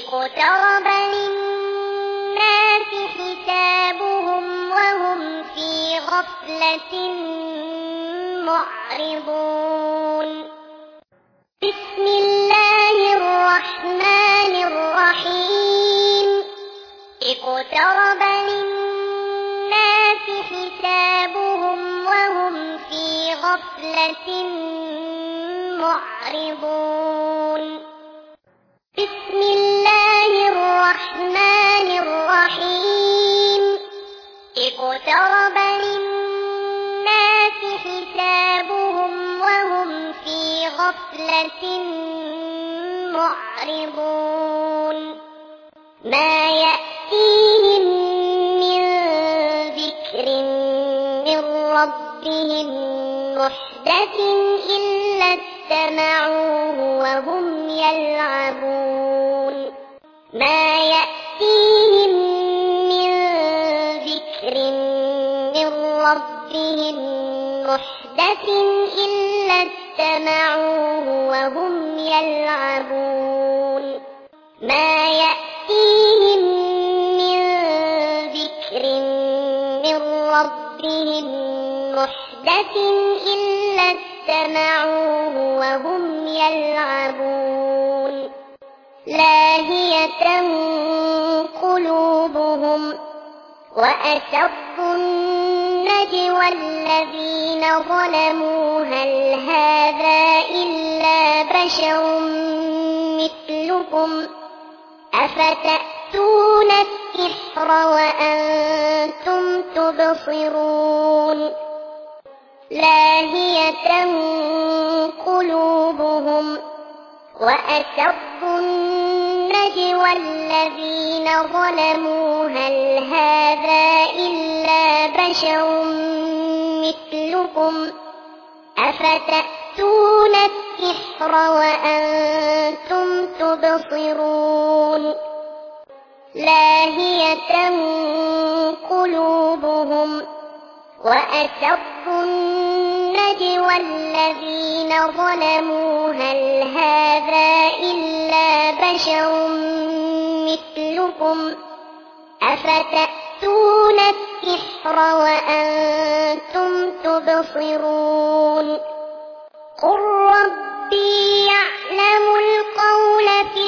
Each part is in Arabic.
اقترب للناس حسابهم وهم في غفلة معرضون بسم الله الرحمن الرحيم اقترب للناس حسابهم وهم في غفلة معرضون بسم الله الرحمن الرحيم اقترب للناس حسابهم وهم في غفلة معرضون ما يأتيهم من ذكر من ربهم محدث إلا استمعوه وهم يلعبون ما يأتيهم من ذكر من ربهم محدث إلا استمعوه وهم يلعبون ما يأتيهم من ذكر من ربهم محدث إلا استمعوه وهم يلعبون لاهية قلوبهم وأسروا النجوى الذين ظلموا هل هذا إلا بشر مثلكم أفتأتون السحر وأنتم تبصرون لاهية قلوبهم وأسروا النجوى الذين ظلموا هل هذا إلا بشر مثلكم أفتأتون السحر وأنتم تبصرون لاهية قلوبهم وأسروا النجوى الذين ظلموا هل هذا إلا بشر مثلكم أفتأتون السحر وأنتم تبصرون قل ربي يعلم القول في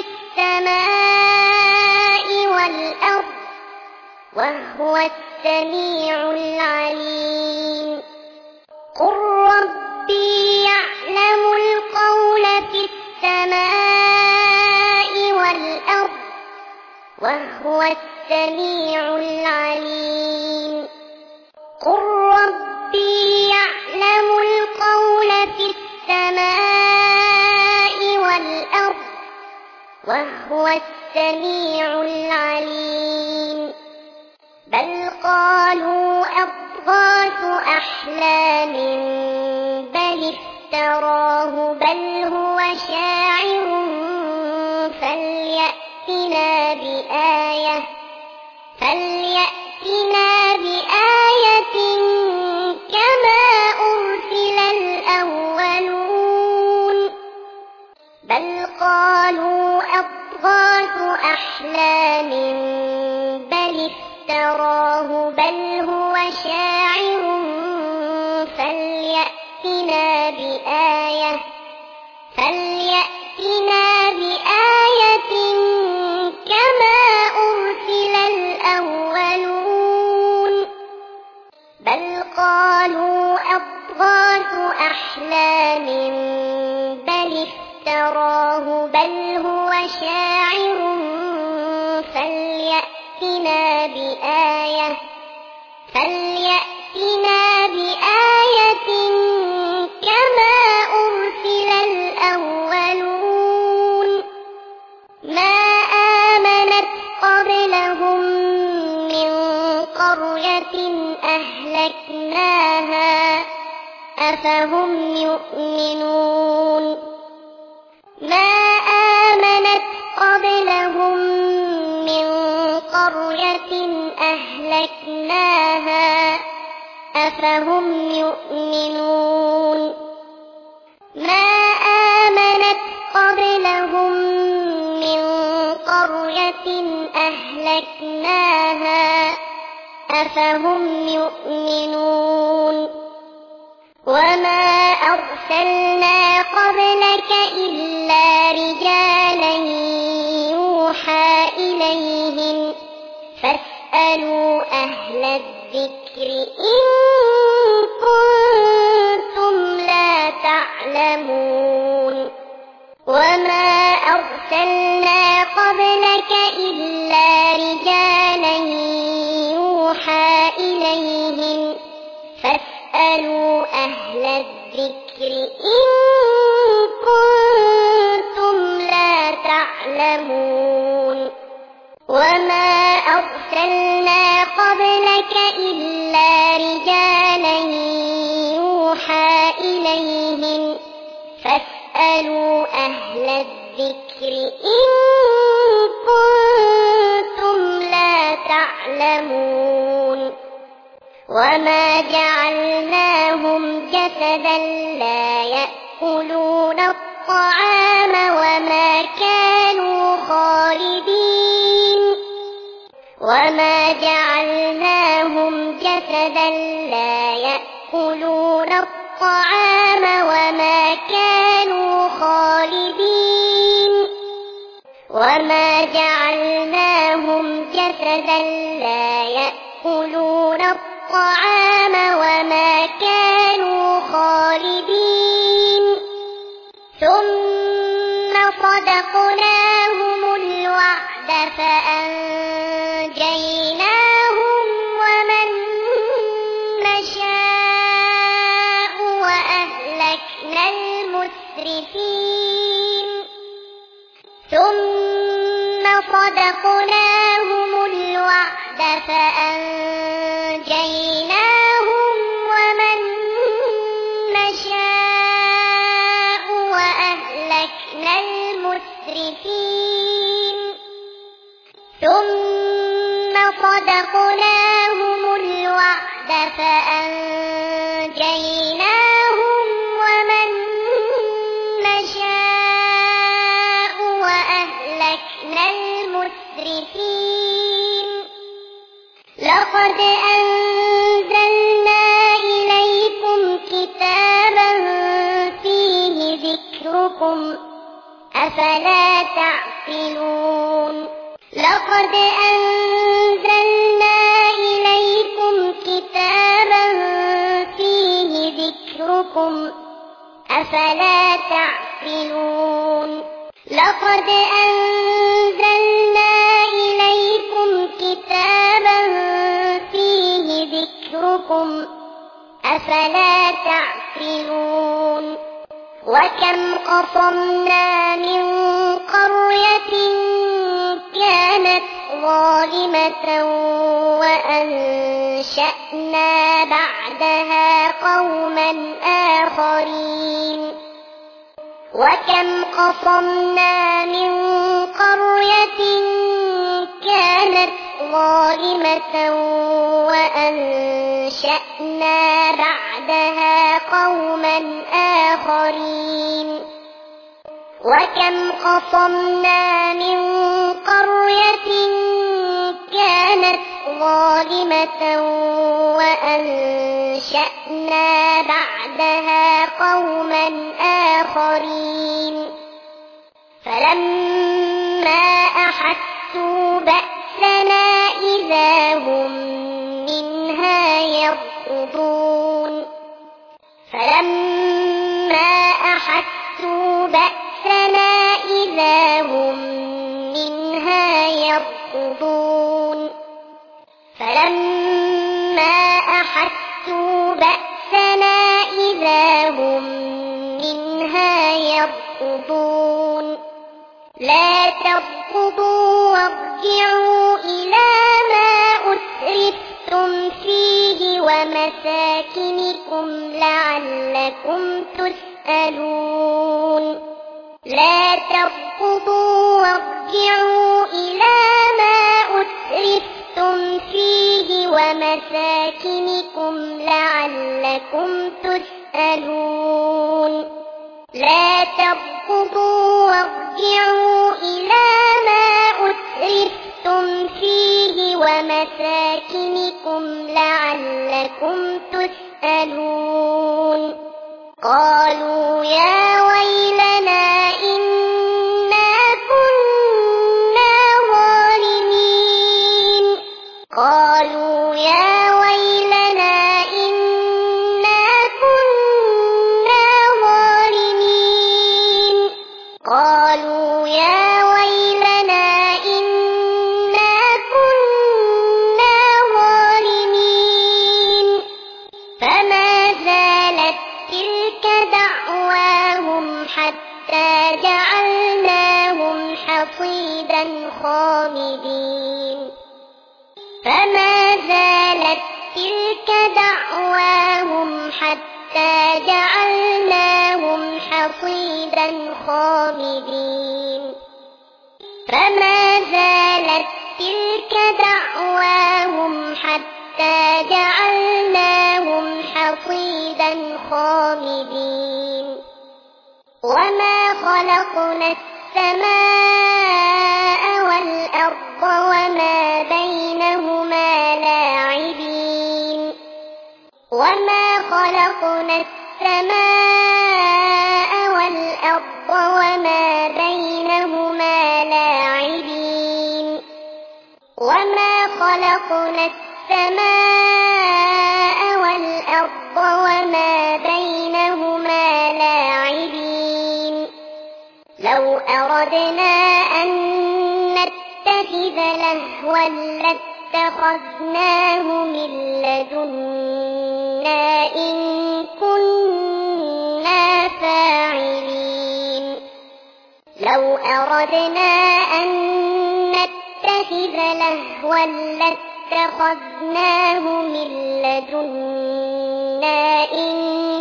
السماء والأرض وهو السميع العليم قل ربي يعلم القول في السماء والأرض وهو السميع العليم قل ربي يعلم القول في السماء والأرض وهو السميع العليم بل قالوا أضغاث أحلام بل افتراه بل هو شاعر فليأتنا بآية كما أرسل الأولون بل قالوا أضغاث أحلام بل افتراه بل هو شاعر فليأتنا بآية كما أرسل الأولون بل قالوا أضغاث أحلام بل افتراه بل هو شاعر فليأتنا بآية كما أرسل الأولون ما آمنت قبلهم من قرية أهلكناها أفهم يؤمنون ما آمنت قبلهم من قرية أهلكناها أفهم يؤمنون ما آمنت قبلهم من قرية أهلكناها أفهم يؤمنون وما أرسلنا قبلك إلا رجالا يوحى إليهم فاسألوا أهل الذكر إن كنتم لا تعلمون وما أرسلنا قبلك إلا رجالا يوحى إليهم فاسألوا أهل الذكر إن كنتم لا تعلمون وما أرسلنا قبلك إلا رجالا يوحى إليهم فاسألوا أهل الذكر إن كنتم لا تعلمون وما جعلناهم جسدا لا يأكلون الطعام وما كانوا خالدين وما جعلناهم جسدا لا يأكلون الطعام وما كانوا خالدين وما جعلناهم جسدا لا يأكلون الطعام وما كانوا خالدين ثم صدقناهم الوعد فأنجيناهم ومن نشاء وأهلكنا المسرفين ثم صدقناهم الوعد فأنجيناهم ومن نشاء وأهلكنا المسرفين ثم صدقناهم الوعد فأنجيناهم ومن نشاء وأهلكنا المسرفين لقد أنزلنا إليكم كتابا فيه ذكركم أفلا تعقلون لقد أنزلنا إليكم كتابا فيه ذكركم أفلا تعقلون لقد أنزلنا إليكم كتابا فيه ذكركم أفلا تعقلون وكم قصمنا من قرية كانت ظالمة وأنشأنا بعدها قوما آخرين وكم قصمنا من قرية كانت ظالمة وأنشأنا بعدها قوما آخرين وكم قصمنا من قرية كانت ظالمة وأنشأنا بعدها قوما آخرين فلما أحسوا بأسنا إذا هم منها يركضون فلما أحسوا بأسنا إذا هم منها يركضون فلما أحسوا بأسنا إذا هم منها يركضون لا تركضوا وارجعوا إلى ما أسرفتم فيه ومساكنكم لعلكم تسألون لا تركضوا وارجعوا إلى ما أسرفتم فيه ومساكنكم لعلكم تسألون لا تركضوا وارجعوا إلى ما أسرفتم يا ويلنا إنا كنا ظالمين قالوا يا ويلنا إنا كنا ظالمين قالوا يا ويلنا إنا كنا ظالمين فما زالت تلك دعواهم حتى جعلناهم حصيدا خامدين فما زالت تلك دعواهم حتى جعلناهم حصيدا خامدين فما زالت تلك دعواهم حتى جعلناهم حصيدا خامدين وما خلقنا السماء والأرض وما بينهما لاعبين وما خلقنا السماء والأرض وما بينهما لاعبين وما خلقنا السماء والأرض وما بينهما لاعبين لو أردنا أن نتخذ لهوا لاتخذناه من لدنا إن كنا فاعلين لو أردنا أن نتخذ لهوا لاتخذناه من لدنا إن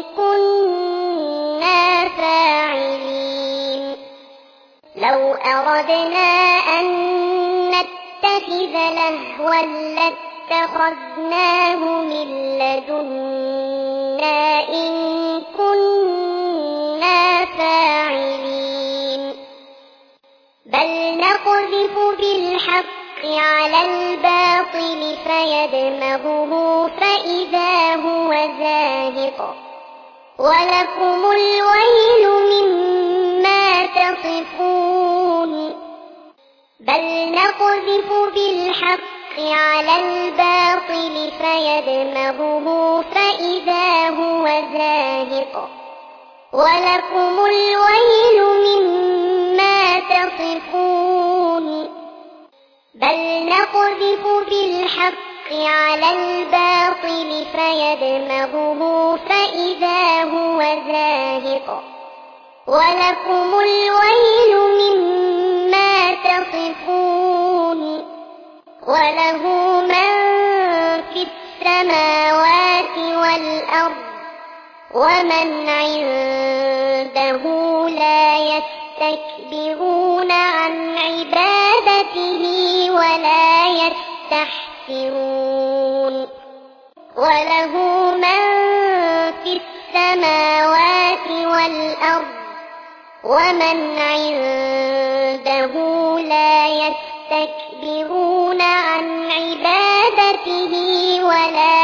كنا فاعلين لو أردنا أن نتخذ لهوا لاتخذناه من لدنا إن كنا فاعلين بل نقذف بالحق على الباطل فيدمغه فإذا هو زاهق ولكم الويل مما تصفون بل نقذف بالحق على الباطل فيدمغه فإذا هو زاهق ولكم الويل مما تصفون بل نقذف بالحق على الباطل فيدمغه فإذا هو زاهق ولكم الويل مما تصفون وله من في السماوات والأرض ومن عنده لا يستكبرون عن عبادته ولا يستحسرون وله من في السماوات والأرض ومن عنده لا يستكبرون عن عبادته ولا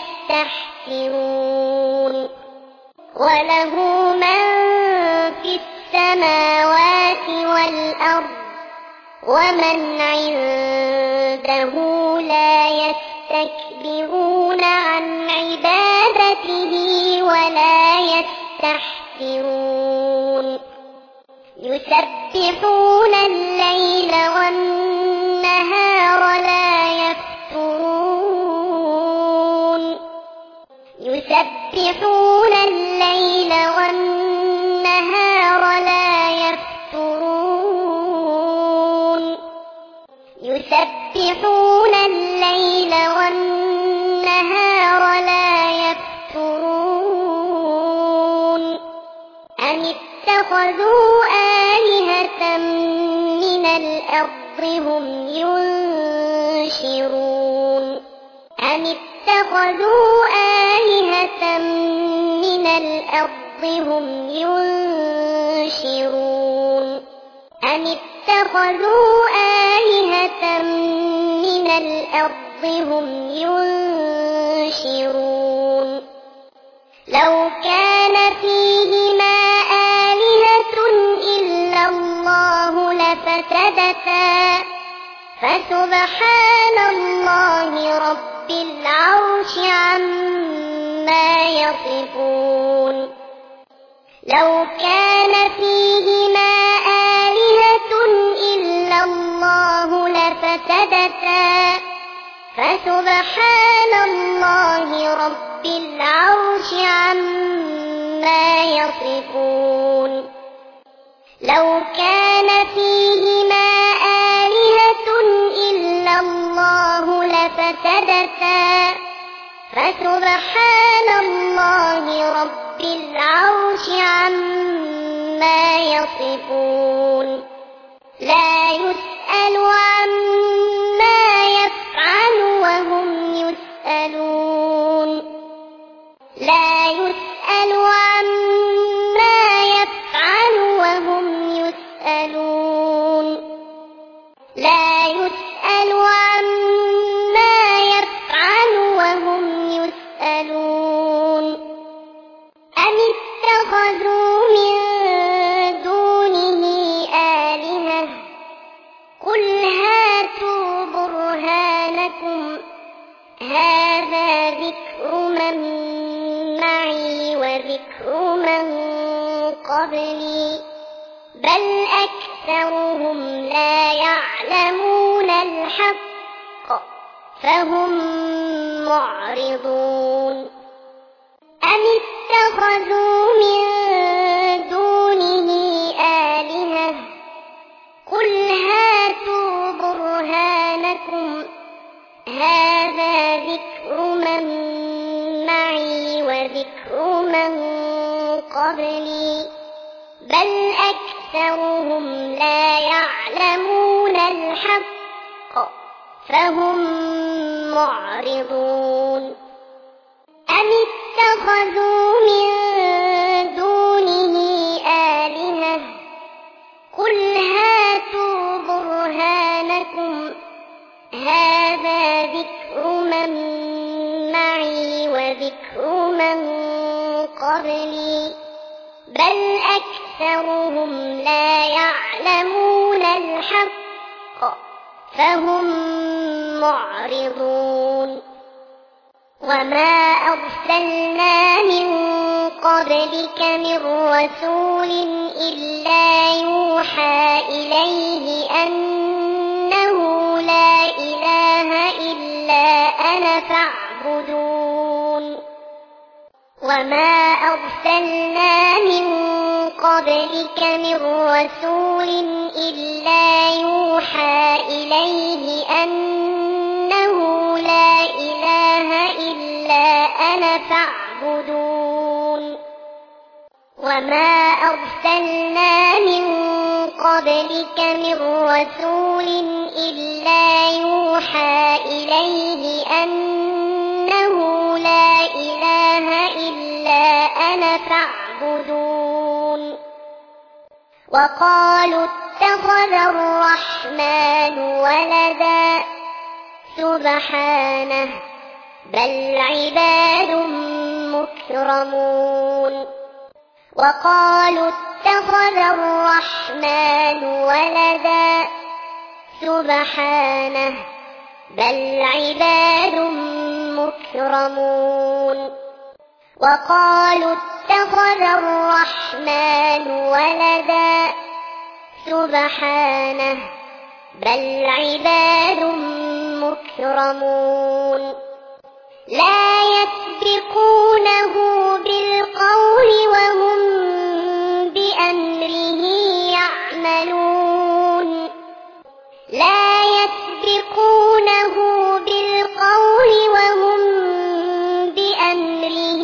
يستحسرون وله من في السماوات والأرض ومن عنده لا يستكبرون عن عبادته ولا يستحسرون يسبحون الليل والنهار لا يفترون يسبحون الليل والنهار لا يفترون يسبحون الليل والنهار لا يفترون أم اتخذوا آلهة من الأرض هم ينشرون أم اتخذوا آلهة من الأرض هم ينشرون أم اتخذوا آلهة من الأرض هم ينشرون لو كان فيهما لفسدتا فسبحان الله رب العرش عما يصفون لو كان فيهما آلهة إلا الله لفسدتا فسبحان الله رب العرش عما يصفون لو كان فيهما آلهة إلا الله لفسدتا فسبحان الله رب العرش عما يصفون لا يسأل عما يفعل وهم يسألون لا يسأل عما يفعل وهم يسألون لا يسأل عما يفعل وهم يسألون أم اتخذوا من دونه آلهة قل هاتوا برهانكم هذا ذكر من معي وذكر من قبلي بل أكثرهم لا يعلمون الحق فهم معرضون أم اتخذوا من دونه آلهة قل هاتوا برهانكم هذا ذكر من معي وذكر من قبلي بل أكثرهم لا يعلمون الحق فهم معرضون أم اتخذوا من دونه آلهة قل هاتوا برهانكم هذا ذكر من معي وذكر من قبلي بل أكثرهم لا يعلمون الحق فهم معرضون وما أرسلنا من قبلك من رسول إلا يوحى إليه أنه لا إله إلا أنا فاعبدون وما أرسلنا من قبلك من رسول إلا يوحى إليه أنه لا إله إلا أنا فاعبدون وما أرسلنا من قبلك من رسول إلا يوحى إليه أنه لا إله إلا أنا فاعبدون وقالوا اتخذ الرحمن ولدا سبحانه بل عباد مكرمون وقالوا اتخذ الرحمن ولدا سبحانه بل عباد مكرمون وقالوا اتخذ الرحمن ولدا سبحانه بل عباد مكرمون لا يسبقونه بالقول وهم بأمره يعملون لا يسبقونه بالقول وهم بأمره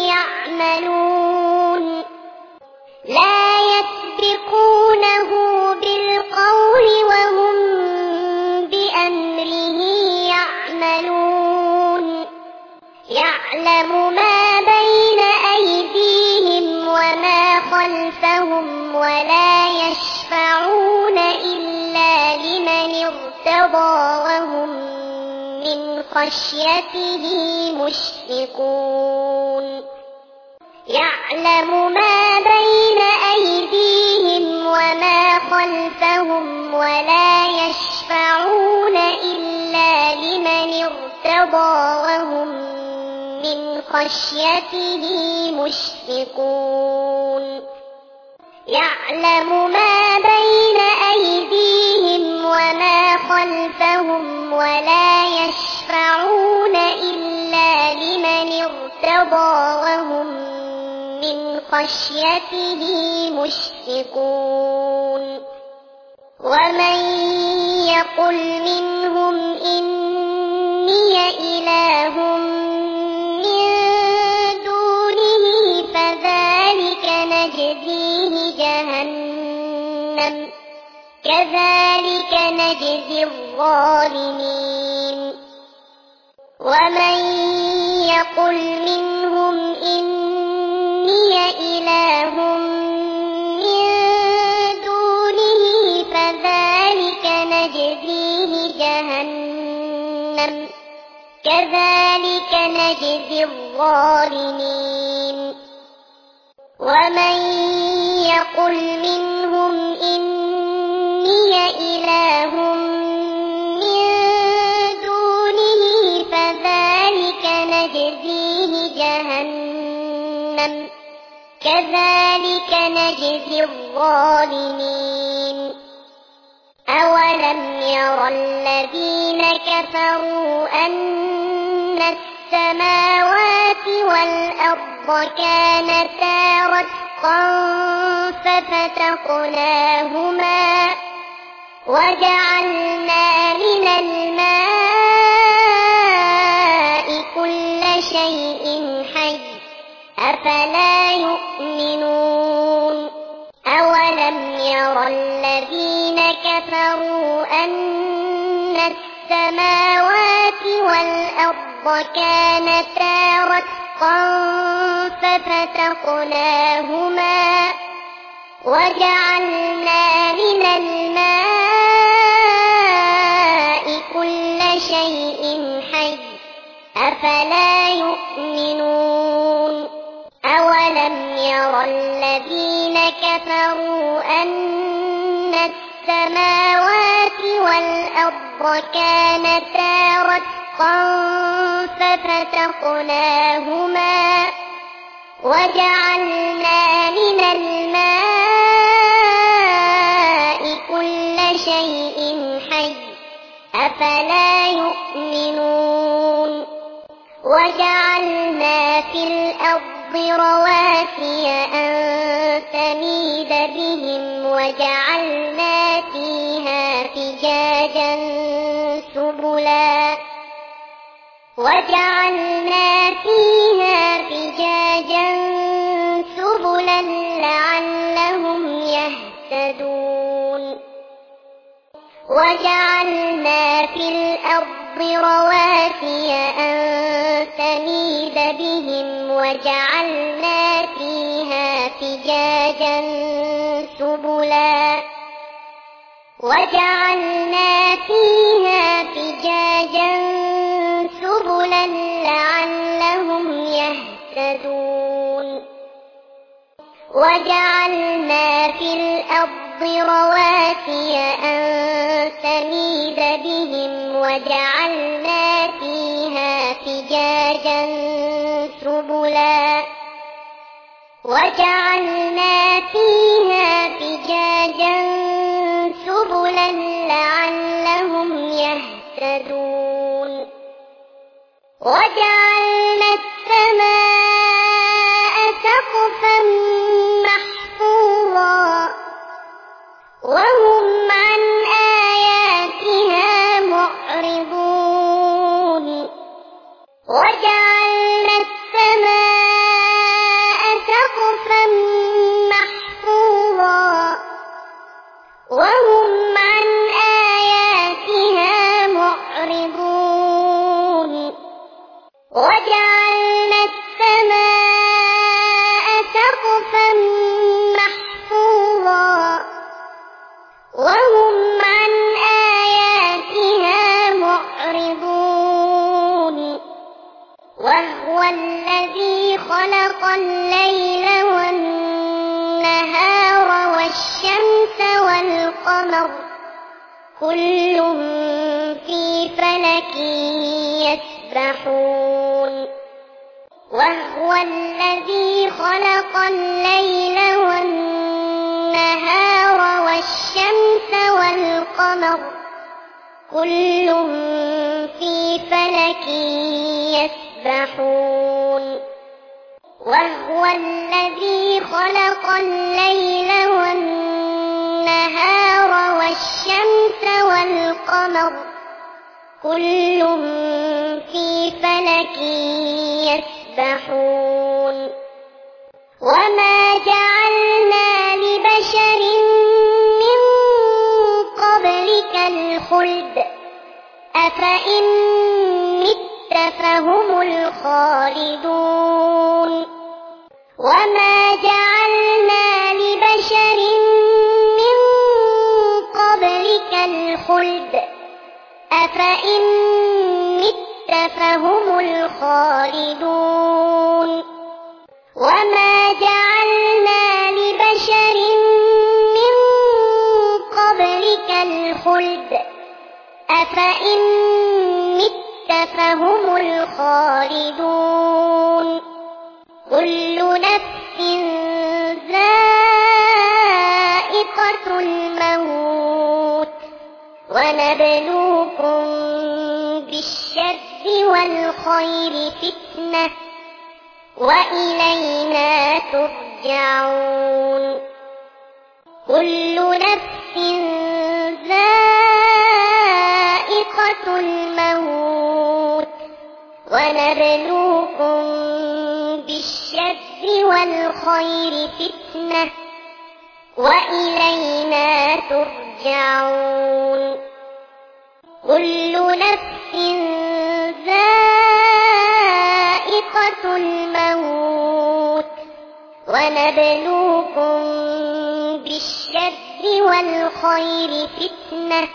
يعملون لا يسبقونه بالقول وهم بأمره يعملون يعلم ما بين أيديهم وما خلفهم ولا يشفعون إلا لمن ارتضى وهم من خشيته مشفقون يعلم ما بين أيديهم وما خلفهم ارتضى وهم من خشيته مشفقون يعلم ما بين أيديهم وما خلفهم ولا يشفعون إلا لمن ارتضى وهم من خشيته مشفقون ومن يقل منهم إني إله من دونه فذلك نجزيه جهنم كذلك نجزي الظالمين ومن يقل منهم إني إله من دونه فذلك نجزيه جهنم كذلك نجزي الظالمين ومن يقل منهم إني إله من دونه فذلك نجزيه جهنم كذلك نجزي الظالمين أولم ير الذين كفروا أن السماوات والأرض كانتا رتقا ففتقناهما وجعلنا من الماء كل شيء حي أفلا يؤمنون أولم ير الذين كفروا أن السماوات والأرض كانتا رتقا ففتقناهما وجعلنا من الماء كل شيء حي أفلا يؤمنون أولم ير الذين كفروا أن السماوات والأرض كانتا رتقا ففتقناهما وجعلنا من الماء كل شيء حي أفلا يؤمنون وجعلنا في الأرض رواسي أن تميد بهم وجعلنا فيها فجاجا سبلا لعلهم يهتدون وجعلنا في الأرض رواسي أن تميد بهم وجعلنا فيها فجاجا سبلا لعلهم يهتدون وجعلنا في الأرض رواسي أن تميد بهم وجعلنا فيها فجاجا سبلا لعلهم يهتدون وجعلنا السماء سقفا محفوظا وهم عن آياتها معرضون وجعلنا السماء سقفا محفوظا وهم عن آياتها معرضون وجعلنا السماء سقفا محفوظا وهم عن آياتها معرضون وهو الذي خلق الليل والنهار والشمس والقمر كل في فلك يسبحون يسبحون وهو الذي خلق الليل والنهار والشمس والقمر كل في فلك يسبحون وهو الذي خلق الليل والنهار والشمس والقمر كل في فلك يسبحون وما جعلنا لبشر من قبلك الخلد أفإن مت فهم الخالدون وما جعلنا لبشر من قبلك الخلد أفإن مت فهم الخالدون وما جعلنا لبشر من قبلك الخلد أفإن مت فهم الخالدون كل نفس ذائقة الموت ونبلوكم بالشر والخير فتنة وإلينا ترجعون كل نفس ذائقة الموت ونبلوكم بالشر والخير فتنة وإلينا ترجعون كل نفس ذائقة الموت ونبلوكم بالشر والخير فتنة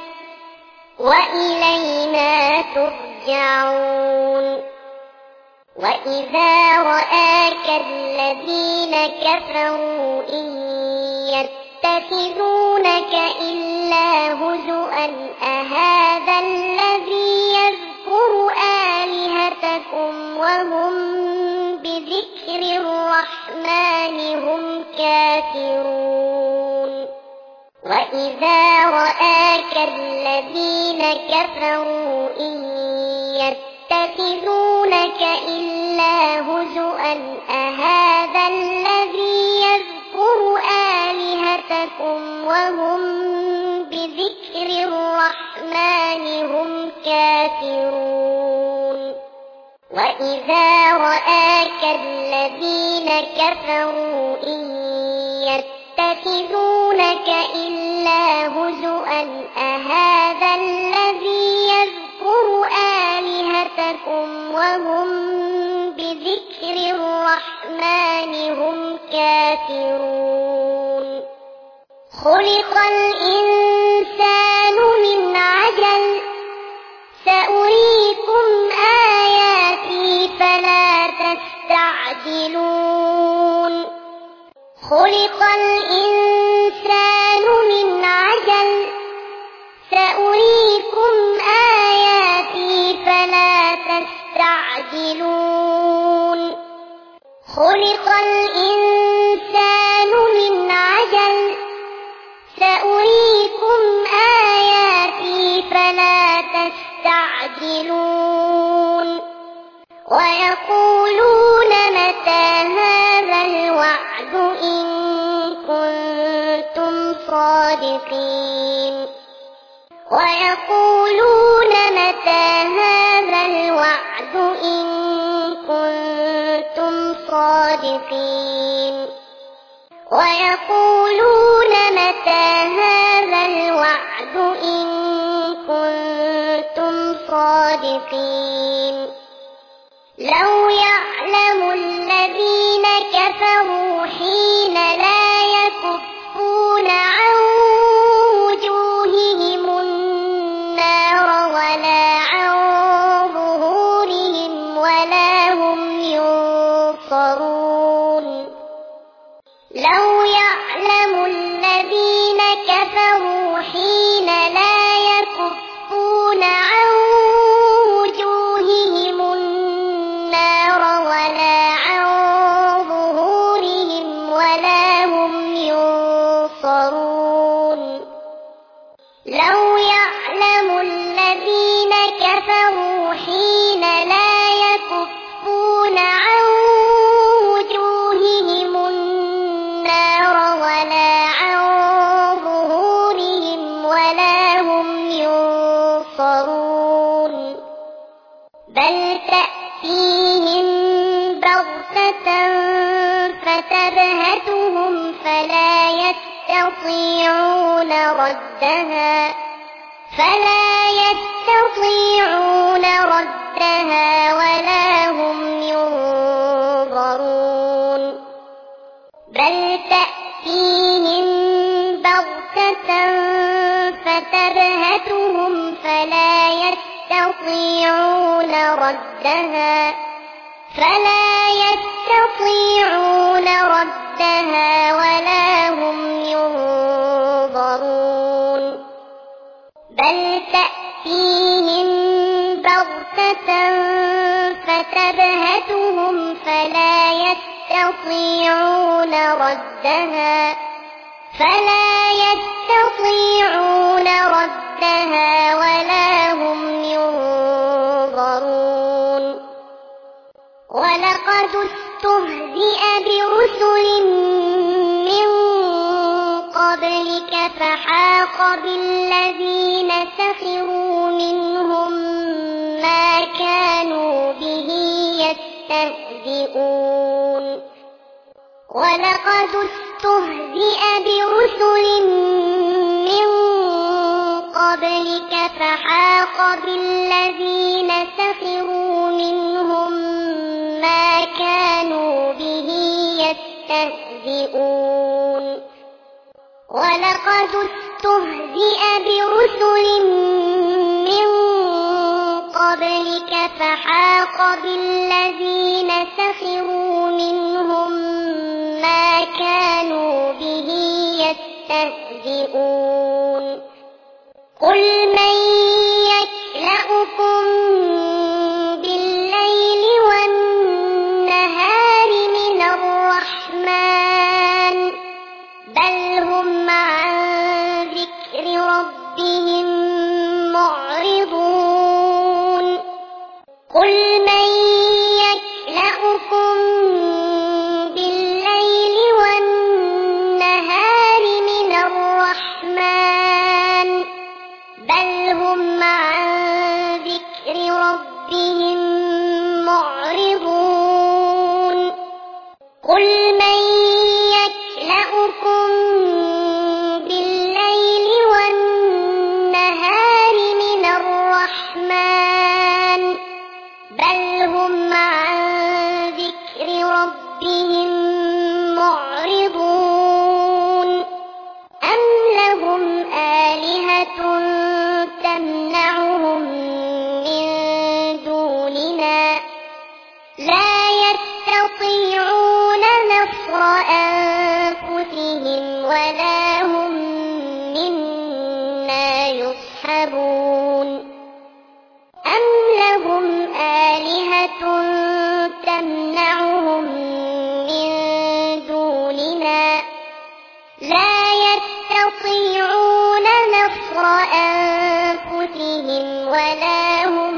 وإلينا ترجعون وإذا رآك الذين كفروا إن يتخذونك إلا هزؤا أهذا الذي يذكر آلهتكم وهم بذكر الرحمن هم كافرون وإذا رآك الذين كفروا إن يتخذونك إلا هزؤا أهذا الذي يذكر آلهتكم وهم بذكر الرحمن هم كافرون وإذا رآك الذين كفروا إن يتخذونك إلا هزؤا أهذا الذي يذكر آلهتكم وهم بذكر الرحمن هم كافرون خلق الإنسان من عجل سأريكم آياتي فلا تستعجلون خلق الإنسان من عجل سأريكم آياتي فلا تستعجلون خلق الإنسان من عجل سأريكم آياتي فلا تستعجلون ويقولون متى هذا الوعد إن كنتم صادقين ويقولون متى هذا الوعد إن كنتم صادقين ويقولون متى هذا الوعد إن كنتم صادقين لو يعلم الذين كفروا حين لا يكفون عن وجوههم النار ولا عن ظهورهم ولا هم ينصرون لو يعلم الذين كفروا حين لا يكفون عن وجوههم ينصرون لو يعلم الذين كفروا حين لا يكفون عن وجوههم النار ولا عن ظهورهم ولا هم ينصرون بل تأتيهم بغتة فتبهتهم فلا يستطيعون ردها ولا هم ينظرون بل تأتيهم بغتة فتبهتهم فلا يستطيعون ردها ولا هم ينظرون بل تأتيهم بغتة فتبهتهم فلا يستطيعون ردها ولا هم ينظرون ولقد استهزئ برسل من قبلك فحاق بالذين سخروا منهم ما كانوا به يستهزئون ولقد استهزئ برسل من قبلك فحاق بالذين سخروا منهم ما كانوا به يستهزئون ولقد استهزئ برسل من قبلك فحاق بالذين سخروا منهم ما كانوا به يستهزئون قل من يكلؤكم بالليل والنهار من الرحمن بل هم عن ذكر ربهم معرضون قل من يكلؤكم بالليل والنهار من الرحمن بل هم عن ذكر ربهم معرضون قل من يكلؤكم بالليل والنهار من الرحمن بل هم عن ذكر ربهم معرضون أم لهم آلهة تمنعهم من دوننا لا يستطيعون نصر أنفسهم ولا هم منا يصحبون أم لهم آلهة تمنعهم من دوننا لا يستطيعون نصر أنفسهم ولا هم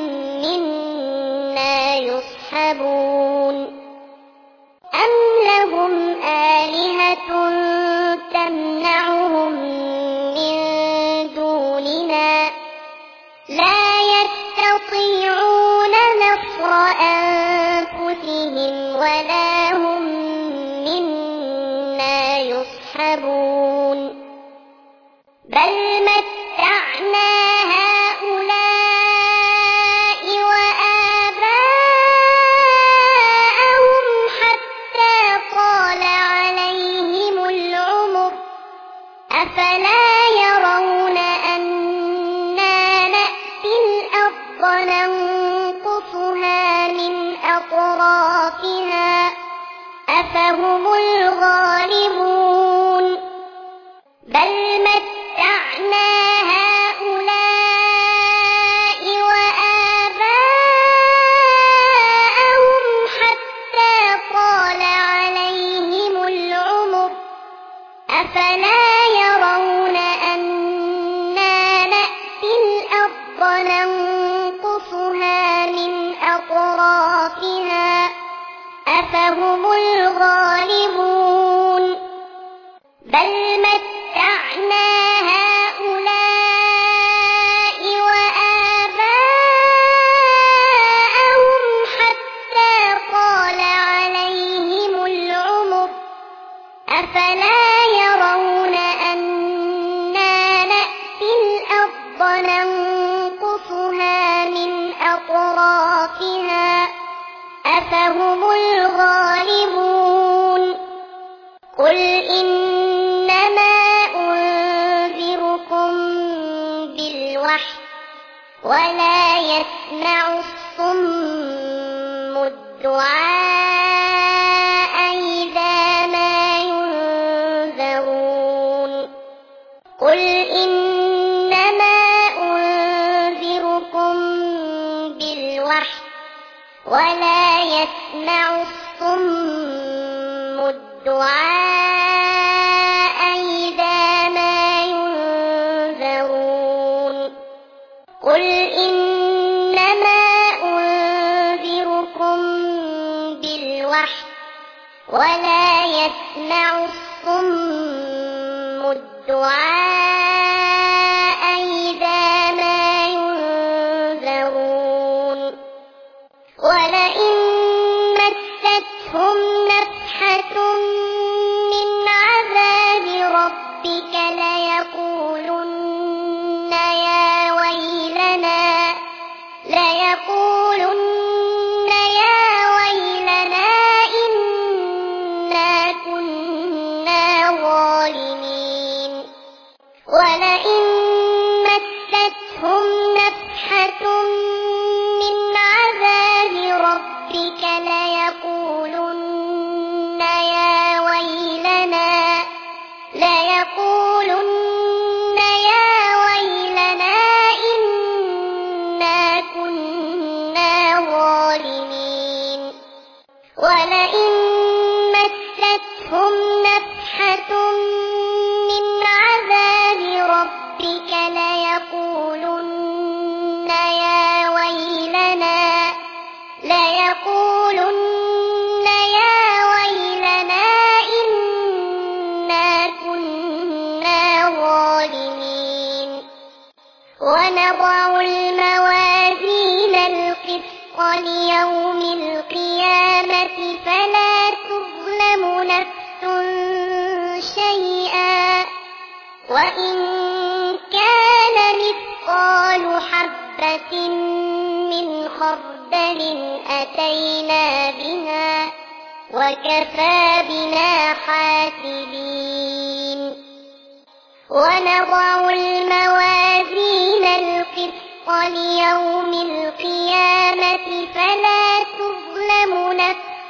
منا يصحبون أم لهم آلهة تمنعهم من دوننا لا يستطيعون نصر أنفسهم ولا هم منا يصحبون بل متعنا هؤلاء وآباءهم حتى طال عليهم العمر أفلا يرون أنا نأتي الأرض ننقصها من أطرافها أفهم الغالبون بل متعنا هؤلاء وآباءهم حتى طال عليهم العمر أفلا يرون أنا نأتي الأرض ننقصها من أطرافها أفهم الغالبون بل متعنا هؤلاء وآباءهم حتى طال عليهم العمر أفلا يرون أنا نأتي الأرض ننقصها من أطرافها أفهم الغالبون قل إنما أنذركم بالوحي ولا يسمع الصم الدعاء إذا ما ينذرون قل إنما أنذركم بالوحي ولا يسمع الصم الدعاء إذا ما ينذرون قل إنما أنذركم بالوحي ولا يسمع الصم الدعاء إذا ما ينذرون ولئن مستهم نفحة من عذاب ربك ليقولن يا ويلنا إنا كنا ظالمين ولئن مستهم نفحة من عذاب ربك ليقولن يا ويلنا إنا كنا ظالمين ولئن مستهم نفحة من عذاب ربك ليقولن يا ويلنا إنا كنا ظالمين ونضع الموازين القسط ليوم القيامة فلا تظلم نفس شيئا وإن كان مثقال حبة من خردل أتينا بها وكفى بنا حاسبين ونضع الموازين القسط ليوم القيامة فلا تظلم نفس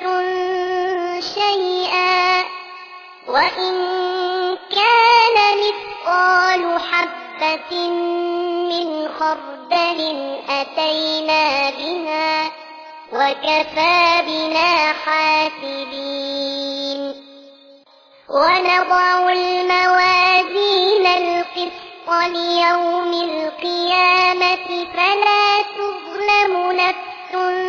شيئا وإن كان مثقال حبة من خردل أتينا بها وكفى بنا حاسبين ونضع الموازين القسط ليوم القيامة فلا تظلم نفس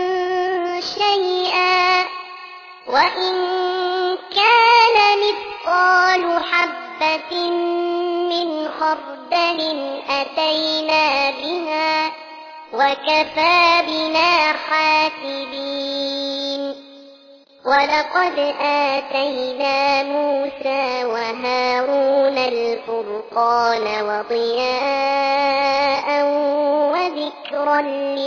شيئا وإن كان مثقال حبة من خردل أتينا بها وكفى بنا حاسبين ولقد آتينا موسى وهارون الفرقان وضياء وذكرا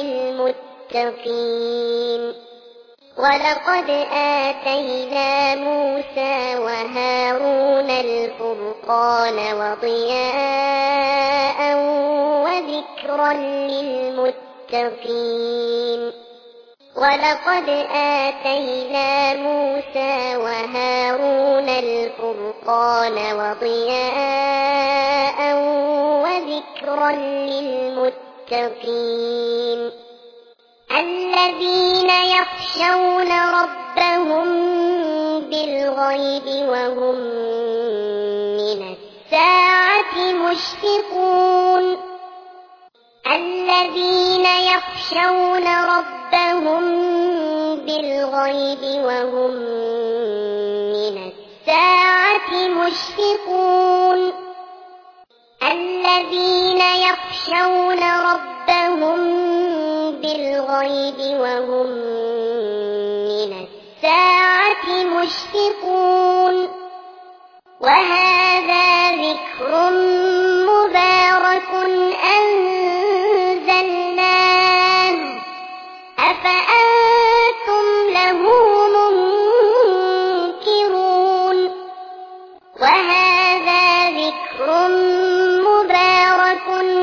للمتقين ولقد آتينا موسى وهارون الفرقان وضياء وذكرا للمتقين ولقد آتينا موسى وهارون الفرقان وضياء وذكرا للمتقين الذين يخشون ربهم بالغيب وهم من الساعة مشفقون الذين يخشون ربهم بالغيب وهم من الساعة مشفقون الذين يخشون ربهم بالغيب وهم من الساعة مشفقون وهذا ذكر مبارك أنزلناه أفأنتم له منكرون وهذا ذكر مبارك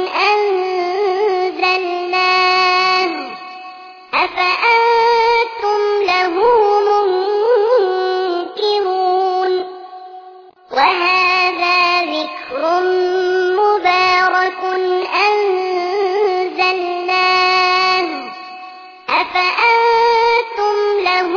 أنزلناه أفأنتم له منكرون وهذا ذكر مبارك أنزلناه أفأنتم له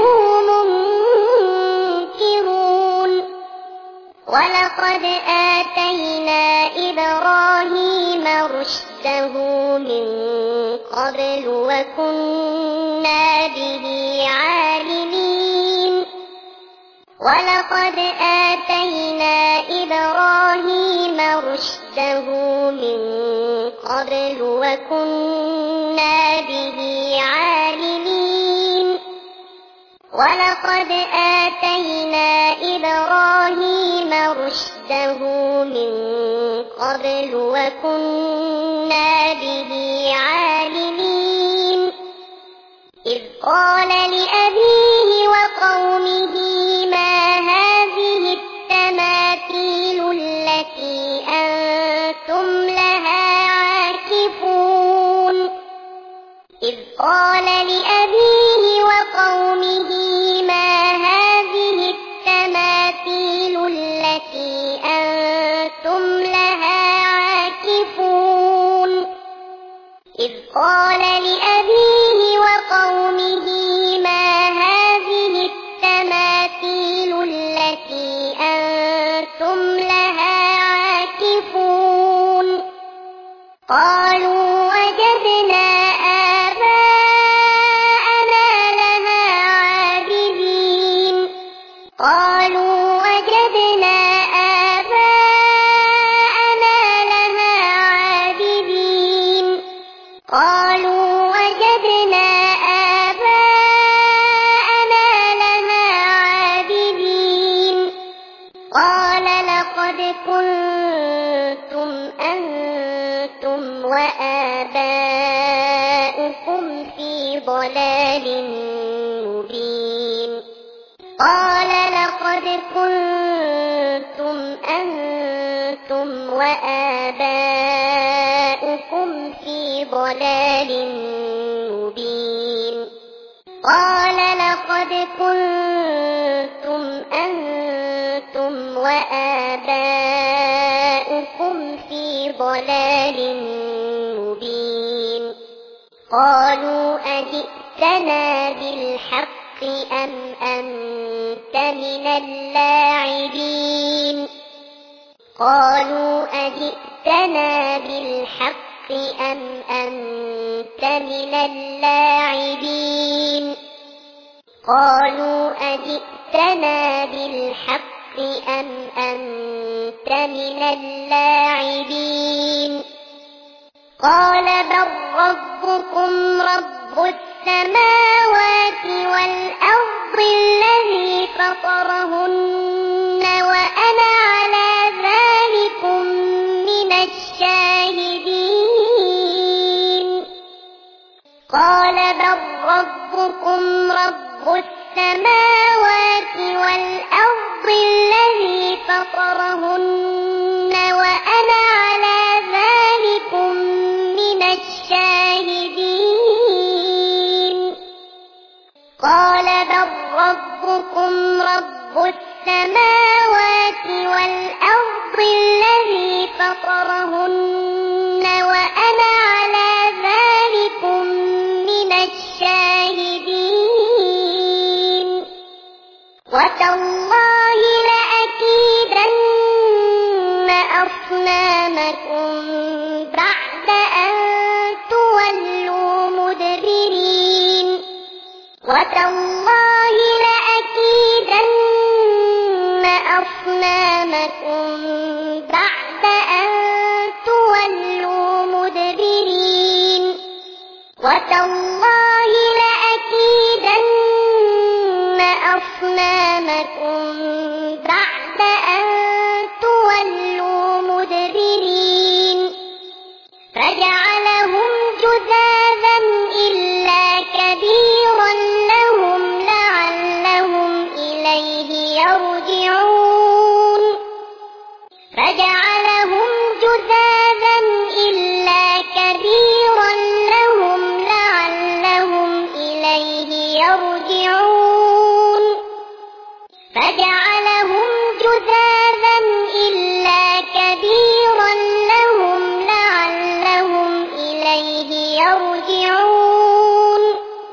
منكرون ولقد آتينا إبراهيم رشده من قبل وكنا به عالمين ولقد آتينا إبراهيم رشده من قبل وكنا به عالمين ولقد آتينا إبراهيم رشده من قبل وكنا به عالمين إذ قال لأبيه وقومه ما هذه التماثيل التي أنتم لها عاكفون إذ قال لأبيه وقومه ما هذه التماثيل التي أنتم لها عاكفون إذ قال لأبيه وقومه ما هذه التماثيل التي أنتم لها عاكفون قالوا وجدنا آباءنا لها عابدين قالوا وجدنا آباءنا لها عابدين قالوا وجدنا آباءنا لها عابدين قال لقد كنتم أنتم وآباؤكم في ضلال مبين قال لقد كنتم أنتم وآباؤكم في ضلال مبين قال لقد كنتم أنتم وآباؤكم في ضلال مبين قالوا أجئتنا بالحق أم أنت من اللاعبين قالوا أجئتنا بالحق أم أنت من اللاعبين قالوا أجئتنا بالحق أم أنت من اللاعبين قال بل ربكم رب السماوات والأرض الذي فطرهن وأنا على ذلكم من الشاهدين قال بل ربكم رب السماوات والأرض الذي فطرهن وأنا على ذلكم من الشاهدين قال بل ربكم رب السماوات والأرض الذي فطرهن وأنا على ذلكم من الشاهدين وتالله لأكيدن وتالله لأكيدن أصنامكم بعد أن تولوا مدبرين وتالله لأكيدن أصنامكم بعد أن تولوا مدبرين فجعلهم جذاذا إلا كبيرا لهم لعلهم إليه يرجعون فجعلهم جذاذا إلا كبيرا لهم لعلهم إليه يرجعون فجعلهم جذاذا إلا كبيرا لهم لعلهم إليه يرجعون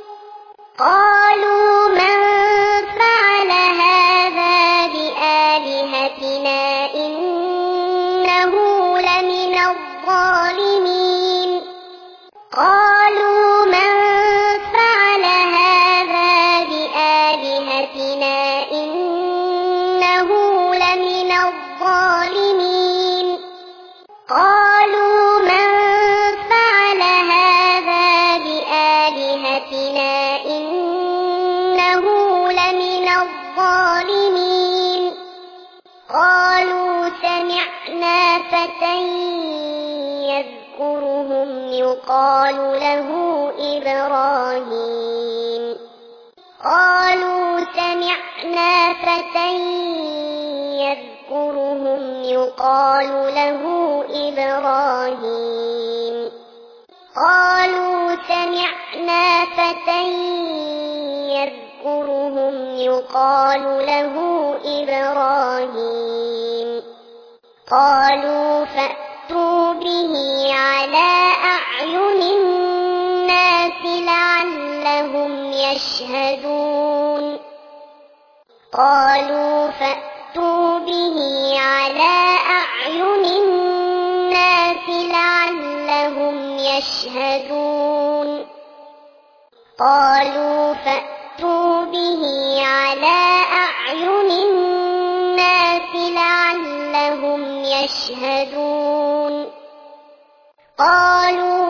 قالوا من فعل هذا بآلهتنا إنه لمن الظالمين قالوا من فعل هذا بآلهتنا إنه لمن الظالمين قالوا من فعل هذا بآلهتنا إنه لمن الظالمين قالوا سمعنا فتى يذكرهم يقال له إبراهيم قالوا سمعنا فتى يذكرهم يقال له إبراهيم قالوا سمعنا فتى يذكرهم يقال له إبراهيم قالوا فأتوا به على أعين الناس لعلهم يشهدون قالوا فأتوا به على أعين الناس لعلهم يشهدون قالوا فأتوا به على أعين الناس لعلهم يشهدون قالوا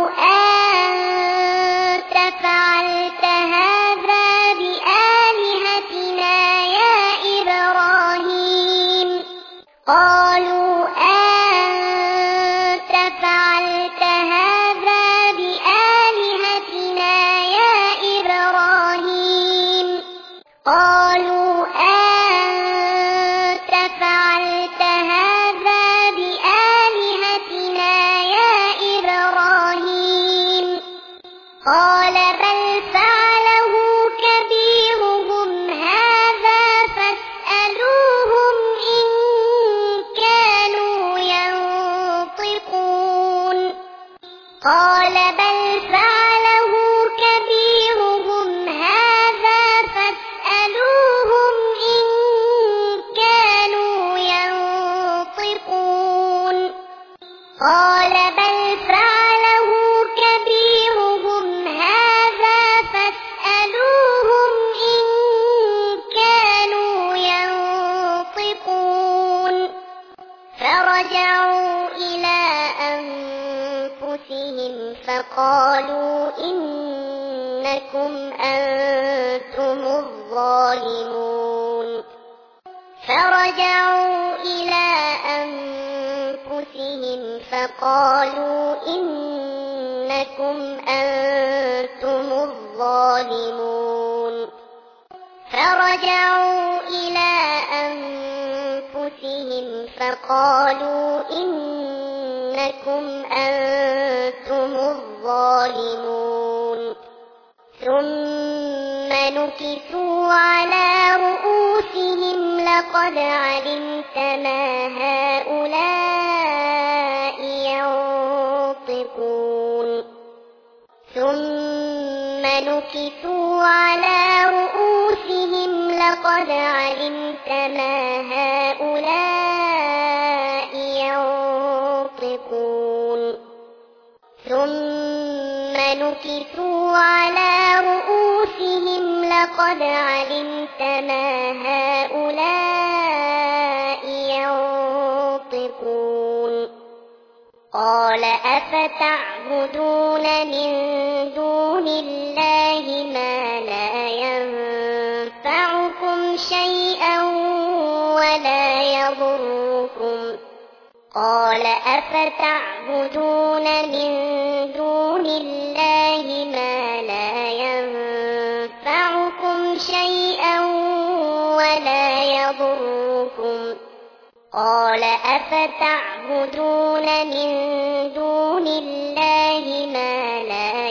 أنت فعلت هذا بآلهتنا يا إبراهيم قالوا أنت فعلت هذا بآلهتنا يا إبراهيم قالوا أنت فعلت هذا بآلهتنا يا إبراهيم قال بل فعله كبيرهم هذا فاسألوهم إن كانوا ينطقون قال بل فعله كبيرهم هذا فاسألوهم إن كانوا ينطقون قال بل فعله كبيرهم هذا فاسألوهم إن كانوا ينطقون فرجعوا إلى أنفسهم فقالوا إنكم أنتم الظالمون فرجعوا إلى أنفسهم فقالوا إنكم أنتم الظالمون فرجعوا إلى أنفسهم فقالوا إنكم أنتم الظالمون ثم نكسوا على رؤوسهم لقد علمت ما هؤلاء ينطقون ثم نكسوا على رؤوسهم لقد علمت ما هؤلاء ينطقون ثم نكسوا على رؤوسهم لقد علمت ما هؤلاء ينطقون قال أفتعبدون من دون الله ما لا ينفعكم شيئا ولا يضركم قال أفتعبدون من دون الله ما لا ينفعكم شيئا ولا يضركم قال أفتعبدون من دون الله ما لا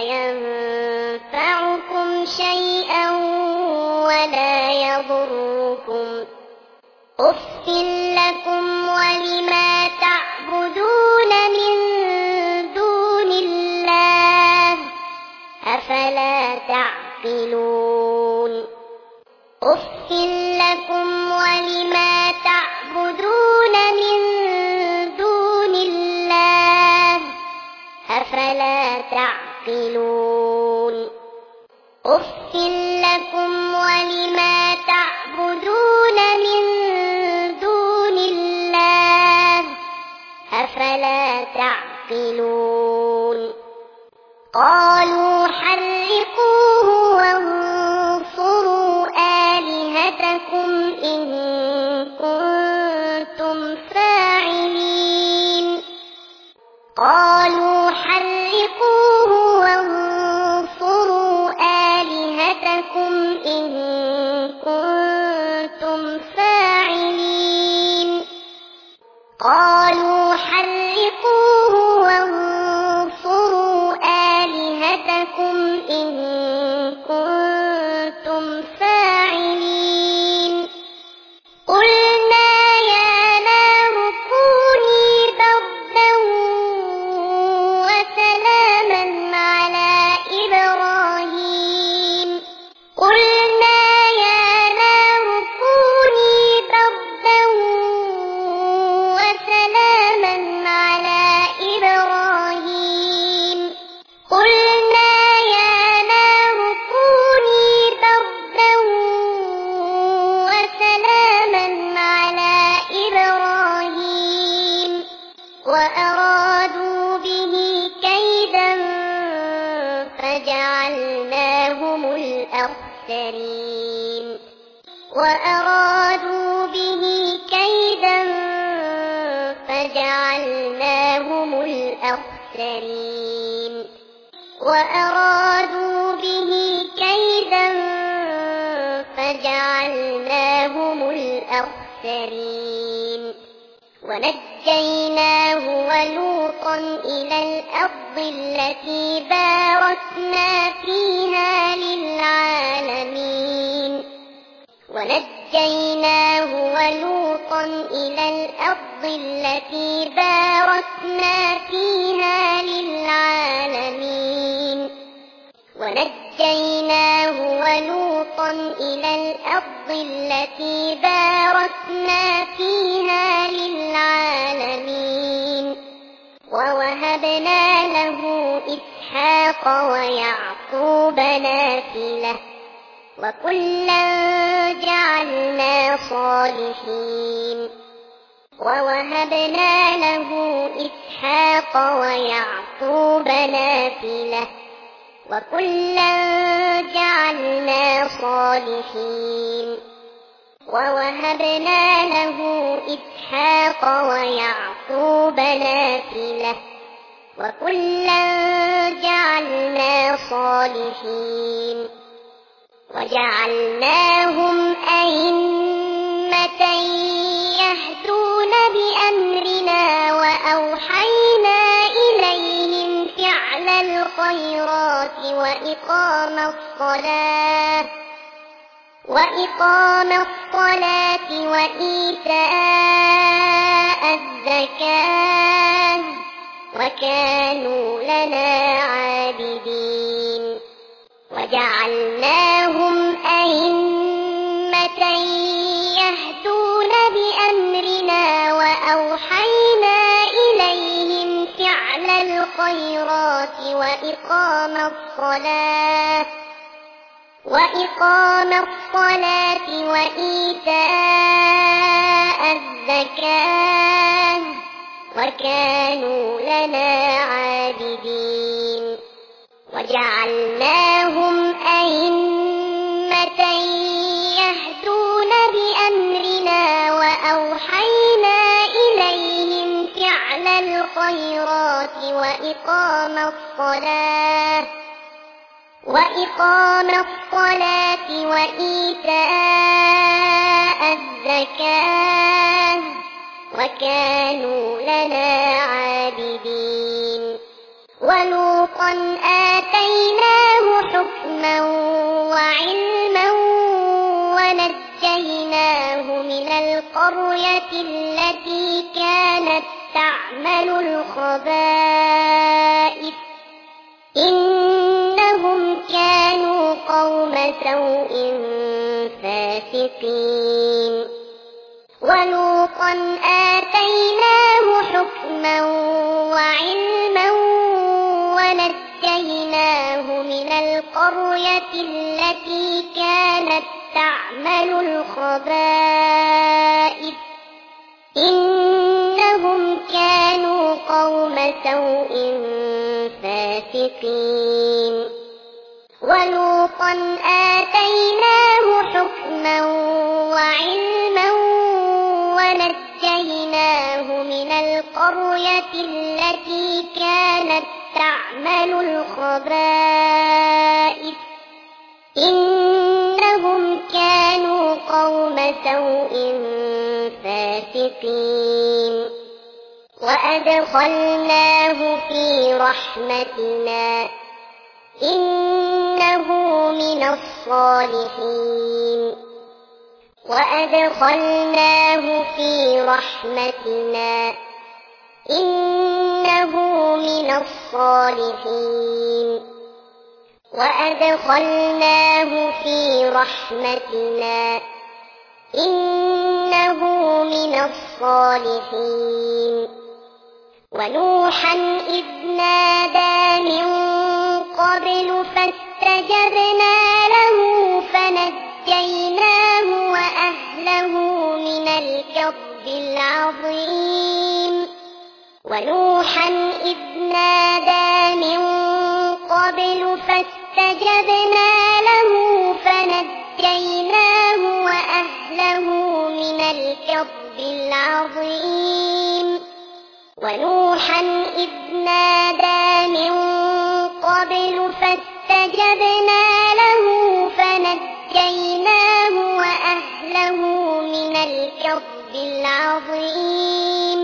ينفعكم شيئا ولا يضركم أف لكم ولما تعبدون من دون الله أفلا تعقلون أف لكم ولما تعبدون من دون الله أفلا تعقلون أف لكم ولما تعبدون من دون الله أفلا تعقلون قالوا حرقوه وانصروا آلهتكم إن كنتم فاعلين قالوا حرقوه وانصروا آلهتكم إن كنتم فاعلين قالوا حرقوه وانصروا آلهتكم إن كنتم فاعلين قلنا يا نار كوني بردا وسلاما على إبراهيم قلنا يا نار كوني بردا وسلاما على إبراهيم قلنا يا نار كوني بردا وسلاما على إبراهيم وأرادوا به كيدا فجعلناهم الأخسرين وأرادوا به كيدا فجعلناهم الأخسرين وأرادوا به كيدا فجعلناهم الأخسرين ونجيناه ولوطا إلى الأرض التي باركنا فيها للعالمين ونجيناه ولوطا إلى الأرض التي باركنا فيها للعالمين ونجيناه ولوطا إلى الأرض التي باركنا فيها للعالمين ووهبنا له إسحاق ويعقوب نافلة وكلا جعلنا صالحين ووهبنا له إسحاق ويعقوب نافلة وكلا جعلنا صالحين ووهبنا له إسحاق ويعقوب نافلة وكلا جعلنا صالحين وجعلناهم أئمة يهدون بأمرنا وأوحينا إليهم فعل الخيرات وإقام الصلاة وإيتاء الزكاة وكانوا لنا عابدين وجعلناهم أئمة يهدون بأمرنا وأوحينا إليهم فعل الخيرات وإقام الصلاة وإيتاء الزكاة وكانوا لنا عابدين وجعلناهم أئمة يهدون بأمرنا وأوحينا إليهم فعل الخيرات وإقام الصلاة وإيتاء الزكاة وكانوا لنا عابدين ولوطا آتيناه حكما وعلما ونجيناه من القرية التي كانت تعمل الخبائث إنهم كانوا قوم سوء فاسقين ولوطا آتيناه حكما وعلما ونجيناه من القرية التي كانت تعمل الخبائث إنهم كانوا قوم سوء فاسقين ولوطا آتيناه حكما وعلما ونجيناه من القرية التي كانت تعمل الخبائث إنهم كانوا قوم سوء فاسقين وأدخلناه في رحمتنا إنه من الصالحين وأدخلناه في رحمتنا إنه من الصالحين وأدخلناه في رحمتنا إنه من الصالحين ونوحا إذ نادى من قبل فاستجبنا له فنجيناه وأهله من الكرب العظيم ونوحا إذ نادى من قبل فاستجبنا له فنجيناه وأهله من الكرب العظيم ونوحا إذ نادى من قبل فاستجبنا له فنجيناه وأهله من الكرب العظيم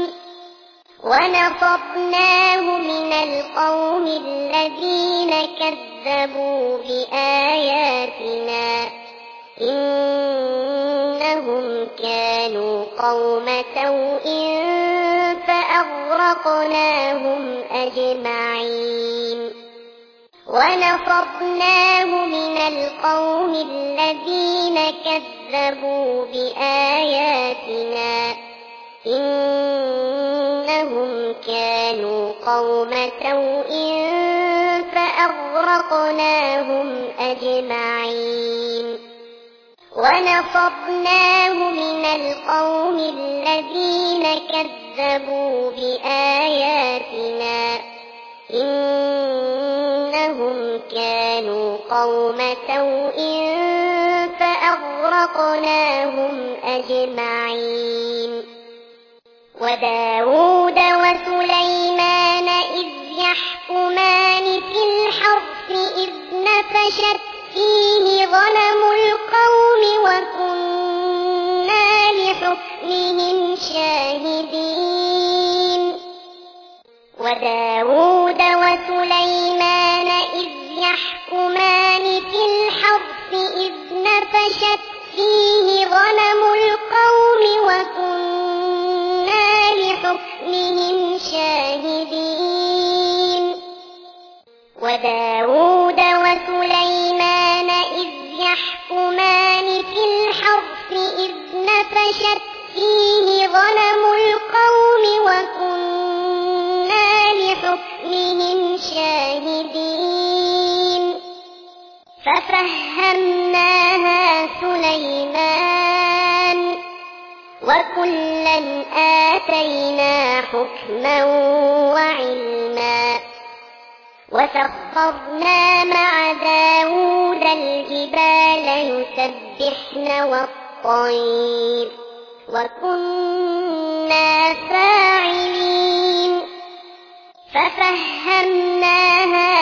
ونصرناه من القوم الذين كذبوا بآياتنا إنهم كانوا قوم سوء فأغرقناهم أجمعين ونصرناه من القوم الذين كذبوا بآياتنا إنهم كانوا قوم سوء فأغرقناهم أجمعين ونصرناه من القوم الذين كذبوا بآياتنا إنهم كانوا قوم سوء فأغرقناهم أجمعين وداود وسليمان إذ يحكمان في الحرث إذ نفشت فيه غنم القوم وكنا لحكمهم شاهدين وداود وسليمان إذ يحكمان في الحرث إذ نفشت فيه غنم القوم وكنا لحكمهم شاهدين وداود وسليمان إذ يحكمان في الحرث إذ نفشت فيه غنم القوم وكنا لحكمهم شاهدين ففهمناها سليمان وكلا آتينا حكما وعلما وسخرنا مع داود الجبال يسبحن والطير وكنا فاعلين ففهمناها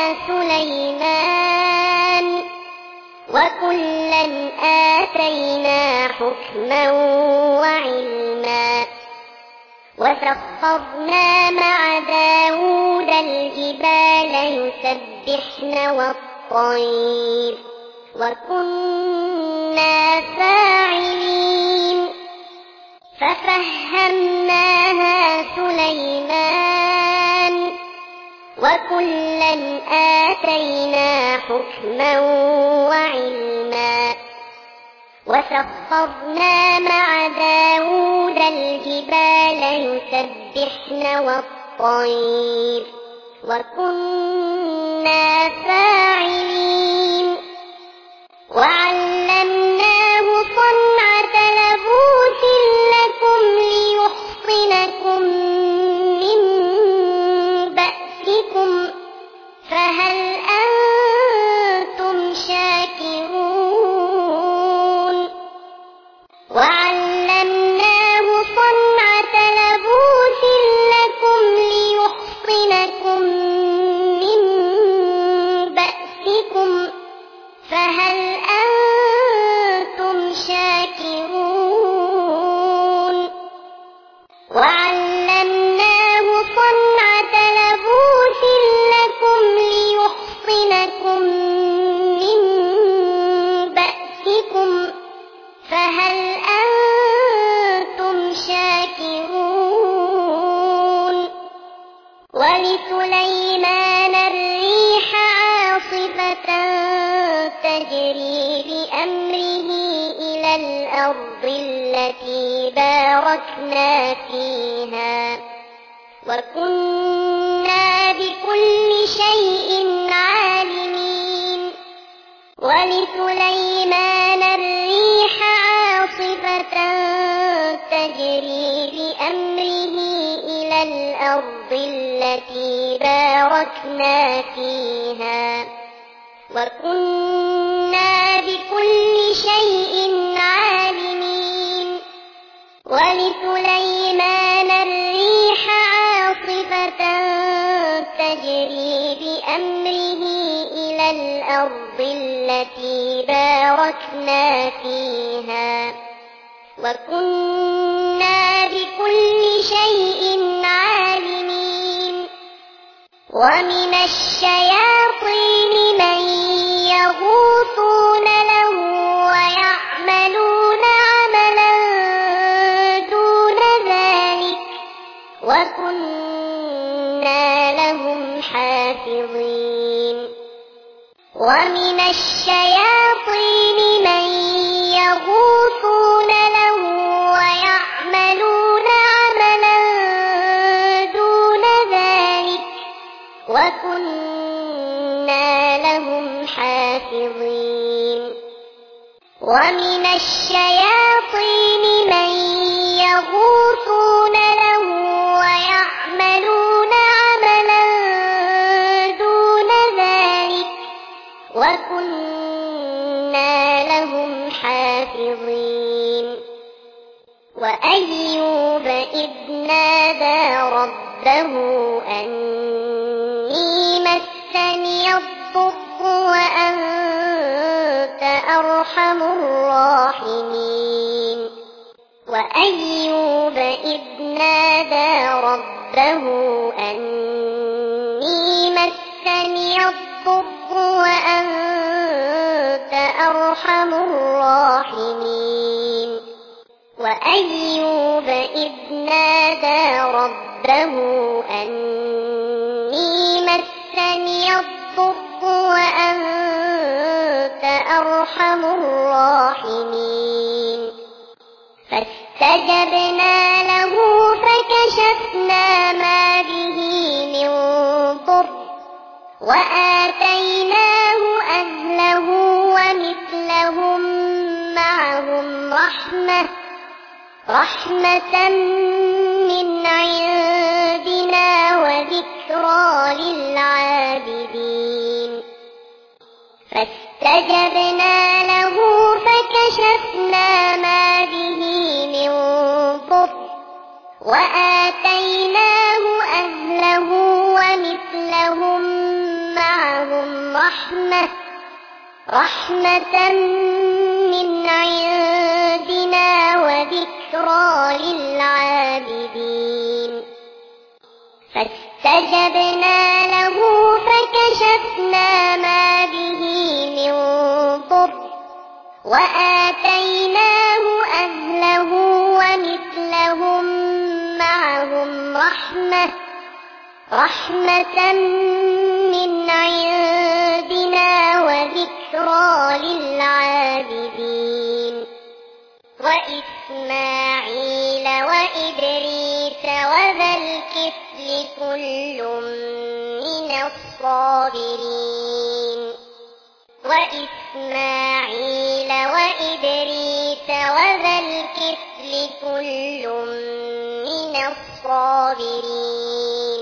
سليمان وكلا آتينا حكما وعلما وسخرنا مع داود الجبال يسبحن والطير وكنا فاعلين ففهمناها سليمان وكلا آتينا حكما وعلما وسخرنا مع داود الجبال يسبحن والطير وكنا فاعلين وعلمناه صنعة لبوس لكم ليحصنكم من بأسكم فهل أنتم شاكرون وعلمناه صنعة لبوس لكم ليحصنكم من بأسكم فهل أنتم شاكرون وعلمناه صنعة لبوس لكم ليحصنكم من بأسكم فهل أنتم شاكرون ولسليمان الريح عاصفة تجري بأمره إلى الأرض التي باركنا فيها وكنا بكل شيء عالمين ولسليمان الريح عاصفة تجري بأمره إلى الأرض التي باركنا فيها وكنا بكل شيء عالمين ولسليمان الريح عاصفة تجري بأمره إلى الأرض التي باركنا فيها وكنا بكل شيء عالمين ومن الشياطين من يغوصون له ويعملون عملا دون ذلك وكنا لهم حافظين ومن الشياطين من يغوصون له ويعملون عملا دون ذلك وكنا لهم حافظين ومن الشياطين من يغوصون له ويعملون عملا دون ذلك وكنا لهم حافظين وأيوب إذ نادى ربه أني مسني الضر وأنت أرحم الراحمين وأيوب إذ نادى ربه أني مسني الضر وأنت أرحم الراحمين وأيوب إذ نادى ربه أني مسني الضر وأنت أرحم الراحمين فاستجبنا له فكشفنا ما به من ضر وآتيناه أهله رحمة من عندنا وذكرى للعابدين فاستجبنا له فكشفنا ما به من ضر وآتيناه أهله ومثلهم معهم رحمة من عندنا وذكرى للعابدين فاستجبنا له فكشفنا ما به من ضر وآتيناه أهله ومثلهم معهم رحمة من عندنا وذكرى للعابدين وإسماعيل وإدريس وذا الكفل كل من الصابرين وإسماعيل وإدريس وذا الكفل كل من الصابرين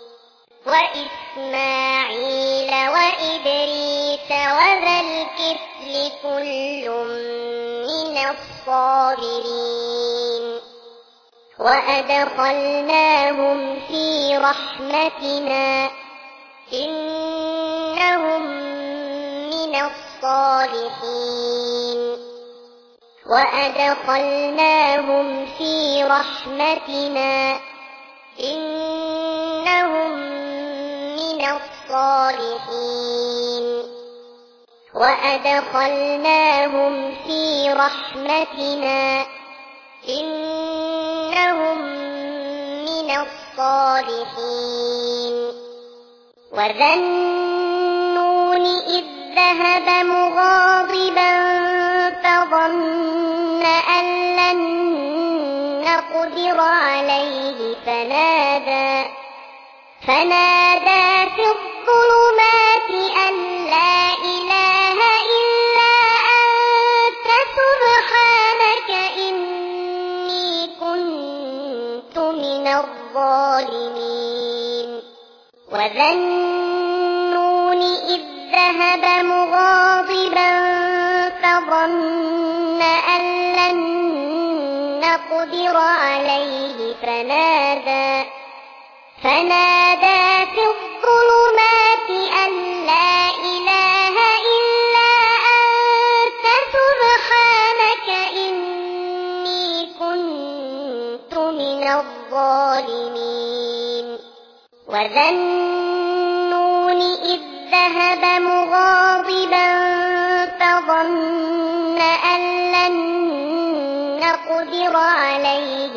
وإسماعيل وإدريس وذا الكفل كل من الصابرين وأدخلناهم في رحمتنا إنهم من الصالحين وأدخلناهم في رحمتنا إنهم من الصالحين وأدخلناهم في رحمتنا إنهم من الصالحين وذا النون إذ ذهب مغاضبا فظن أن لن نقدر عليه فنادى في الظلمات أن لا إله إلا أنت سبحانك إني كنت من الظالمين وذا النون إذ ذهب مغاضبا فظن أن لن نقدر عليه فنادى في الظلمات أن لا إله إلا أنت سبحانك إني كنت من الظالمين وذا النون إذ ذهب مغاضبا فظن أن لن نقدر عليه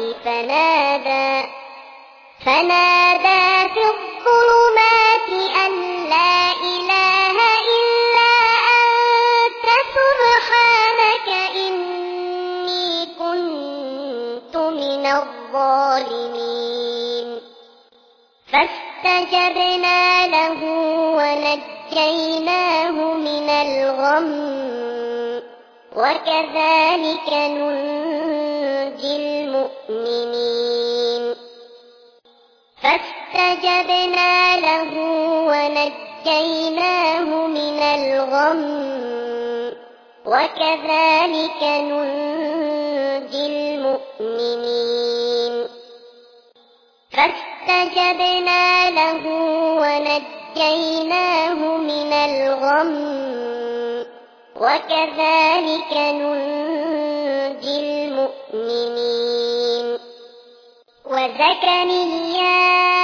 فنادى في الظلمات أن لا إله إلا أنت سبحانك إني كنت من الظالمين فاستجبنا له ونجيناه من الغم وكذلك ننجي المؤمنين فاستجبنا له ونجيناه من الغم وكذلك ننجي المؤمنين فاستجبنا له ونجيناه من الغم وكذلك ننجي المؤمنين وزكريا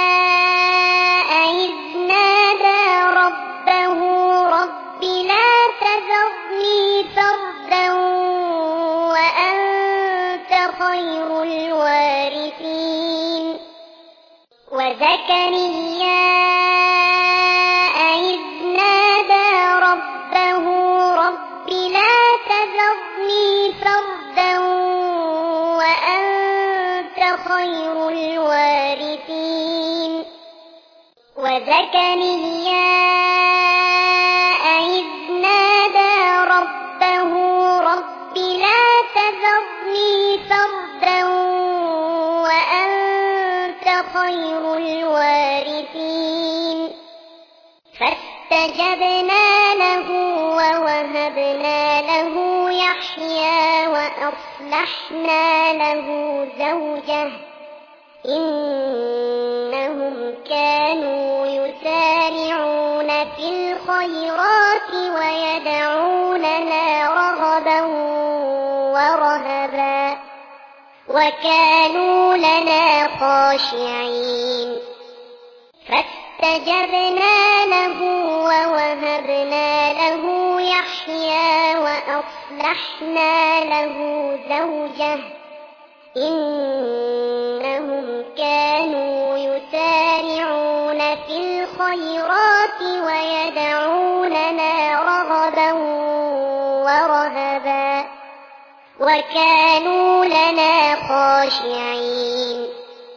إذ نادى ربه رب لا تذرني فردا وأنت خير الوارثين وزكريا إذ نادى ربه رب لا تذرني فردا وأنت خير الوارثين وزكريا إذ نادى ربه رب لا تذرني الوارثين فاستجبنا له ووهبنا له يحيى وأصلحنا له زوجه إنهم كانوا يسارعون في الخيرات ويدعوننا رغبا ورهبا وكانوا لنا خاشعين فاستجبنا له ووهبنا له يحيى وأصلحنا له زوجه إنهم كانوا يسارعون في الخيرات ويدعوننا رغبا ورهبا وكانوا لنا خاشعين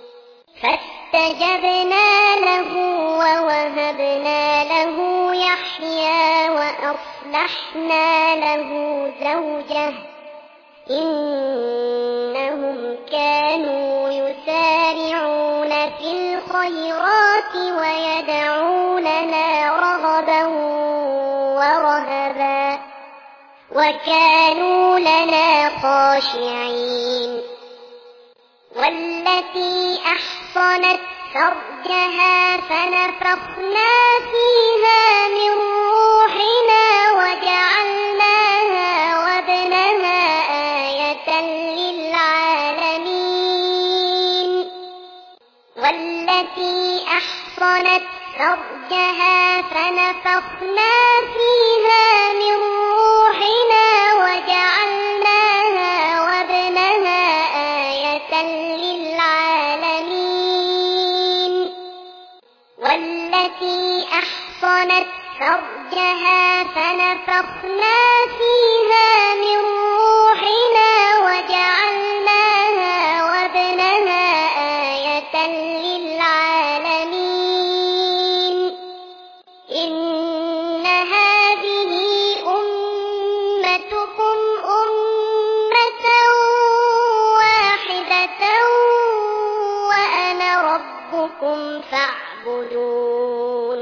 فاستجبنا له ووهبنا له يحيى وأصلحنا له زوجه إنهم كانوا يسارعون في الخيرات ويدعوننا رغبا ورهبا وكانوا لنا خاشعين والتي أحصنت فرجها فنفخنا فيها من روحنا وجعلناها وابنها آية للعالمين والتي أحصنت فرجها فنفخنا فيها من روحنا وجعلناها وابنها آية للعالمين والتي أحصنت فرجها فنفخنا فيها من روحنا وجعلناها وابنها آية للعالمين إن هذه أمتكم أمة واحدة وأنا ربكم فاعبدون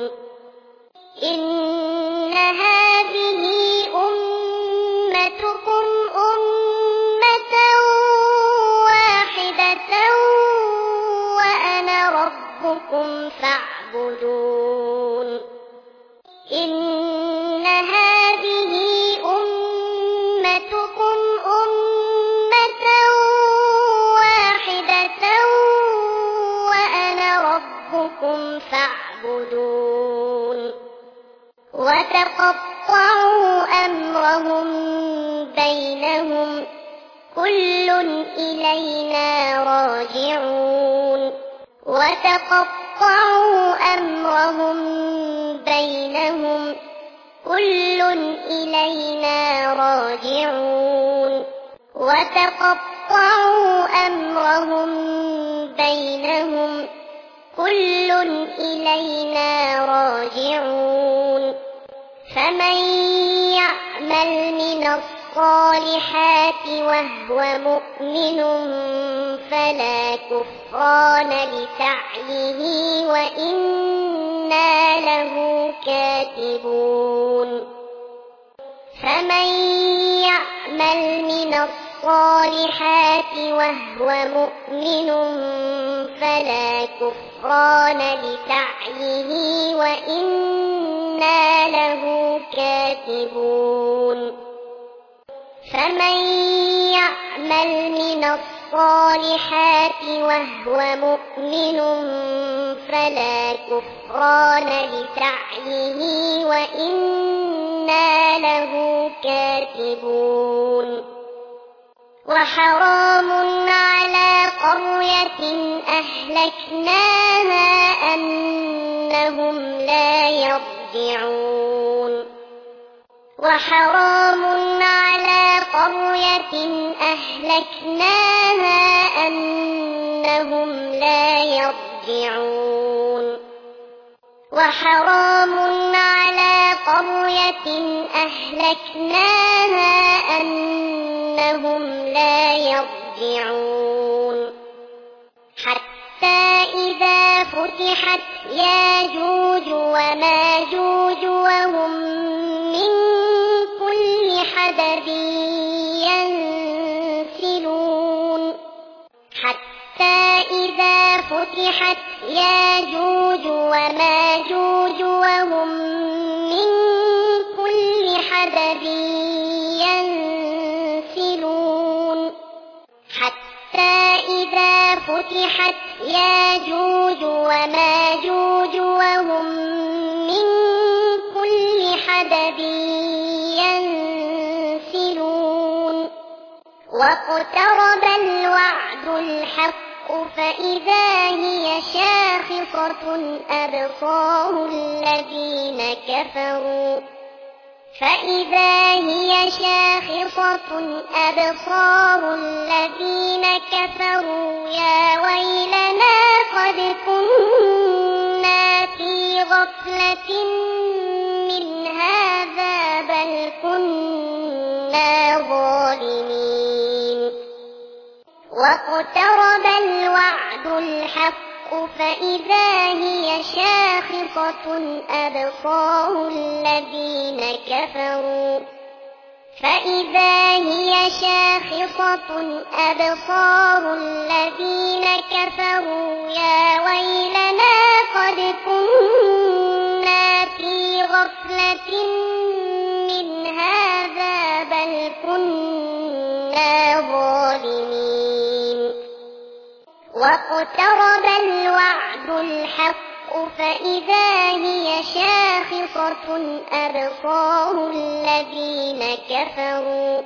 إن هذه أمتكم أمة واحدة وأنا ربكم فاعبدون إن هذه أمتكم أمة واحدة وأنا ربكم فاعبدون وتقطعوا أمرهم بينهم كل إلينا راجعون وتقطعوا أمرهم بينهم كل إلينا راجعون وتقطعوا أمرهم بينهم كل إلينا راجعون فمن يعمل من الصالحات وهو مؤمن فلا كفران لسعيه وإنا له كاتبون فمن يعمل من الصالحات وهو مؤمن فلا كفران لسعيه وإنا له كاتبون فمن يعمل من الصالحات وهو مؤمن فلا كفران لسعيه وإنا له كاتبون وحرام على قرية أهلكناها أنهم لا يرجعون وحرام على قرية أهلكناها أنهم لا يرجعون وحرام على قرية أهلكناها أنهم لا يرجعون حتى إذا فتحت فتحت ياجوج وماجوج وهم من كل حدب ينسلون حتى إذا فتحت ياجوج وماجوج وهم من كل حدب ينسلون حتى إذا فتحت ياجوج وماجوج وهم من كل حدب ينسلون واقترب الوعد الحق فإذا هي شاخصة أبصار الذين كفروا يا ويلنا قد كنا في غفلة من هذا بل كنا ظالمين واقترب الوعد الحق فإذا هي شاخصة أبصار الذين كفروا يا ويلنا قد كنا في غفلة من هذا بل كنا ظالمين واقترب الوعد الحق فإذا هي شاخصة أبصار الذين كفروا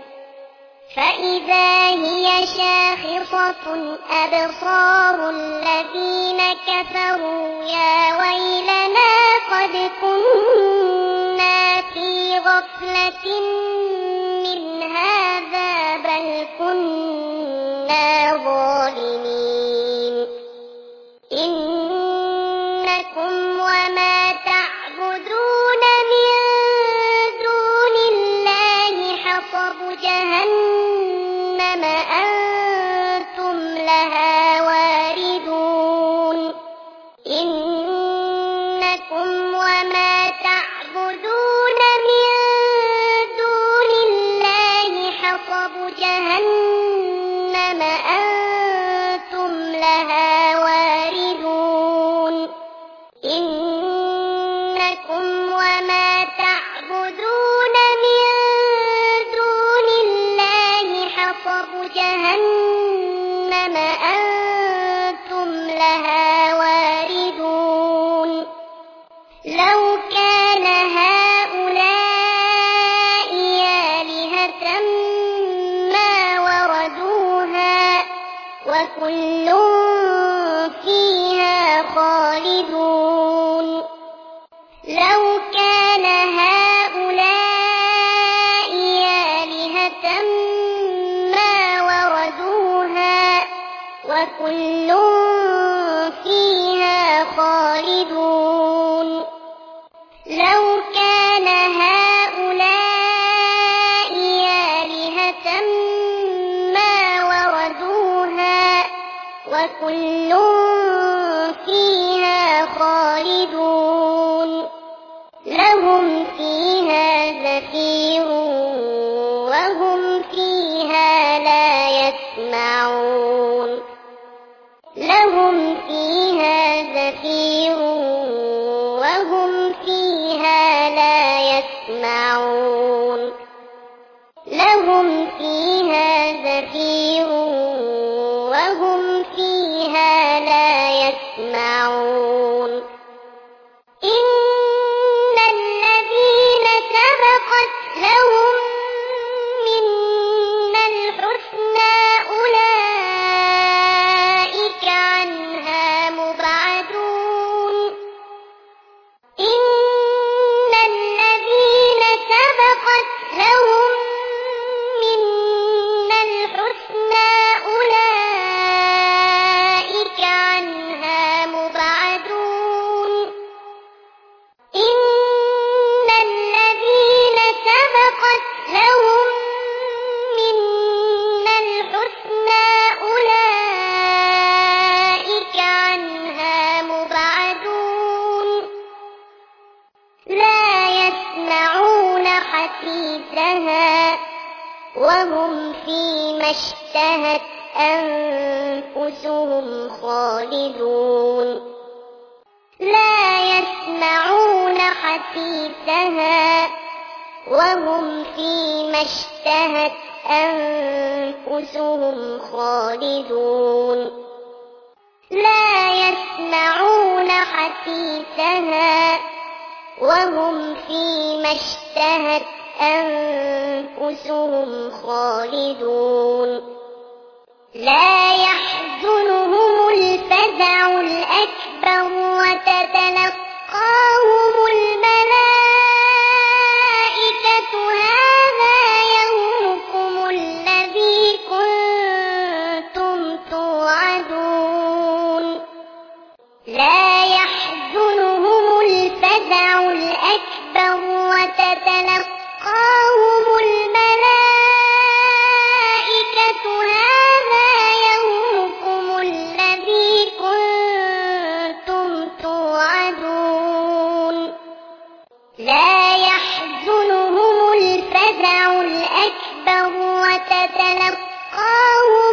يا ويلنا قد كنا في غفلة من هذا بل كنا ظالمين إنكم وما تعبدون من دون الله حصب جهنم أنتم لها واردون إنكم وما تعبدون من دون الله حصب جهنم أنتم لها واردون إنكم وما تعبدون من دون الله حصب جهنم أنتم لها واردون لو كان هؤلاء آلهة ما وردوها وكل فيها خالدون لو كان هؤلاء آلهة ما وردوها وكل فيها خالدون لو كان هؤلاء آلهة ما وردوها وكل فيها خالدون لهم فيها زفير وهم فيها لا يسمعون لهم فيها زفير وهم فيها لا يسمعون لهم فيها زفير وهم فيها لا يسمعون إن الذين سبقت لهم منا الحسنى أولئك عنها مبعدون إن الذين سبقت لهم منا الحسنى أولئك عنها مبعدون حثيثها وهم فيما اشتهت أنفسهم خالدون لا يسمعون حثيثها وهم فيما اشتهت أنفسهم خالدون لا يسمعون حثيثها وهم فيما اشتهت أنفسهم خالدون لا يحزنهم الفزع الأكبر وتتلقاهم الملائكة هذا يومكم الذي كنتم توعدون لا يحزنهم الفزع الأكبر وتتلقاهم الملائكة هذا يومكم الذي كنتم توعدون لا يحزنهم الفزع الأكبر وتتلقاهم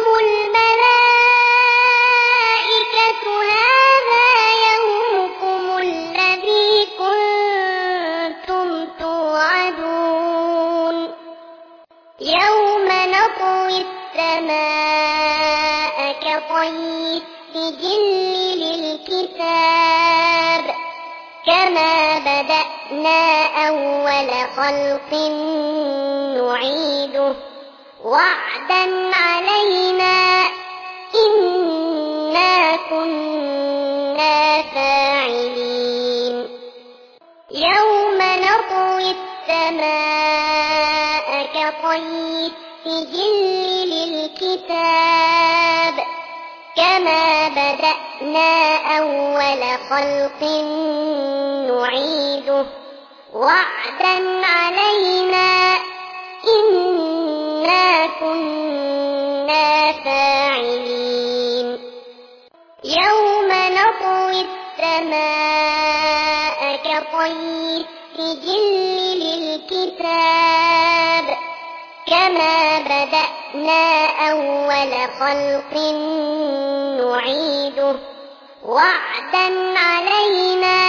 الملائكة هذا يومكم الذي كنتم توعدون يوم نطوي السماء كطي السجل للكتاب كما بدأنا أول خلق نعيده وعدا علينا إنا كنا فاعلين يوم نطوي السماء كطي السجل للكتاب كما بدأنا أول خلق نعيده وعدا علينا إنا كنا فاعلين يوم نطوي السماء كطي السجل للكتاب كما بدأنا أول خلق نعيده وعدا علينا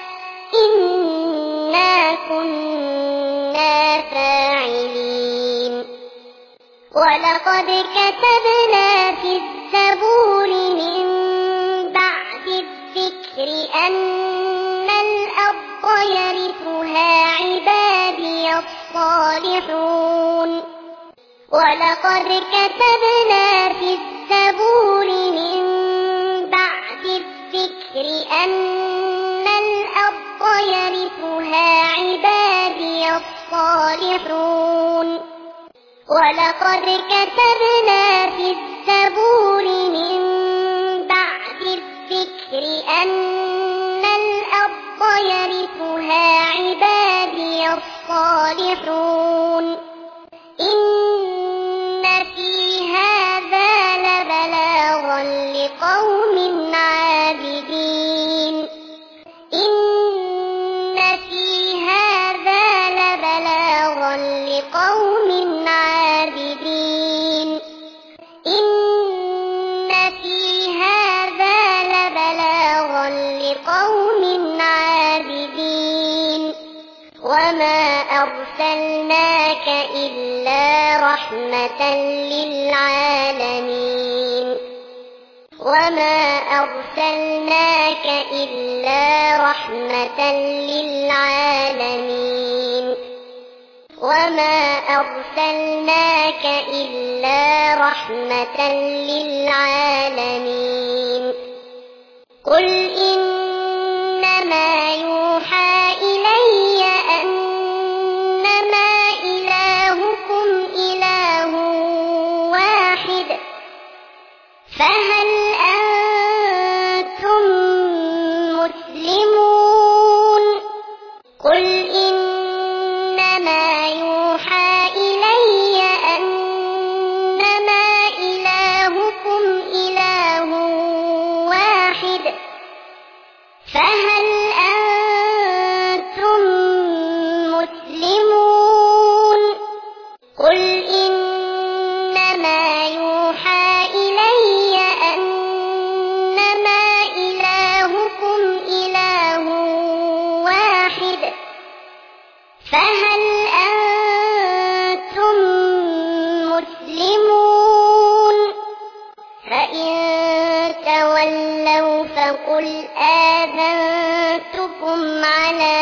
إنا كنا فاعلين ولقد كتبنا في الزبور من بعد الذكر أن الأرض يرثها عبادي الصالحون ولقد كتبنا في الزبور من بعد الذكر أن الأرض يرثها عبادي الصالحون ولقد كتبنا في الزبور من بعد الذكر أن الأرض يرثها عبادي الصالحون إن في هذا لبلاغا لقوم عابدين إن في هذا لبلاغا لقوم عابدين إن في هذا لبلاغا لقوم عابدين وما أرسلناك إلا رحمة للعالمين وما أرسلناك إلا رحمة للعالمين وما أرسلناك إلا رحمة للعالمين قل إنما يوحى إلي أنما إلهكم إله واحد فهل أنتم مسلمون قل إنما يوحى إلي أنما إلهكم إله واحد فهل أنتم مسلمون فهل أنتم مسلمون؟ فإن تولوا فقل آذنتكم على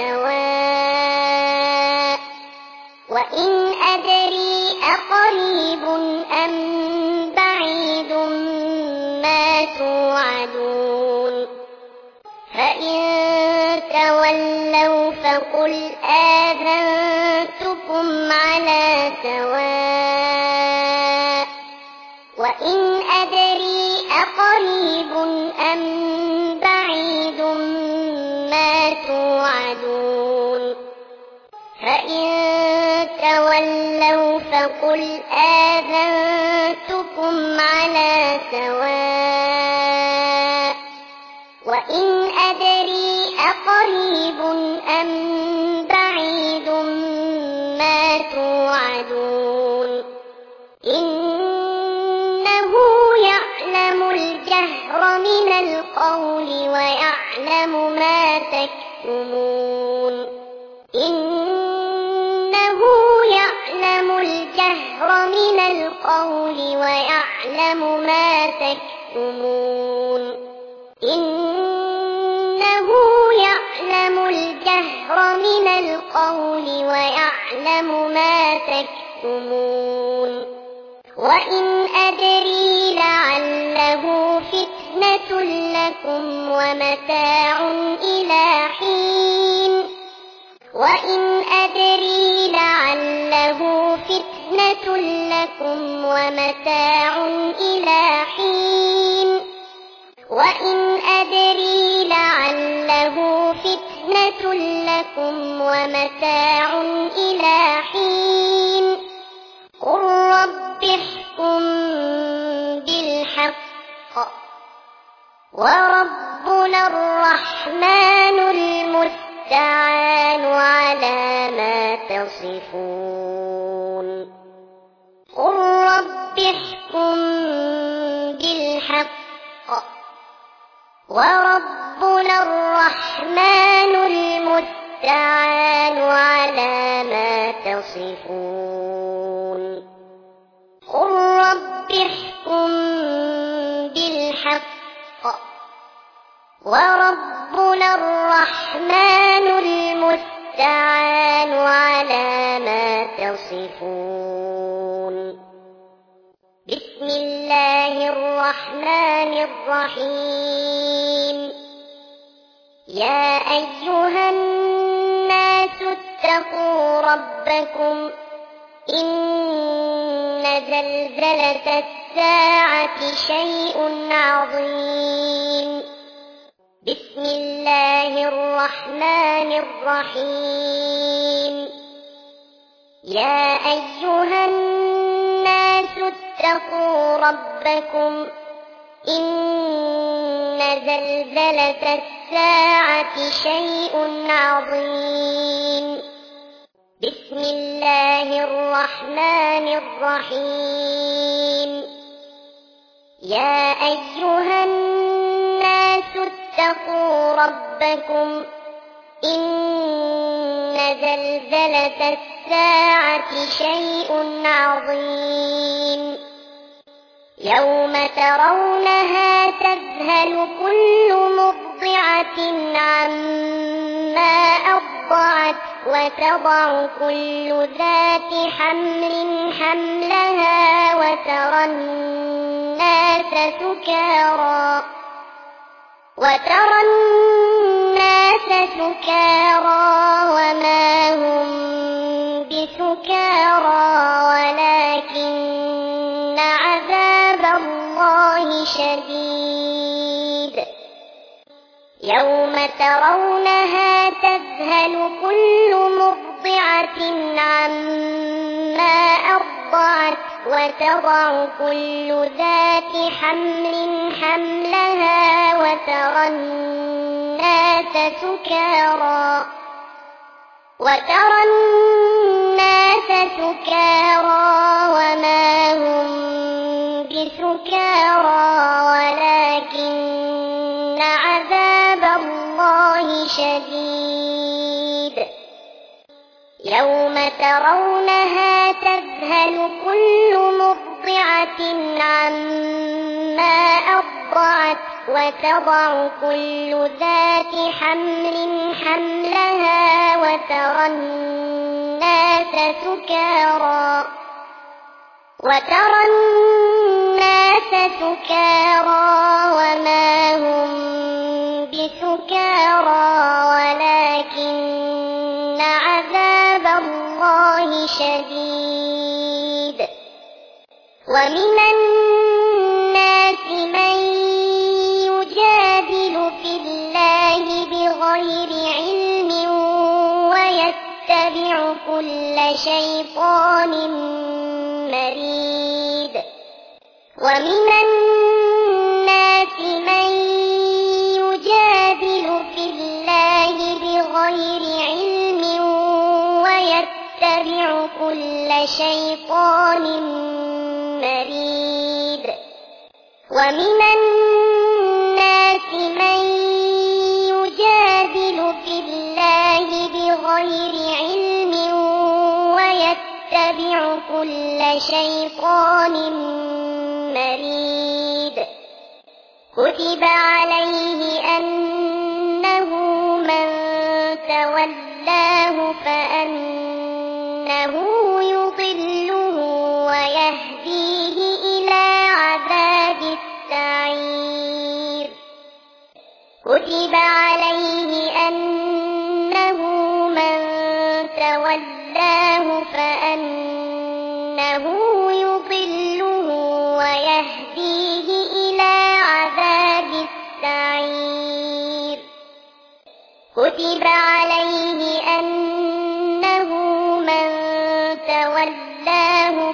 سواء وإن أدري أقريب أم بعيد ما توعدون فإن تولوا فقل آذنتكم على سواء وإن أدري أقريب أم بعيد ما توعدون فإن تولوا فقل آذنتكم على سواء وإن أدري أقريب أم بعيد ما توعدون إنه يعلم الجهر من القول ويعلم ما تكتمون إنه يعلم الجهر من القول ويعلم ما تكتمون إنه يعلم الجهر من القول ويعلم ما تكتمون وإن أدري لعله فتنة لكم ومتاع إلى حين وإن أدري لعله فتنة لكم ومتاع إلى حين وإن أدري لعله فتنة لكم ومتاع إلى حين قل رب احكم بالحق وربنا الرحمن المستعان على ما تصفون قل رب احكم بالحق وربنا الرحمن المستعان على ما تصفون قل رب احكم بالحق وربنا الرحمن المستعان على ما تصفون بسم الله الرحمن الرحيم يا أيها الناس اتقوا ربكم إن زلزلة الساعة شيء عظيم بسم الله الرحمن الرحيم يا أيها الناس اتقوا ربكم إن زلزلة الساعة شيء عظيم بسم الله الرحمن الرحيم يا أيها الناس اتقوا ربكم إن زلزلة الساعة شيء عظيم يوم ترونها تذهل كل مرضعة عما أرضعت وتضع كل ذات حمل حملها وترى الناس سكارى وما هم بسكارى ولكن عذاب الله شديد يوم ترونها تذهل كل مرضعة عما أرضعت وتضع كل ذات حمل حملها وترى الناس سكارى وما هم بسكارى ولكن عذاب الله شديد يوم ترونها تذهل كل مرضعة عما أرضعت وتضع كل ذات حمل حملها وترى الناس سكارى وما هم بسكارى ولكن عذاب الله شديد. ومن الناس من يجادل في الله بغير علم ويتبع كل شيطان مريد. ومن الناس من يجادل في الله بغير علم ويتبع كل شيطان مريد. ومن الناس من يجادل في الله بغير علم ويتبع كل شيطان مريد. كتب عليه أنه من تولاه فأنه يضله ويهديه إلى عذاب السعير. كتب عليه أنه من تولاه فأنه يضله ويهديه إلى عذاب السعير. كتب عليه أنه من تولاه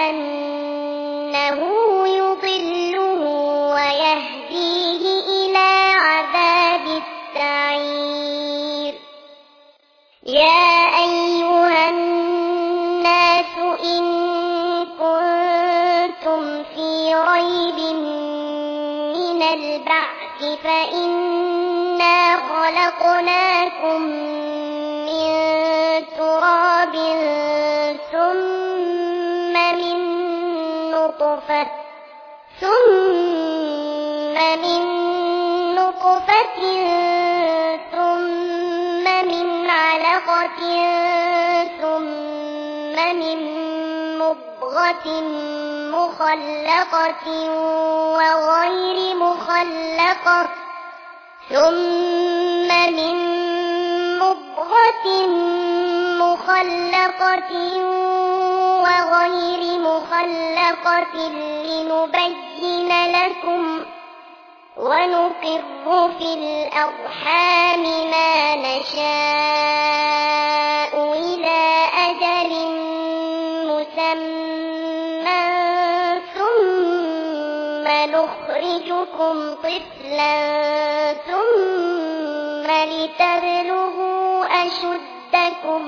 فأنه يضله ويهديه إلى عذاب السعير. يا أيها الناس إن كنتم في ريب من البعث فإنا خلقناكم من تراب ثم من نطفة ثم من علقة ثم من مضغة مخلقة وغير مخلقة ثم من مضغة مخلقة وغير مخلقة لنبين لكم ونقر في الأرحام ما نشاء إلى أجل مسمى ثم نخرجكم طفلا ثم لتبلغوا أشدكم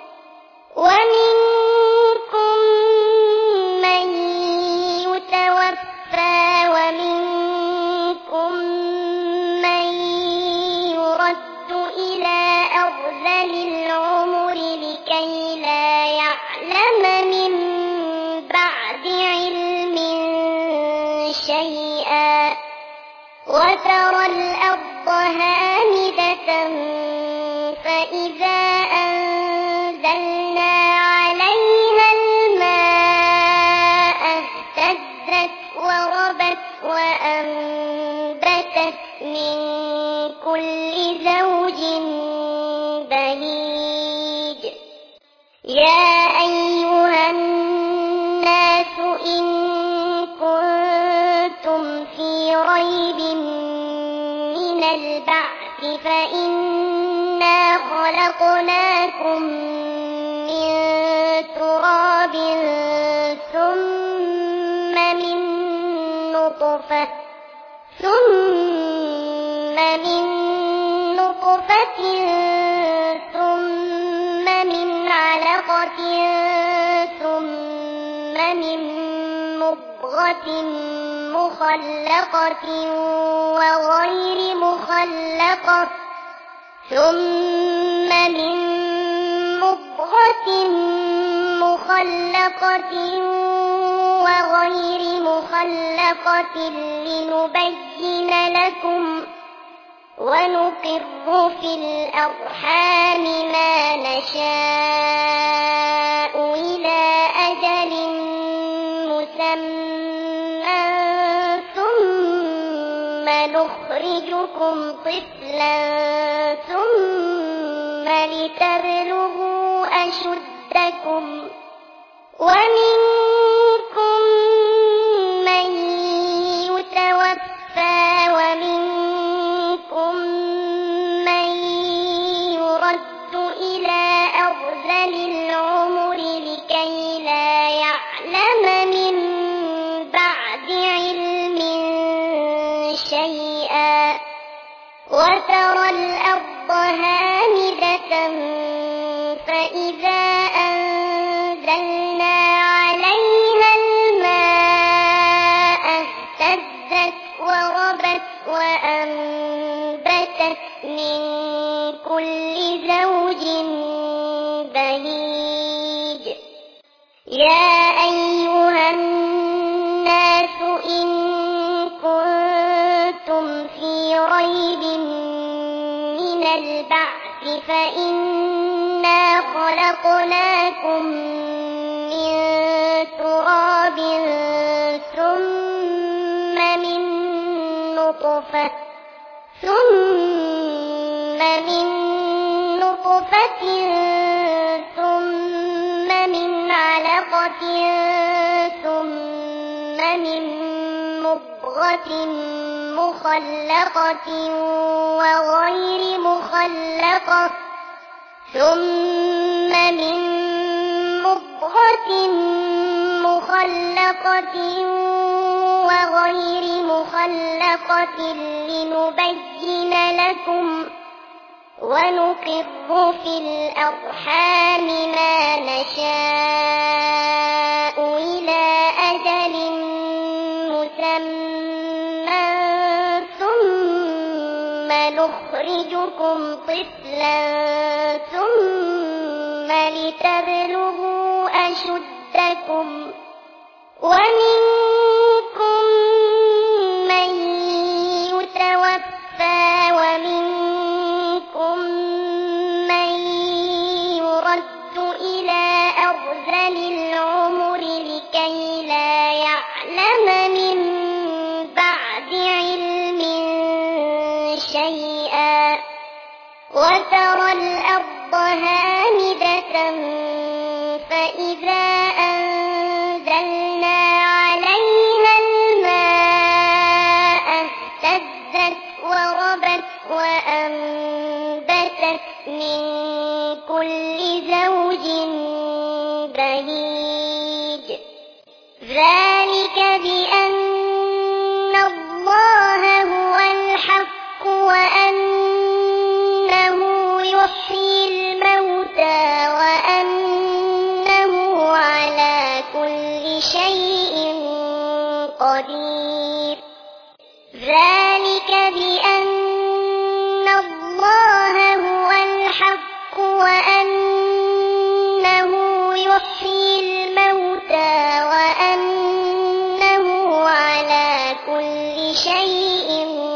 ومنكم من يتوفى ومنكم من يرد إلى أرذل العمر لكي لا يعلم من بعد علم شيئا وترى الأرض هامدة فإذا أنزلنا عليها الماء اهتزت وربت وأنبتت من كل زوج بهيج. يا أيها الناس إن كنتم في ريب من البعث فإنا خلقناكم من تراب ثم من نطفة ثم من علقة ثم من مضغة مخلقة وغير مخلقة ثم من مضغة مخلقة وغير مخلقة لنبين لكم ونقر في الأرحام ما نشاء إلى أجل مسمى ثم نخرجكم طفلا ثم لتبلغوا أشدكم ومنكم من يتوفى ومنكم من يرد إلى أرذل العمر لكي لا يعلم من بعد علم شيئا وترى الأرض هامدة فإذا أنزلنا عليها الماء اهتزت وربت وأنبتت من كل زوج بهيج يا أيها الناس إن كنتم في ريب من البعث فإنا خلقناكم من تراب ثم من نطفة ثم من علقة ثم من مضغة مخلقة وغير مخلقة ثم من مضغة مخلقة وغير مخلقة لنبين لكم ونقر في الأرحام ما نشاء إلى أجل مسمى ثم نخرجكم طفلا ثم لتبلغوا أشدكم ومنكم من يتوفى ومنكم من يرد إلى أرذل العمر لكي لا يعلم من بعد علم شيئا وترى الأرض هامدة فإذا أنزلنا عليها الماء اهتزت وربت وأنبتت من كل زوج بهيج ذلك بأن الله هو الحق وأنه يحيي الموتى وأنه على كل شيء قدير ذلك بأن الله هو الحق وأنه يحيي الموتى وأنه على كل شيء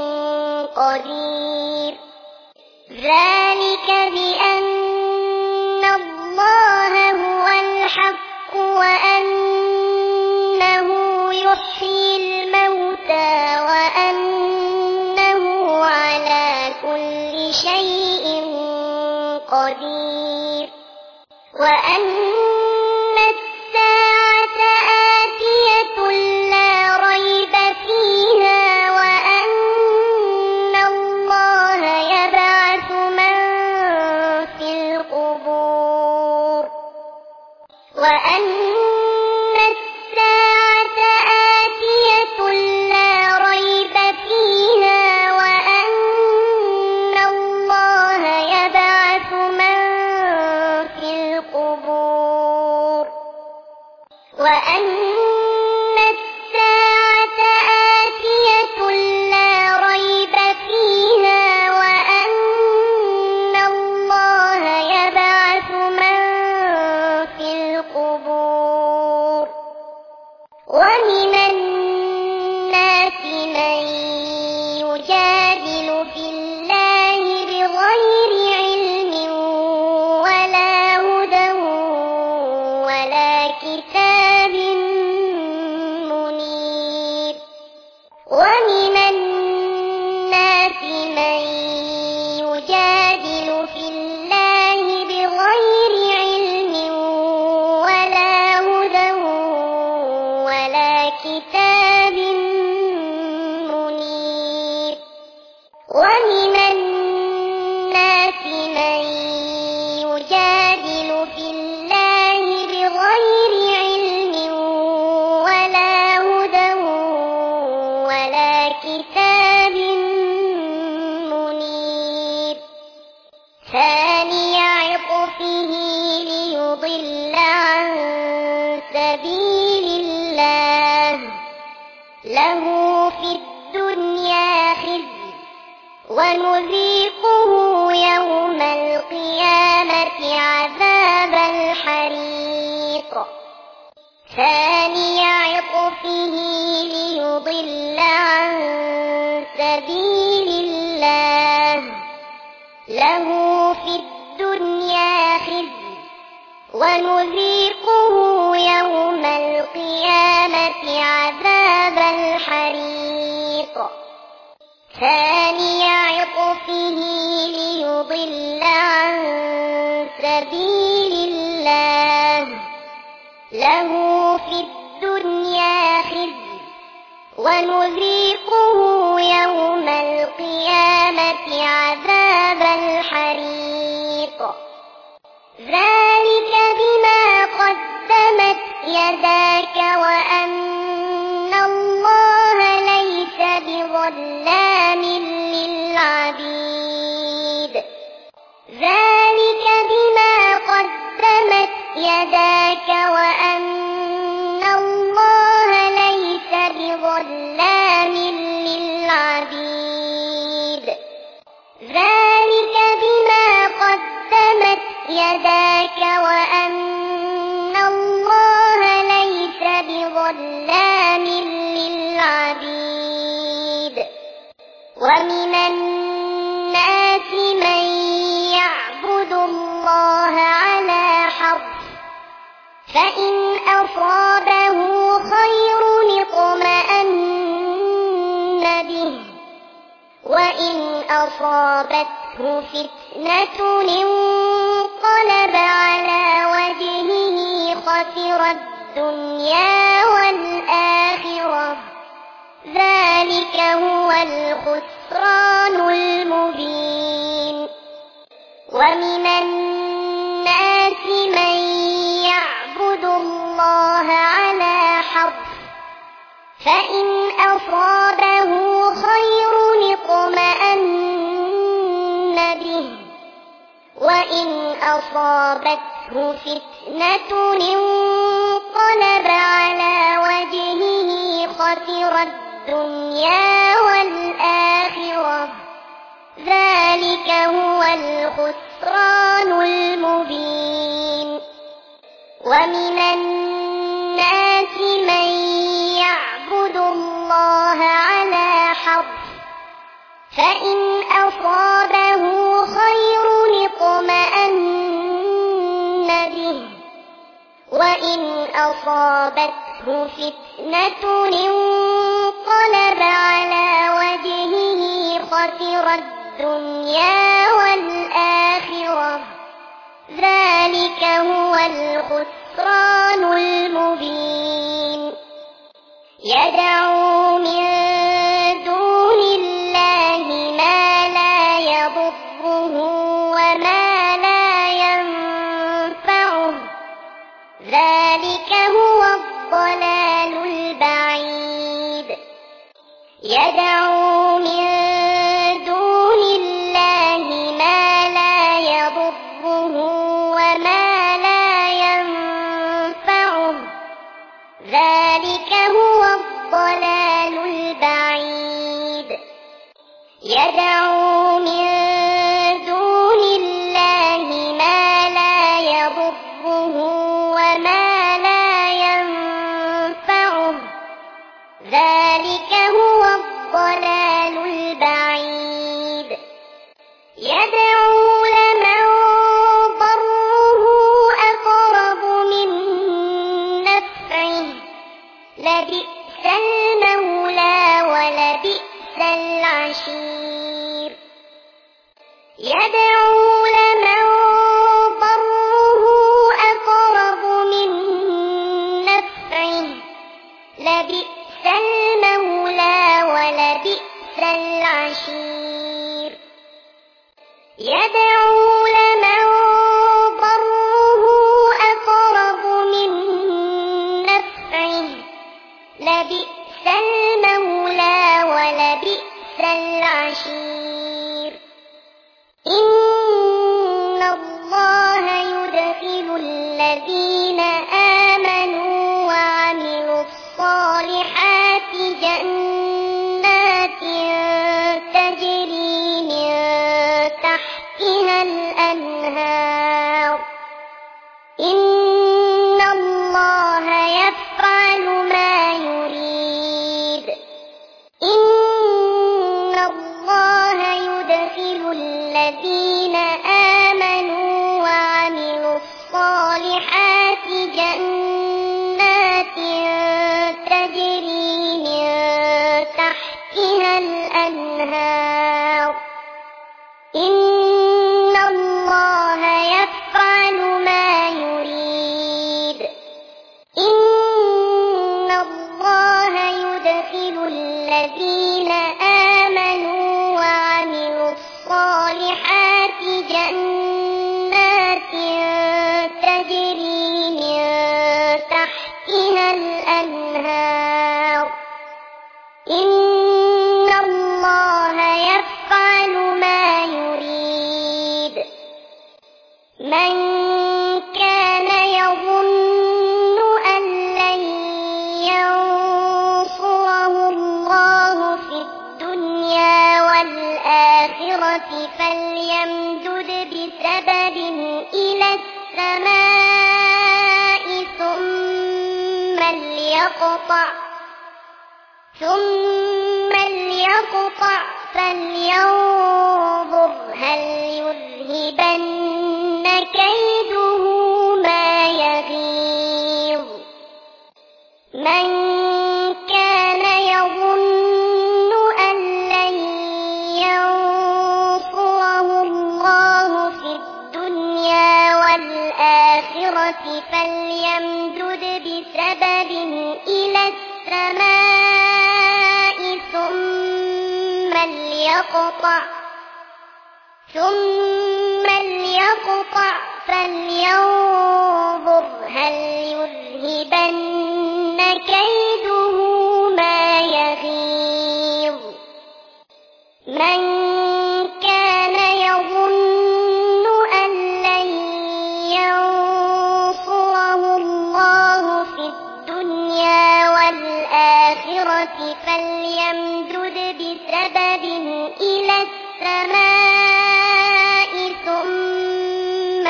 قدير ذلك بأن الله هو الحق وأنه يحيي الموتى وأنه على كل شيء قدير وأن الساعة آتية لا ريب فيها وأن الله يبعث من في القبور وأن الساعة آتية لا ريب فيها وأن الله يبعث من في القبور وأن الساعة آتية لا ريب فيها وأن الله يبعث من ومن الناس من يجادل في الله بغير علم ولا هدى ولا كتاب منير. ومن الناس من يجادل في الله بغير علم ولا هدى ولا كتاب منير. ومن الناس من يجادل في الله بغير علم ولا هدى ولا كتاب منير. ثاني عطفه ليضل عن سبيل الله له في الدنيا خزي ونذيقه يوم القيامة عذاب الحريق. ثاني عطفه ليضل عن سبيل الله له في الدنيا خزي ونذيقه يوم القيامة عذاب الحريق. ثاني عطفه ليضل عن سبيل الله له في الدنيا خزي ونذيقه يوم القيامة عذاب الحريق. ذلك بما قدمت يداك وأن الله ليس بظلام للعبيد. ذلك بما قدمت يداك وأن الله ليس بظلام للعبيد. ذلك بما قدمت يداك وأن الله ليس بظلام للعبيد. ومن الناس من يعبد الله على حرف فإن أصابه خير اطمأن به وإن أصابته فتنة انقلب على وجهه خسر الدنيا والآخرة. ذلك هو الخسران المبين. ومن الناس من يعبد الله على حرف فإن أصابه خير اطمأن به وإن أصابته فتنة انقلب على وجهه خسر الدنيا والآخرة. ذلك هو الخسران المبين. ومن الناس من يعبد الله على حرف فإن أصابه خير اطمأن به وإن أصابته فتنة انقلب على وجهه خسر الدنيا والآخرة. ذلك هو الخسران المبين. يدعو من دون الله ما لا يضره وما لا ينفعه. ذلك هو الضلال البعيد. يدعو من دون الله ما لا يضره وما لا ينفعه. ذلك هو الضلال البعيد. يدعو من دون الله ما لا يضره وما لا ينفعه. تحتها الأنهار إن الله يفعل ما يريد إن الله يدخل الذين آمنوا وعملوا الصالحات جنات تجري من تحتها الأنهار إن الله يفعل ما يريد إن الله يدخل الذين آمنوا وعملوا الصالحات جنات تجري من تحتها الأنهار إن الله يفعل ما يريد من كان يظن أن لن ينصره الله في الدنيا والآخرة فليمدد بسبب إلى السماء ثم ليقطع فلينظر هل يذهبن كيده ما يغيظ من كان يظن أن لن ينصره الله في الدنيا والآخرة فليمدد بسبب إلى السماء ثم ليقطع فلينظر هل يذهبن كيده ما يغيظ من كان يظن أن لن ينصره الله في الدنيا والآخرة فليمدد بسبب إلى السماء ثم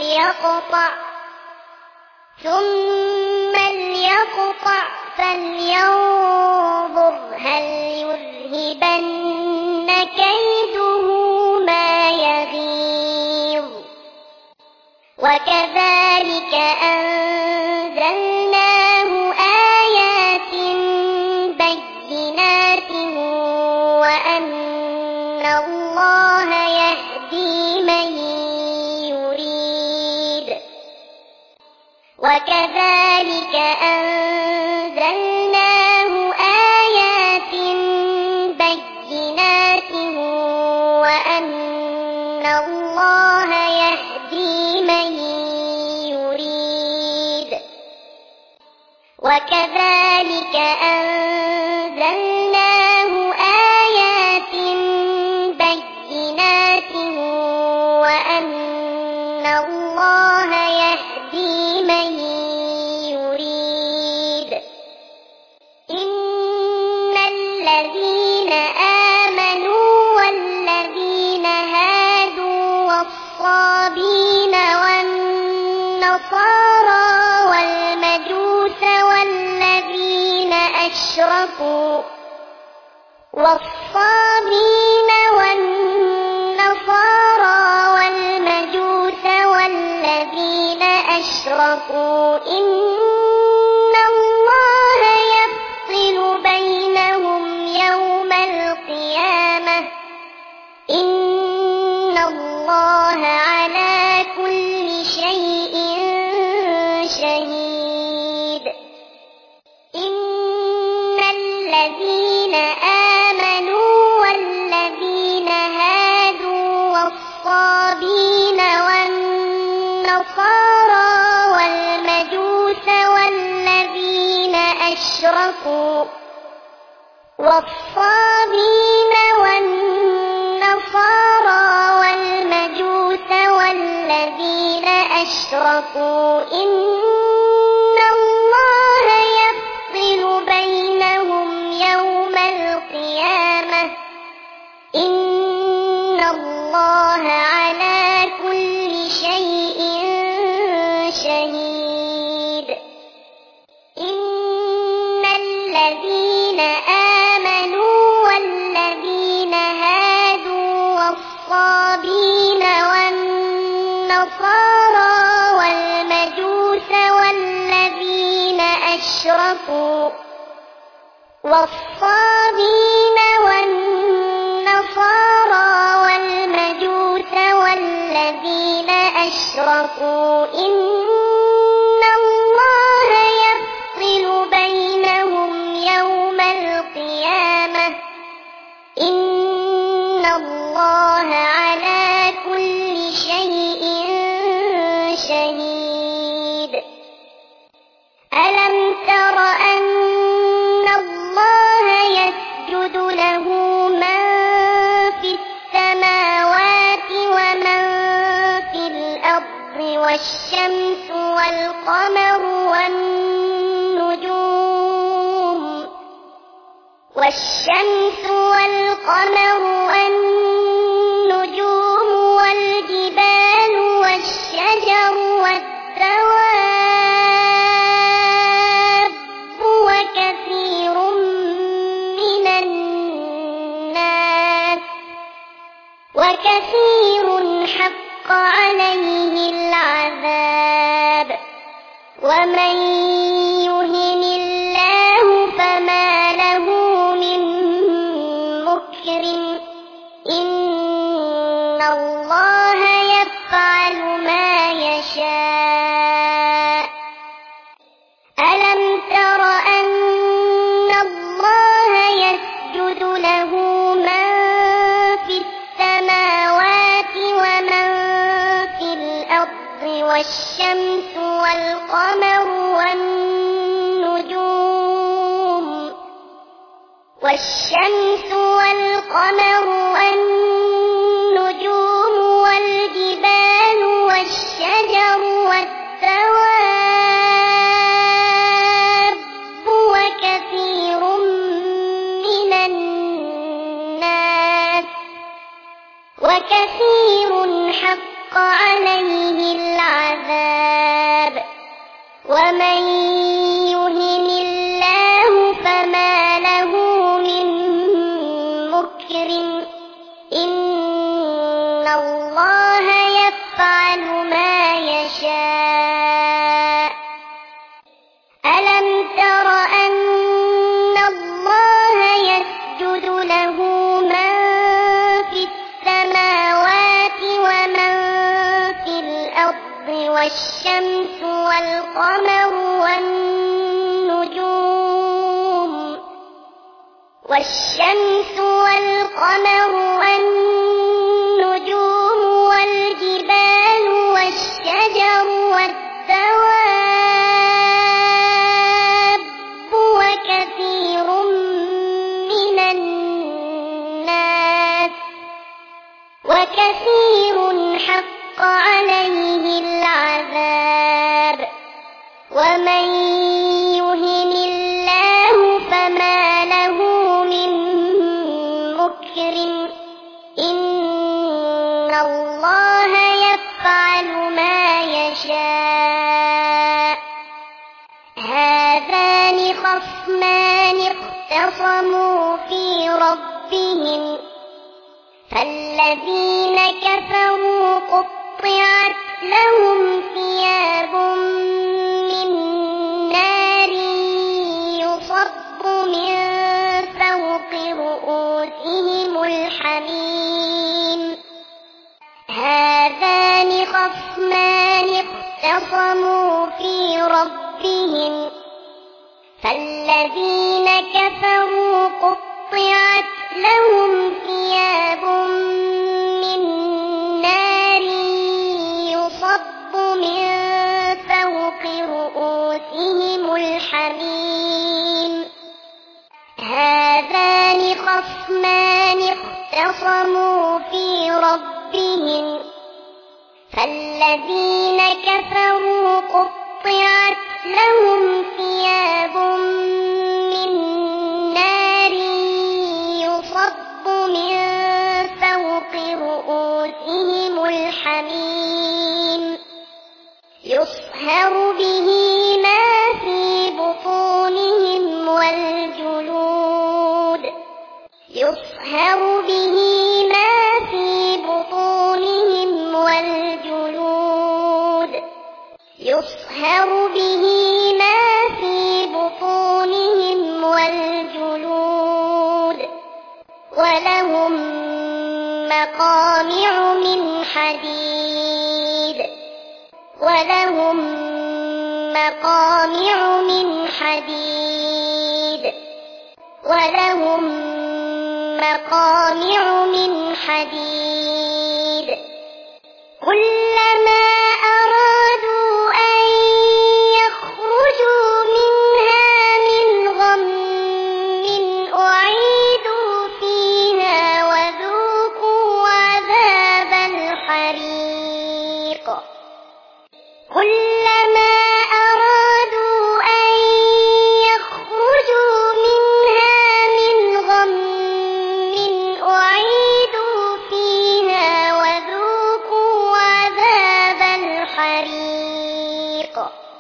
ليقطع فلينظر هل يذهبن كيده ما يغيظ وكذلك أنزلناه آيات بينات وأن الله يهدي من يريد وكذلك أنزلناه آيات بينات وأن الله يهدي من يريد وكذلك أنزلناه آيات بينات وأن الله يهدي من يريد إن الذين آمنوا والذين هادوا والصابين والنصارى والمجوس والذين أشركوا والصابين والنصارى والمجوس والذين أشركوا إن الله يفصل بينهم يوم القيامة إن الله على كل شيء شهيد إن الذين آمنوا والذين هادوا والصابين والنصارى والمجوس والذين أشركوا والصابين والنصارى والمجوس والذين أشركوا إن الله يفصل بينهم يوم القيامة إن الله على والنصارى والمجوس والذين أشركوا والصابين والنصارى والمجوس والذين أشركوا إن الله يفصل بينهم يوم القيامة إن الله على كل شيء شهيد ألم تر أن الله يسجد له من في السماوات ومن في الأرض والشمس والقمر والنجوم والجبال والشجر والدواب وكثير حق عليه العذاب ومن يهن الله فما له من مكرم إن الله يفعل ما يشاء ألم تر أن الله يسجد له من في السماوات ومن في الأرض والشمس والقمر والنجوم والجبال والشجر والدواب وكثير حق عليه العذاب ومن يهن الله فما له من مكرم إن الله يفعل ما يشاء ألم تر أن الله يسجد له من في السماوات ومن في الأرض والشمس والقمر والنجوم والجبال والشجر والدواب وكثير حق عليه العذاب ومن يهن الله فما له من مكرم إن الله يفعل ما يشاء هذان خصمان اختصموا في ربهم فالذين كفروا قطعت لهم ثياب من نار يصب من فوق رؤوسهم الحميم هذان خصمان اختصموا في ربهم فالذين كفروا قطعت لهم ثياب من نار يصب من فوق رؤوسهم الحميم هذان خصمان اختصموا في ربهم فالذين كفروا قطعت لهم ثياب من نار يصب من فوق رؤوسهم الحميم يصهر به ما في بطونهم والجلود يصهر به ما في بطونهم والجلود يصهر به ما في بطونهم والجلود ولهم مقامع من حديد ولهم مقامع من حديد ولهم مقامع من حديد كلما أرادوا أن يخرجوا منها من غم أعيدوا فيها وذوقوا عذاب الحريق كلما أرادوا أن يخرجوا منها من غم أعيدوا فيها وذوقوا عذاب الحريق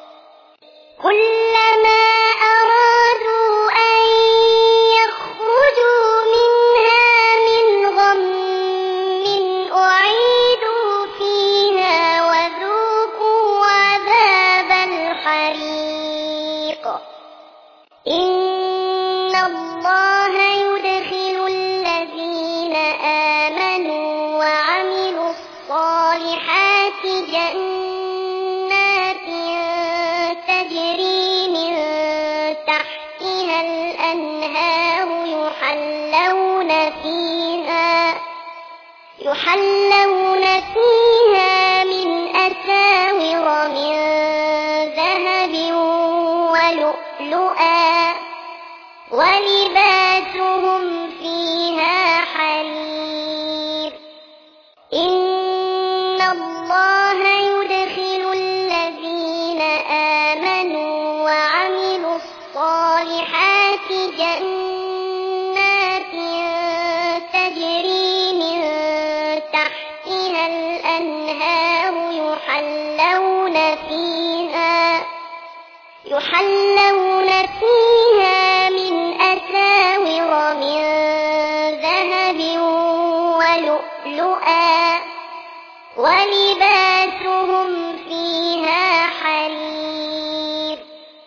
كلما أرادوا أن يخرجوا منها من غم أعيدوا فيها وذوقوا عذاب الحريق إن الله يدخل الذين آمنوا وعملوا الصالحات جنات تجري من تحتها الأنهار يحلون فيها من أساور من ذهب ولؤلؤا ولباسهم فيها حرير إن الله يدخل الذين آمنوا وعملوا الصالحات جنات تجري من تحتها الأنهار يحلون فيها من أساور من ذهب ولؤلؤا ولباسهم فيها حرير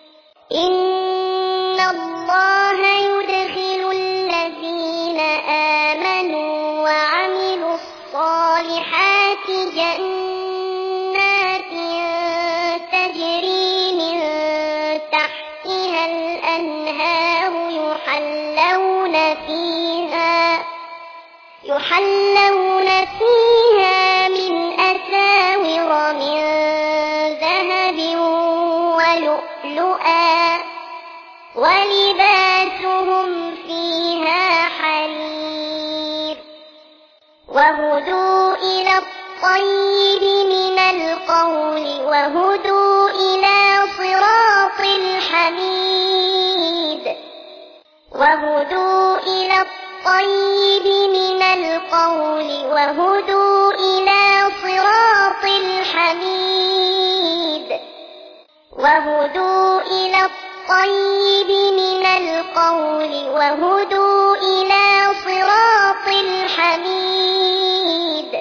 إن الله يدخل الذين آمنوا وعملوا الصالحات جنات تجري من تحتها الأنهار يحلون فيها من أساور من ذهب ولؤلؤا ولباسهم فيها حرير وهدوا إلى الطيب من القول وهدوا إلى صراط الحميد وهدوا إلى الطيب من القول وهدوا إلى صراط الحميد وهدوا إلى الطيب من القول وهدوا إلى صراط الحميد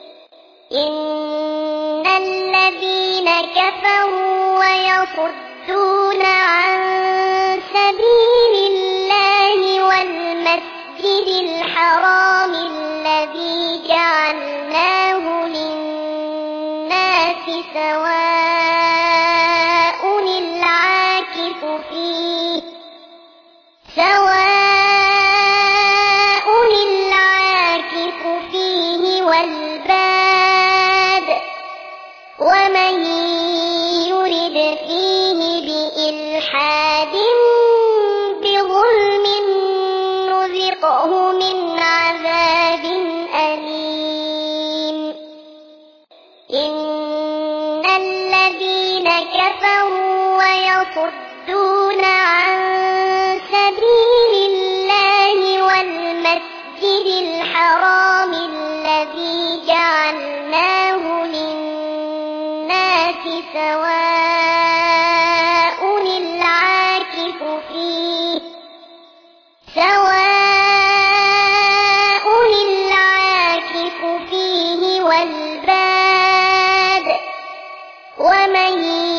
إن الذين كفروا ويصدون عن سبيل الله والمسجد الحرام الذي جعلناه للناس سواء العاكف فيه والباد ومن يرد فيه بإلحاد بظلم نذقه من عذاب أليم إن الذين كفروا ويصدون عن سبيل الله والمسجد الحرام الذي جعلناه للناس سواء العاكف فيه والباد ومن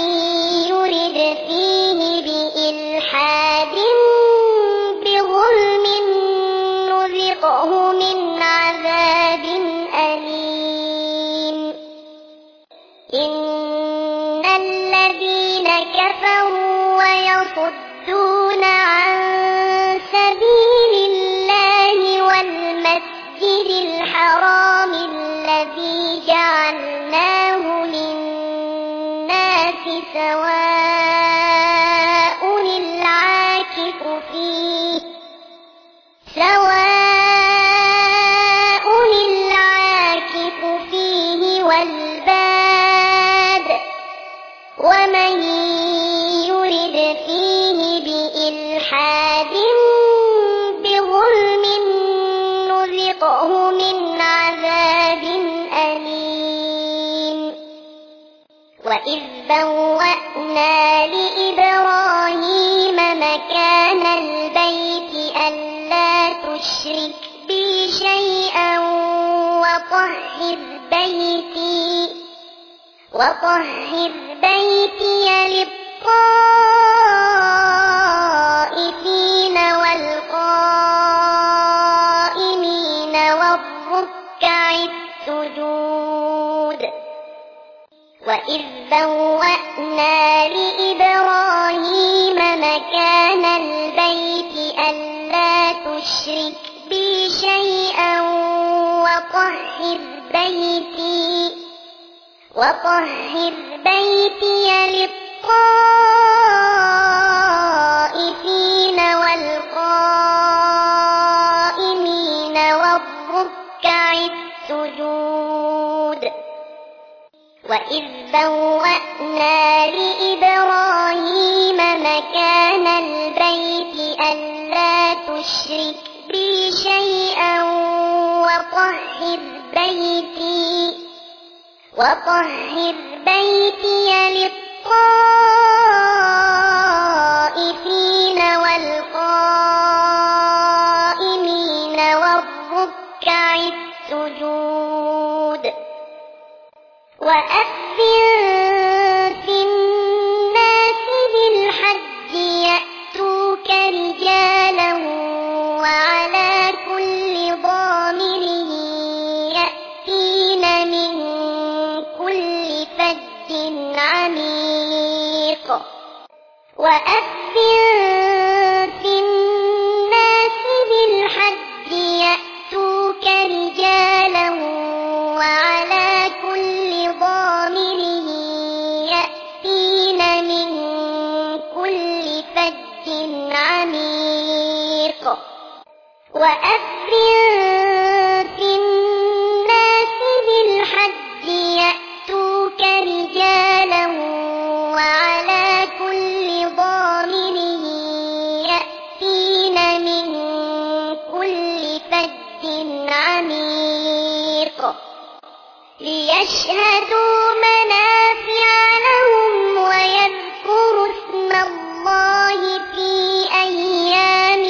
إن الذين كفروا ويصدون عن سبيل الله والمسجد الحرام الذي جعلناه للناس سواء العاكف فيه والباد ومن يرد فيه بإلحاد بظلم نذقه من عذاب أليم وإذ بوأنا لإبراهيم مكان البيت ألا تشرك بي شيئا وطهر بيتي للطائفين والقائمين والركع السجود وإذ بوأنا لإبراهيم مكان البيت ألا تشرك بي شيئا وطهر بيتي للطائفين والقائمين والركع السجود وإذ بوأنا لإبراهيم مكان البيت ألا تشرك بي شيئا وطهر بيتي للطائفين والقائمين والركع السجود وأذن في الناس بالحج يأتوك رجالا وعلى كل ضامر يأتين من كل فج عميق وأذن في الناس بالحج يأتوك رجالا وعلى كل ضامر يأتين من كل فج عميق وأذن في الناس بالحج يأتوك رجالا وعلى كل ضامر يأتين من كل فج عميق ليشهدوا منافع لهم ويذكروا اسم الله في أيام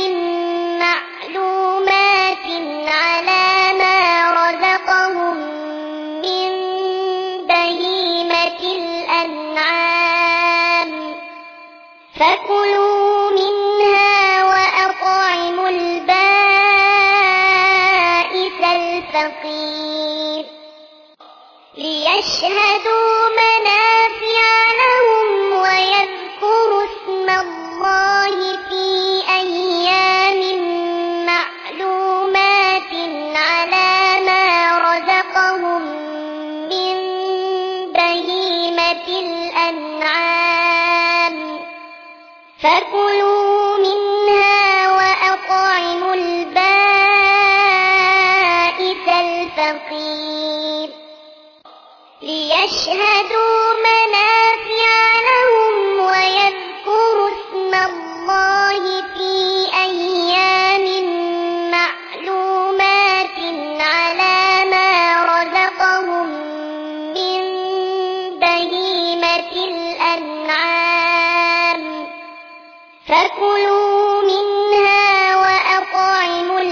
معلومات على ما رزقهم من بهيمة الأنعام فكلوا منها وأطعموا البائس الفقير ليشهدوا منافع لهم ويذكروا اسم الله في أيام معلومات على ما رزقهم من بهيمة الأنعام فكلوا منها وأطعموا البائس الفقير ليشهدوا منافع لهم ويذكروا اسم الله في أيام معلومات على ما رزقهم من بهيمة الأنعام فكلوا منها وأطعموا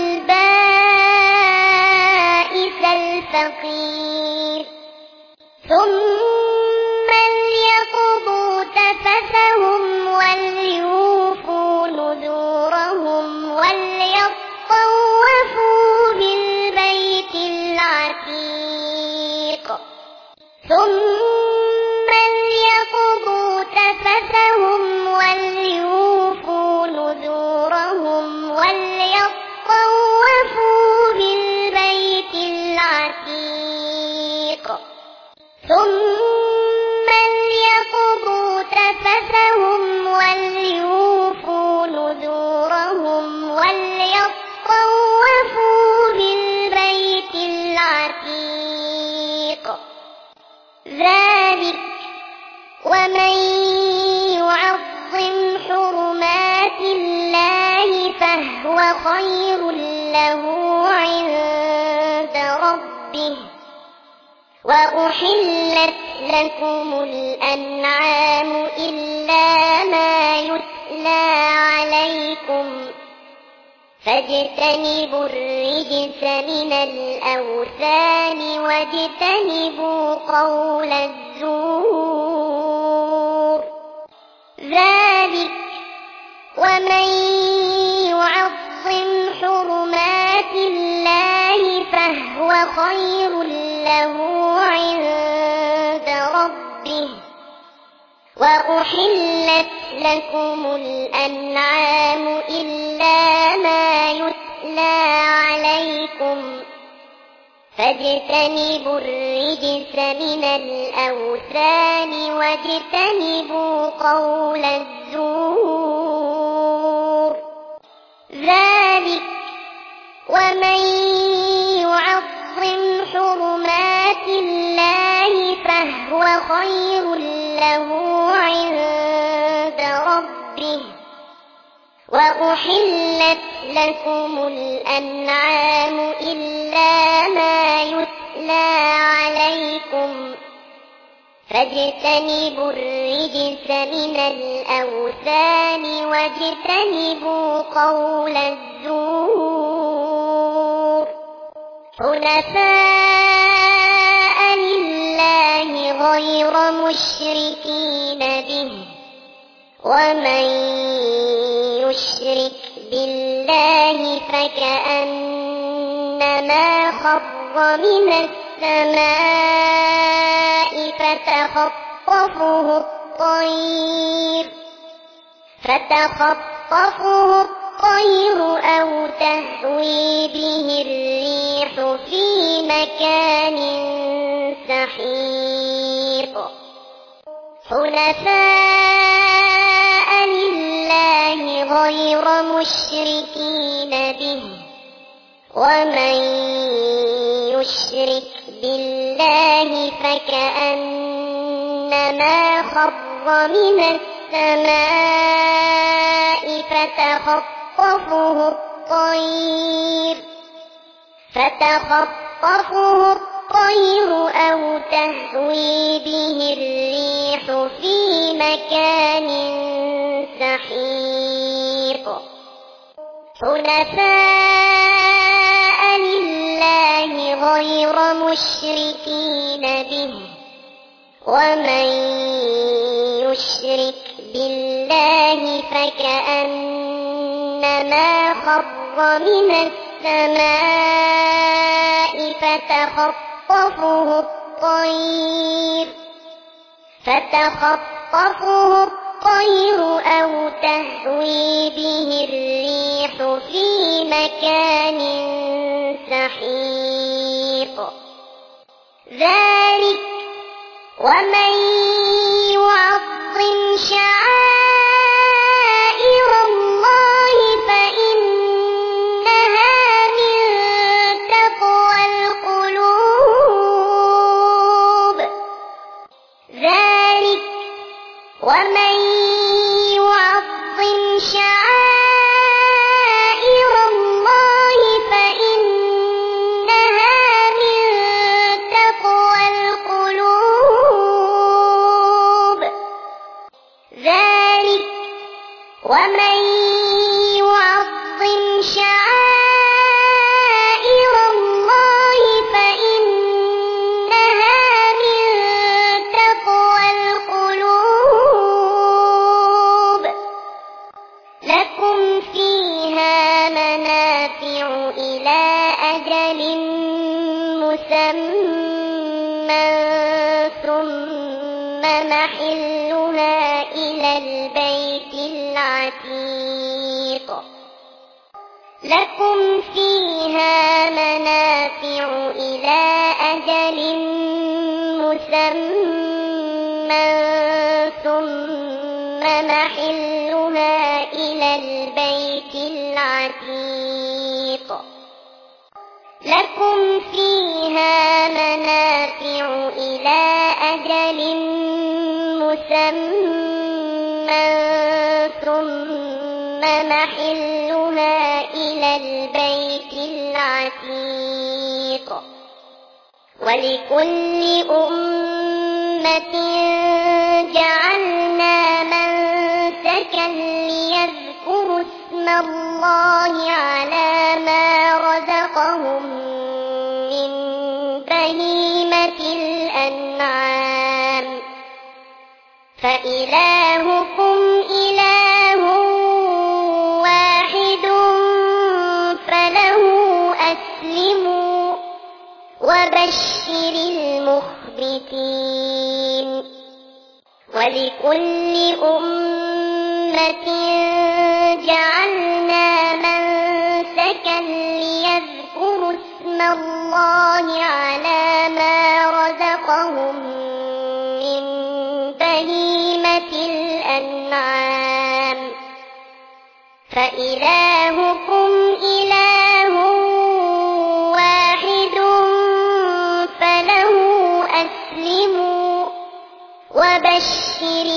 البائس الفقير ثم ليقضوا تفثهم وليوفوا نذورهم وليطوفوا بالبيت العتيق ثم ذلك ومن يعظم حرمات الله فهو خير له عند ربه وأحلت لكم الأنعام إلا ما يتلى عليكم فاجتنبوا الرجس من الأوثان واجتنبوا قول الزور ذلك ومن يعظم حرمات الله فهو خير له عند ربه وأحلت لكم الأنعام إلا ما يتلى عليكم فاجتنبوا الرجس من الأوثان واجتنبوا قول الزور ذلك ومن يعظم حرمات الله فهو خير له عند ربه وأحلت لكم الأنعام إلا ما يتلى عليكم فاجتنبوا الرجس من الأوثان واجتنبوا قول الزور حنفاء لله غير مشركين به ومن يشرك بالله فكأنما خر من السماء فتخطفه الطير أو تهوي به الريح في مكان سحيق حنفاء لله غير مشركين به ومن يشرك بالله فكأنما خر من السماء فتخطفه الطير أو تهوي به الريح في مكان سحيق حنفاء لله غير مشركين به ومن يشرك بالله فكأنما خر من السماء فتخطفه الطير أو تهوي به الريح في مكان سحيق ذلك ومن يعظم شعائر الله فإنها من تقوى القلوب ذلك ومن يعظم شعائر الله فإنها من تقوى القلوب ذلك ومن يعظم شعائر الله فإنها من تقوى القلوب لكم فيها منافع إلى أجل مسمى ثم محلها إلى البيت العتيق لكم فيها منافع إلى أجل مسمى ثم محلها إلى البيت العتيق لكم فيها منافع إلى أجل مسمى ثم محلها إلى البيت العتيق ولكل أمة جعلنا منسكا ليذكروا اسم الله على ما رزقهم من بهيمة الأنعام فإلهكم إله واحد فله أسلموا وبشر المخبتين ولكل أمة جعلنا منسكا ليذكروا اسم الله على ما رزقهم من بهيمة الأنعام فإلهكم إله واحد فله أسلموا وبشر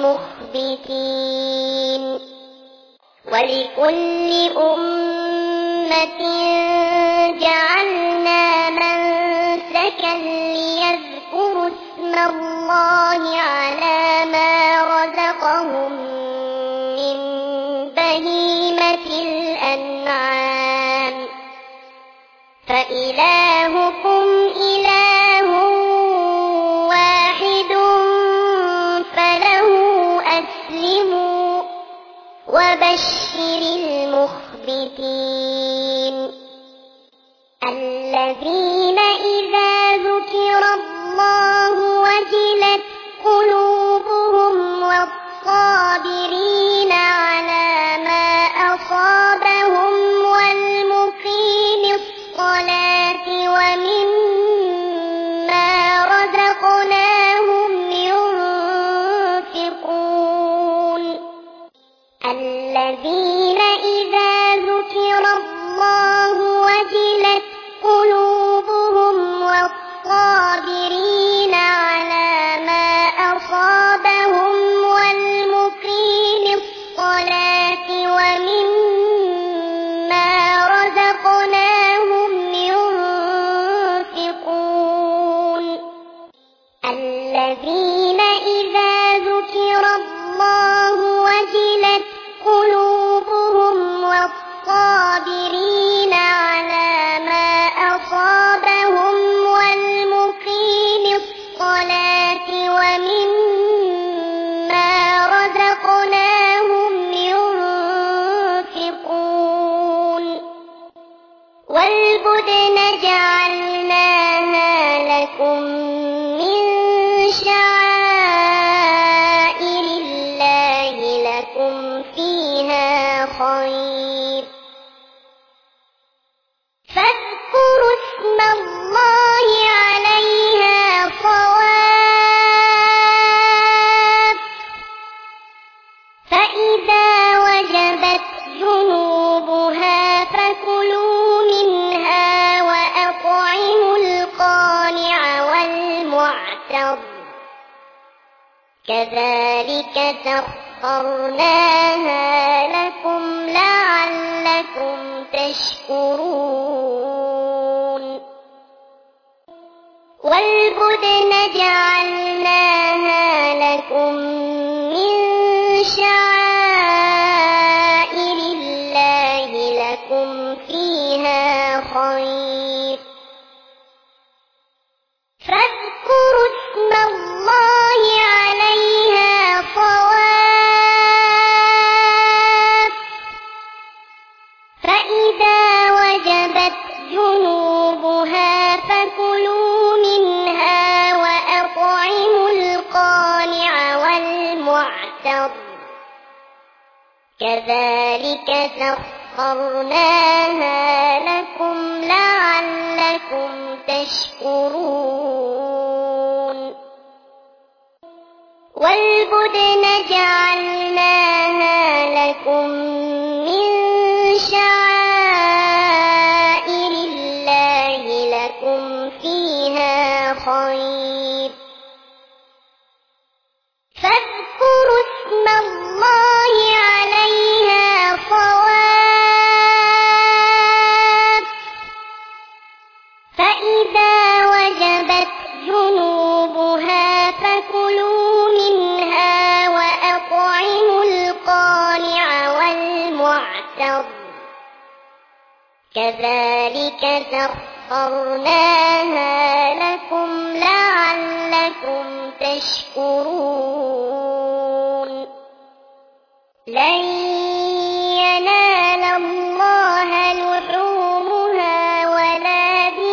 المخبتين ولكل أمة جعلنا منسكا ليذكروا اسم الله على ما رزقهم من بهيمة الأنعام فإلهكم إله واحد فله أسلموا وبشر المخبتين الذين إذا ذكر الله وجلت قلوبهم والصابرين على ما أصابهم والمقيم الصلاة ومما رزقناهم ينفقون الذين إذا ذكر الله وجلت قلوبهم والصابرين على ما أصابهم والمقيم الصلاة ومما رزقناهم ينفقون الذين إذا ذكر الله وجلت قلوبهم والصابرين على ما أصابهم والمقيم الصلاة ومما رزقناهم ينفقون والبدن جعلناها لكم من شعائر الله لكم فيها خير فاذكروا اسم الله عليها صواف فإذا وجبت جنوبها فكلوا منها وأطعموا القانع والمعتر كذلك سخرناها لكم لعلكم تشكرون والبدن جعلناها لكم من شعائر الله لكم فيها خير فاذكروا اسم الله عليها صواف فإذا وجبت جنوبها فكلوا منها وأطعموا القانع والمعتر كذلك سخرناها لكم لعلكم تشكرون والبدن جعلناها لكم من شعائر الله وَتَرْ كَذَلِكَ سَخَّرْنَاهَا لَكُمْ لَعَلَّكُمْ تَشْكُرُونَ لَن يَنَالَ اللَّهَ لُحُومُهَا وَلَا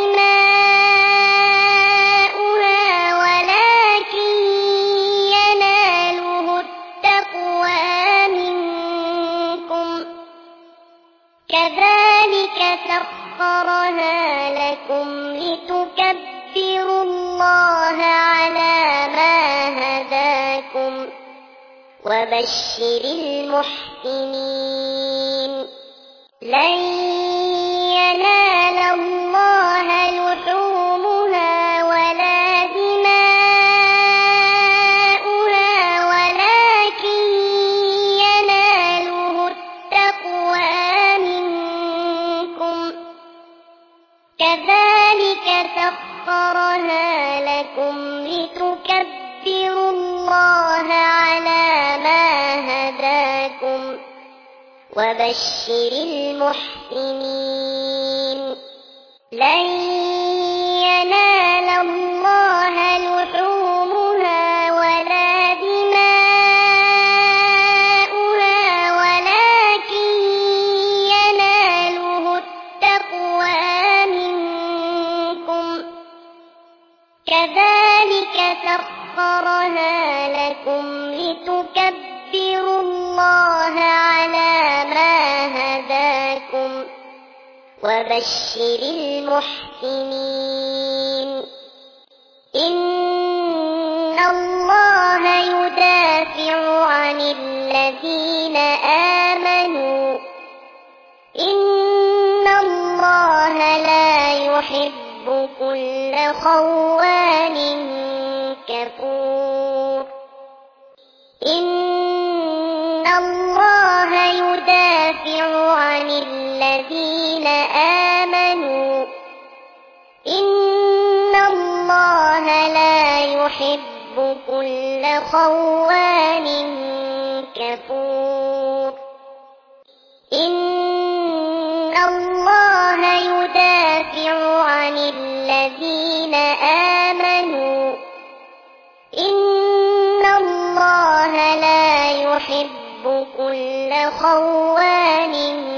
دِمَاؤُهَا وَلَكِن يَنَالُهُ التَّقْوَىٰ مِنكُمْ كَذَلِكَ سَخَّرَهَا لَكُمْ لِتُكَبِّرُوا اللَّهَ عَلَىٰ مَا هَدَاكُمْ وَبَشِّرِ الْمُحْسِنِينَ لَن يَنَالَ اللَّهَ لُحُومُهَا وَلَا دِمَاؤُهَا وَلَكِن يَنَالُهُ التَّقْوَىٰ مِنكُمْ كَذَلِكَ سَخَّرَهَا لَكُمْ لِتُكَبِّرُوا اللَّهَ عَلَىٰ مَا هَدَاكُمْ وَبَشِّرِ الْمُحْسِنِينَ لَن يَنَالَ اللَّهَ لُحُومُهَا وَلَا دِمَاؤُهَا وَلَكِن يَنَالُهُ التَّقْوَىٰ مِنكُمْ كَذَلِكَ سَخَّرَهَا لَكُمْ لِتُكَبِّرُوا اللَّهَ عَلَىٰ مَا هَدَاكُمْ وَبَشِّرِ الْمُحْسِنِينَ إِنَّ اللَّهَ يُدَافِعُ عَنِ الَّذِينَ آمَنُوا إِنَّ اللَّهَ لَا يُحِبُّ كُلَّ خَوَّانٍ كَفُورٍ إِنَّ اللَّهَ يُدَافِعُ عَنِ الَّذِينَ آمَنُوا إِنَّ اللَّهَ لَا يُحِبُّ كُلَّ خَوَّانٍ كَفُورٍ إِنَّ اللَّهَ يُدَافِعُ عَنِ الَّذِينَ آمَنُوا إِنَّ اللَّهَ لَا يُحِبُّ كُلَّ خَوَّانٍ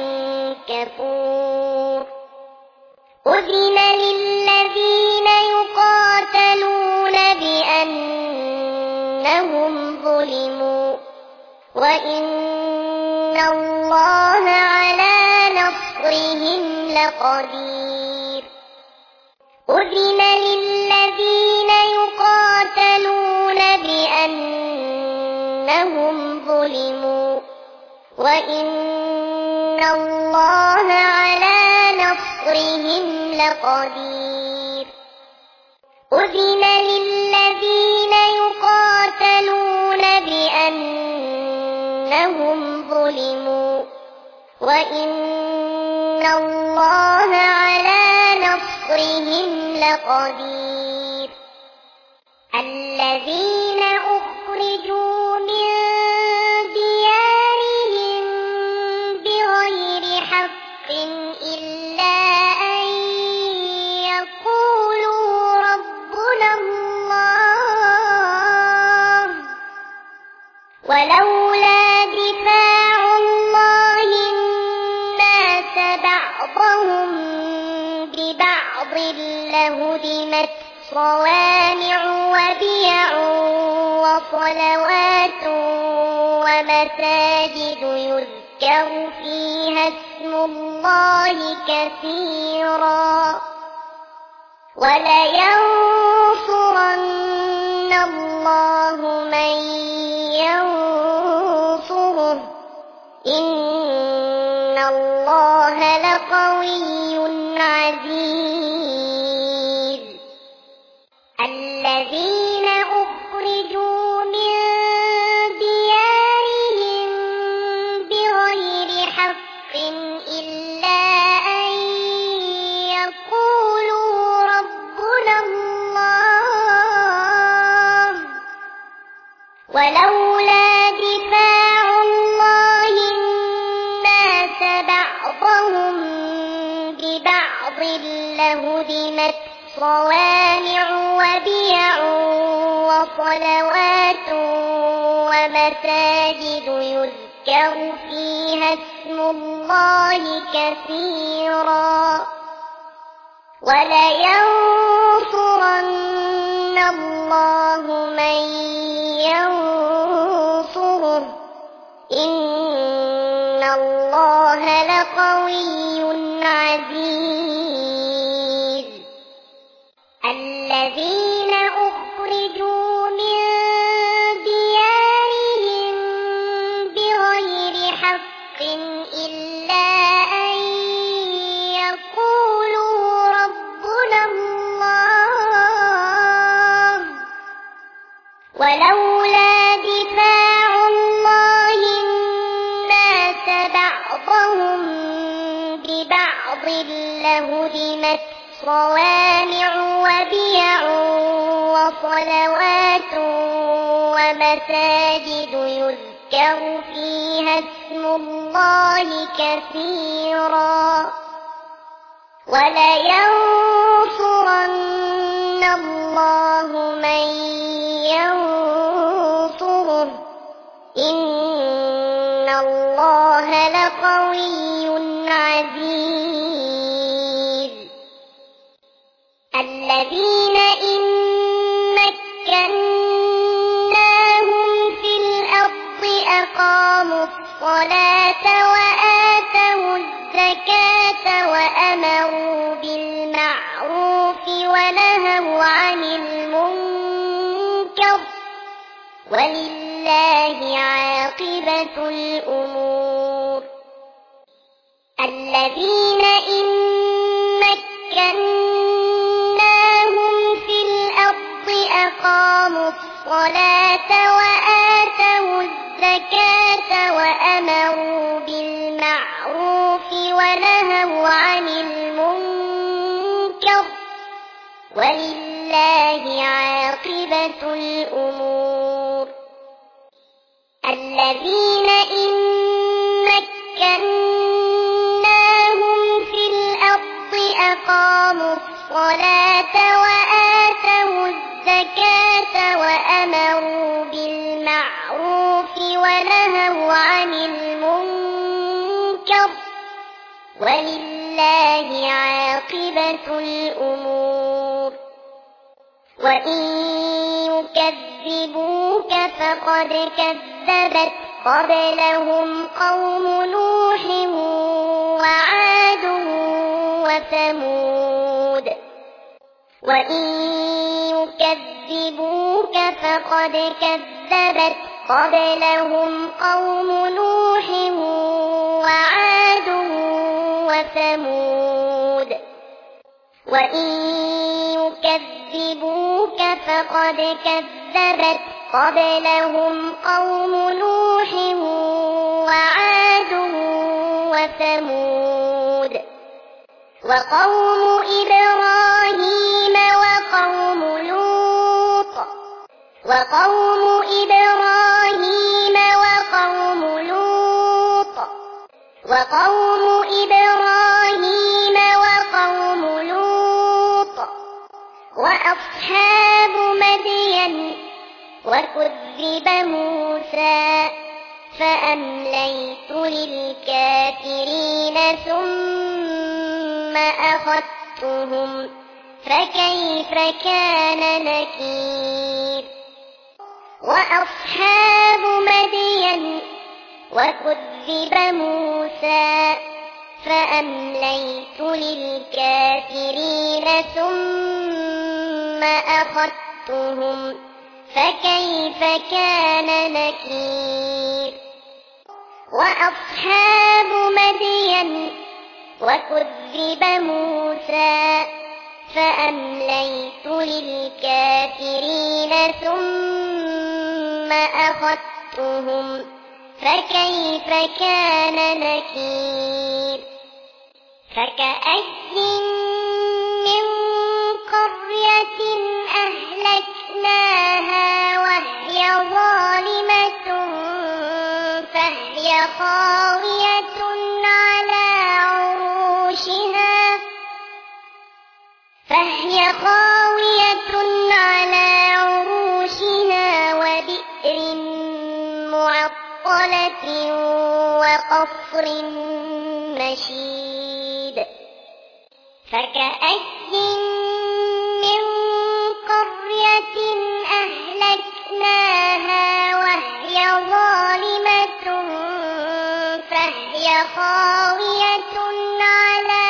كَفُورٍ أُذِنَ لِلَّذِينَ يُقَاتَلُونَ بِأَنَّهُمْ ظُلِمُوا وَإِنَّ اللَّهَ عَلَىٰ نَصْرِهِمْ لَقَدِيرٌ أُذِنَ لِلَّذِينَ يُقَاتَلُونَ بِأَنَّهُمْ ظُلِمُوا وَإِنَّ اللَّهَ عَلَىٰ نَصْرِهِمْ لَقَدِيرٌ أُذِنَ لِلَّذِينَ يُقَاتَلُونَ بِأَنَّهُمْ ظُلِمُوا وَإِنَّ اللَّهَ عَلَىٰ نَصْرِهِمْ لَقَدِيرٌ الَّذِينَ أُخْرِجُوا مِن دِيَارِهِم بِغَيْرِ حَقٍّ إِلَّا أَن يَقُولُوا رَبُّنَا اللَّهُ وَلَوْلَا دِفَاعُ اللَّهِ النَّاسَ بَعْضَهُم بِبَعْضٍ لَّهُدِمَتْ صَوَامِعُ وَبِيَعٌ وَصَلَوَاتٌ وَمَسَاجِدُ يُذْكَرُ فِيهَا اسْمُ اللَّهِ كَثِيرًا وَلَيَنصُرَنَّ اللَّهُ مَن يَنصُرُهُ إِنَّ اللَّهَ لَقَوِيٌّ عَزِيزٌ الَّذِينَ أُخْرِجُوا مِن دِيَارِهِم بِغَيْرِ حَقٍّ إِلَّا أَن يَقُولُوا رَبُّنَا اللَّهُ وَلَوْلَا دِفَاعُ اللَّهِ النَّاسَ صوامع وبيع وصلوات ومساجد يذكر فيها اسم الله كثيرا ولينصرن الله من ينصره إن الله لقوي عزيز الذين أخرجوا من ديارهم بغير حق إلا أن يقولوا ربنا الله ولولا دفاع الله الناس بعضهم ببعض لهدمت صوامع وبيع وصلوات ومساجد يذكر فيها اسم الله كثيرا ولينصرن الله من ينصره إن الله لقوي عزيز الذين إن مكناهم في الأرض أقاموا الصلاة وآتوا الزكاة وأمروا بالمعروف ونهوا عن المنكر ولله عاقبة الأمور الذين إن مكناهم في الأرض أقاموا الصلاة وآتوا الزكاة وأمروا بالمعروف ونهوا عن المنكر ولله عاقبة الأمور الذين إن مكناهم في الأرض أقاموا الصلاة وآتوا الزكاة وأمروا بالمعروف ونهوا عن المنكر ولله عاقبة الأمور وإن يكذبوك فقد كذبت قبلهم قوم نوح وعاد وثمود وإن يكذبوك فقد كذبت قبلهم قوم نوح وعاد وثمود وإن يكذبوك فقد كذبت قبلهم قوم نوح وعاد وثمود وقوم إبراهيم وقوم لوط وقوم إبراهيم وقوم لوط وقوم إبراهيم وقوم لوط وأصحاب مدين وكذب موسى فأمليت للكافرين ثم أخذتهم فكيف كان نكير وأصحاب مدين وكذب موسى فأمليت للكافرين ثم أخذتهم فكيف كان نكير وأصحاب مدين وكذب موسى فأمليت للكافرين ثم أخذتهم فكيف كان نكير فكأي من قرية أهلكناها وهي ظالمة فهي خاوية على عروشها خاوية على عروشها وبئر معطلة وقصر مشيد فكأي من قرية أهلكناها وهي ظالمة فهي خاوية على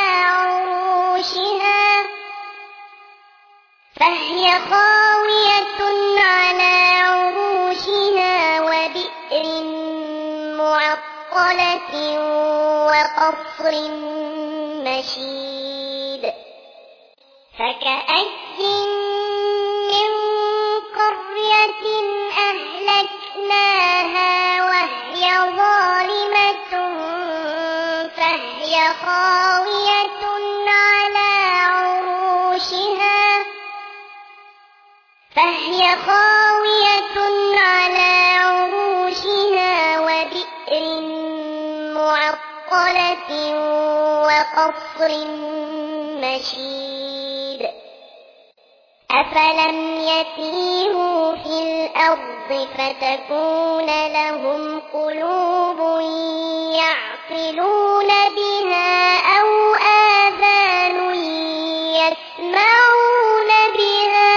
عروشها وبئر معطلة وقصر مشيد فكأي من قرية أهلكناها وهي ظالمة فهي خاوية على عروشها وبئر معطلة وقصر مشيد أفلم يسيروا في الأرض فتكون لهم قلوب يعقلون بها أو آذان يسمعون بها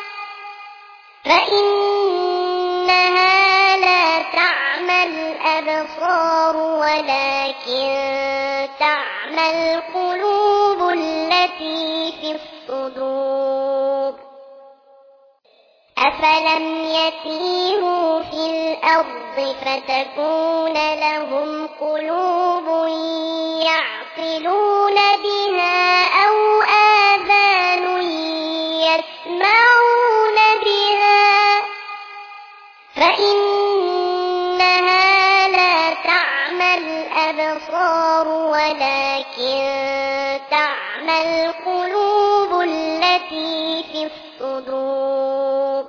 فإنها لا تعمى الأبصار ولكن تعمى القلوب التي في الصدور أفلم يسيروا في الأرض فتكون لهم قلوب يعقلون بها أو آذان يسمعون بها فإنها لا تعمى الأبصار ولكن تعمى القلوب التي في الصدور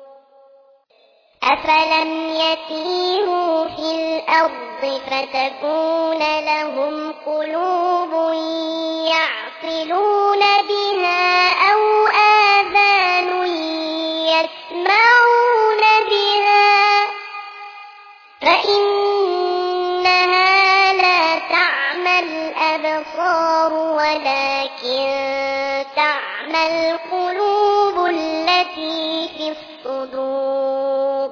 أفلم يسيروا في الأرض فتكون لهم قلوب يعقلون بها أو آذان يسمعون بها فإنها لا تعمى الأبصار ولكن تعمى القلوب التي في الصدور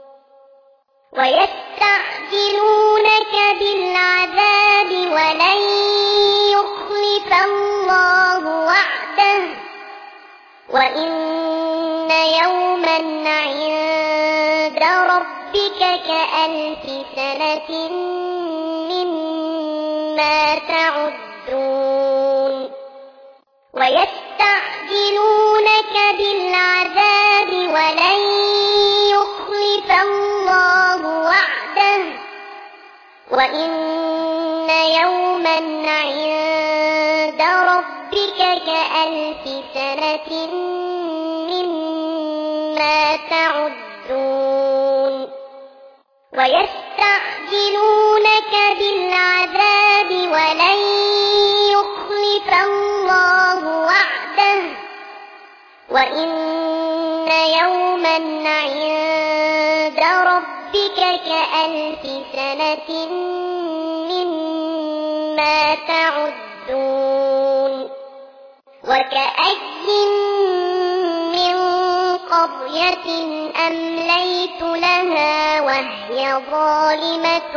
ويستعجلونك بالعذاب ولن يخلف الله وعده وإن يوما عند ربك كألف سنة مما تعدون ويستعجلونك بالعذاب ولن يخلف الله وعده وإن يوما عند ربك كألف سنة مما تعدون ويستعجلونك بالعذاب ولن يخلف الله وعده وإن يوما عند ربك كألف سنة مما تعدون وكأي من قرية أمليت لها وهي ظالمة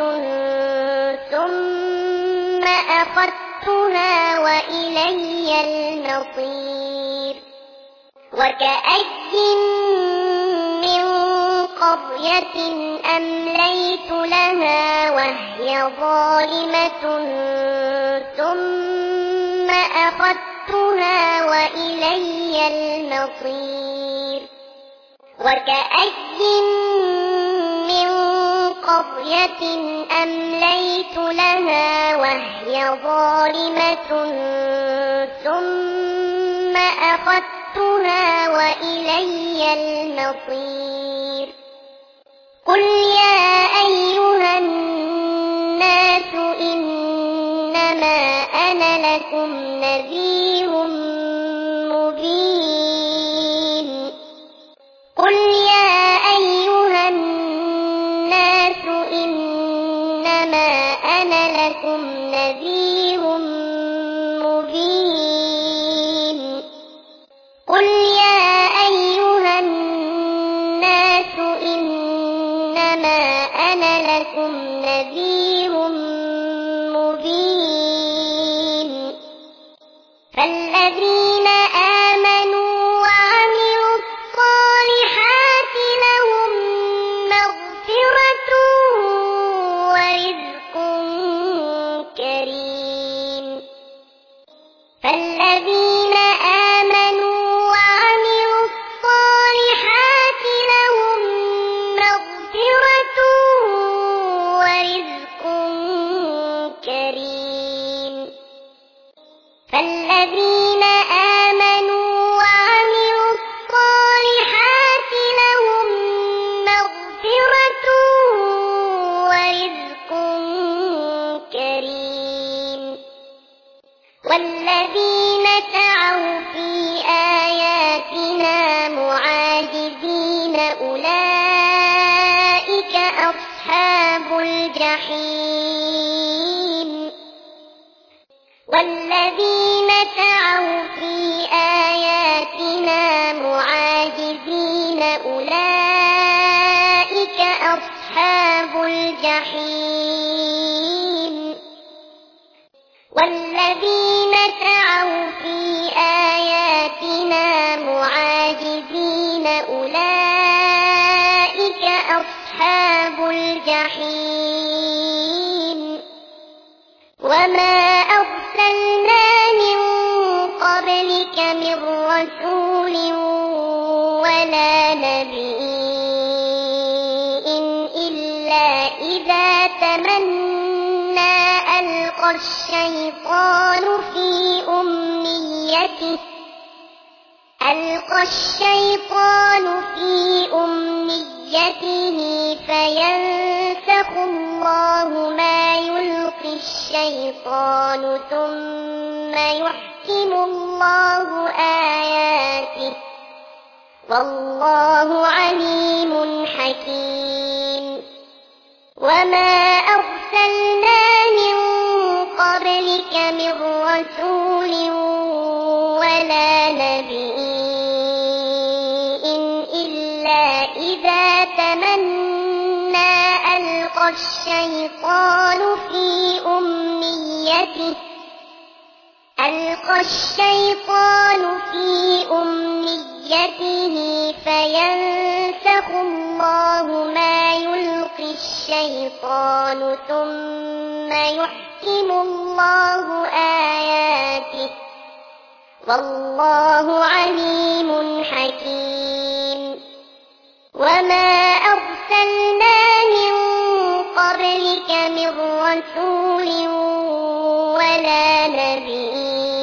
ثم أخذتها وإلي المصير وكأي من قرية أمليت لها وهي ظالمة ثم أخذتها وإلي المصير وكأي من قرية أمليت لها وهي ظالمة ثم أخذتها وإلي المصير قل يا أيها الناس إنما أنا لكم نذير مبين لكم نذير مبين قل يا أيها الناس إنما أنا لكم نذير مبين فالذين آمنوا وعملوا الصالحات لهم مغفرة ورزق كريم فالذين آمنوا وعملوا الصالحات لهم مغفرة ورزق كريم فالذين آمنوا وعملوا الصالحات لهم مغفرة ورزق كريم والذين سعوا في آياتنا معاجزين أولئك أصحاب الجحيم والذين سعوا في آياتنا معاجزين أولئك أصحاب الجحيم والذين سعوا في آياتنا معاجزين أولئك أصحاب الجحيم وما أرسلنا من قبلك من رسول ولا نبي إلا إذا تمنى ألقى الشيطان في أمنيته فينسخ الله ما يلقي الشيطان ثم يحكم الله آياته والله عليم حكيم وما أرسلنا من قبلك من رسول ولا نبي إلا إذا تمنى ألقى الشيطان في أمنيته فينسخ الله ما يلقي الشيطان ثم يحكم الله آياته والله عليم حكيم وما أرسلنا من قبلك من رسول ولا نبي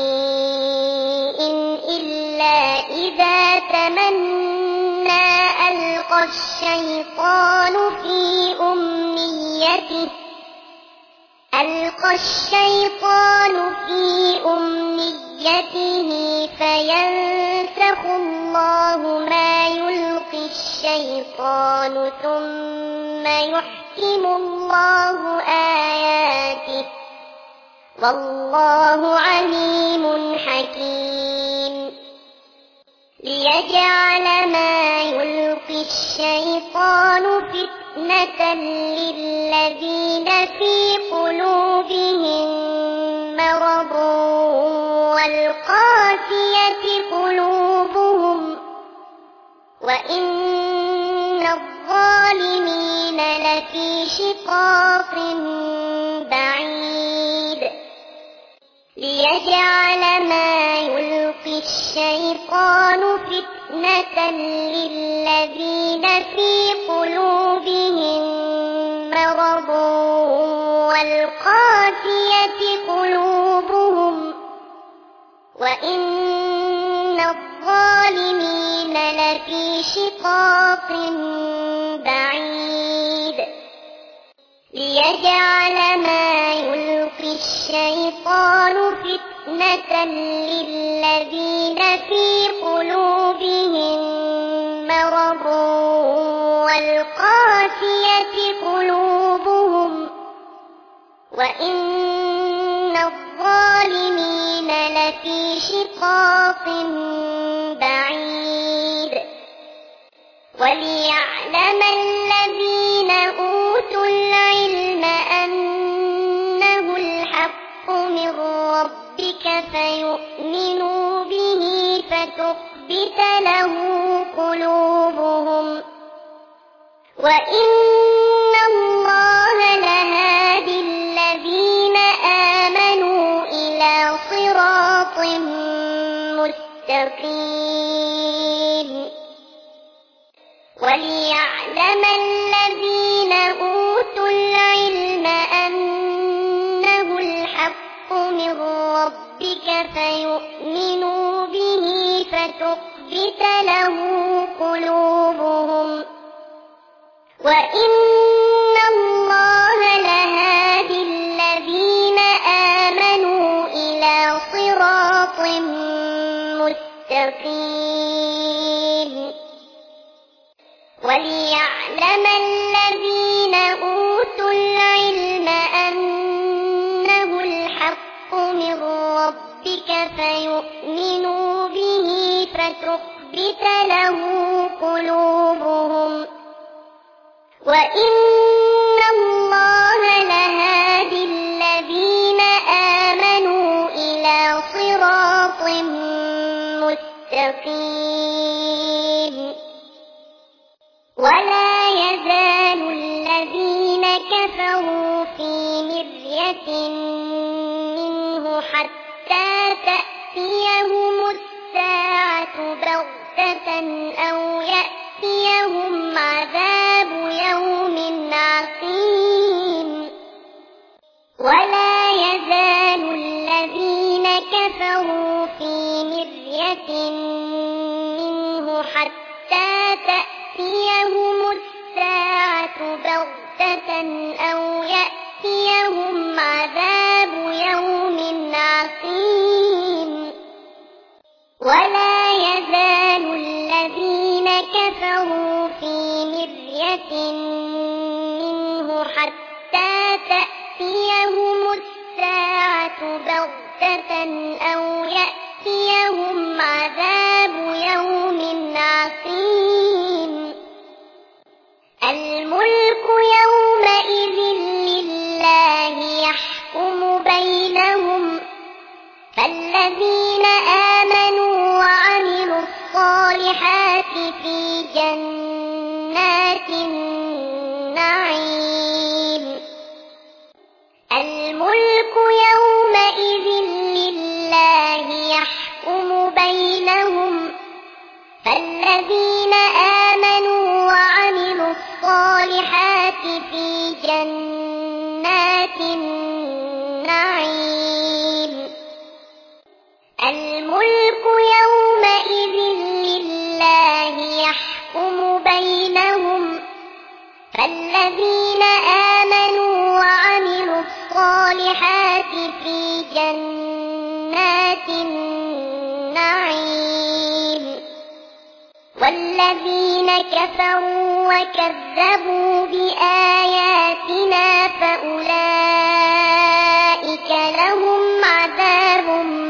إلا إذا تمنى ألقى الشيطان في أمنيته فينسخ الله ما يلقي الشيطان ثم يحكم الله آياته والله عليم حكيم ليجعل ما يلقي الشيطان فتنة للذين في قلوبهم مرض والقاسية قلوبهم وإن الظالمين لفي شقاق بعيد ليجعل ما يلقي الشيطان فتنة للذين في قلوبهم مرض والقاسية قلوبهم وإن الظالمين لفي شقاق بعيد ليجعل ما يلقي الشيطان فتنة للذين في قلوبهم مرض والقاسية قلوبهم وإن الظالمين لفي شقاق بعيد وليعلم الذين أوتوا العلم أنه الحق من ربك فيؤمنوا به فتخبت له قلوبهم وإن الله لهادي الذين آمنوا إلى صراط مستقيم وليعلم الذين أوتوا العلم أنه الحق من ربك فيؤمنوا به فتخبت له قلوبهم وإن الله لهادي الذين آمنوا إلى صراط مستقيم وليعلم الذين أوتوا العلم أنه الحق من ربك فيؤمنوا به فتخبت له قلوبهم وإن الله لهادي الذين آمنوا إلى صراط مستقيم ولا يزال الذين كفروا في مرية منه حتى تأتيهم الساعة بغتة أو يأتيهم عذاب يوم عقيم ولا يزال الذين كفروا في مرية منه حتى تأتيهم الساعة بغتة أو يأتيهم عذاب يوم عقيم ولا يزال الذين كفروا في مرية منه حتى تأتيهم الساعة بغتة أو يأتيهم عذاب يوم عقيم الملك يومئذ لله يحكم بينهم فالذين آمنوا وعملوا الصالحات في جنات النعيم الملك يومئذ لله يحكم بينهم فالذين آمنوا وعملوا الصالحات في جنات النعيم الملك يومئذ لله يحكم بينهم فالذين آمنوا وعملوا الصالحات في جنات النعيم والذين كفروا وكذبوا بآياتنا فأولئك لهم عذاب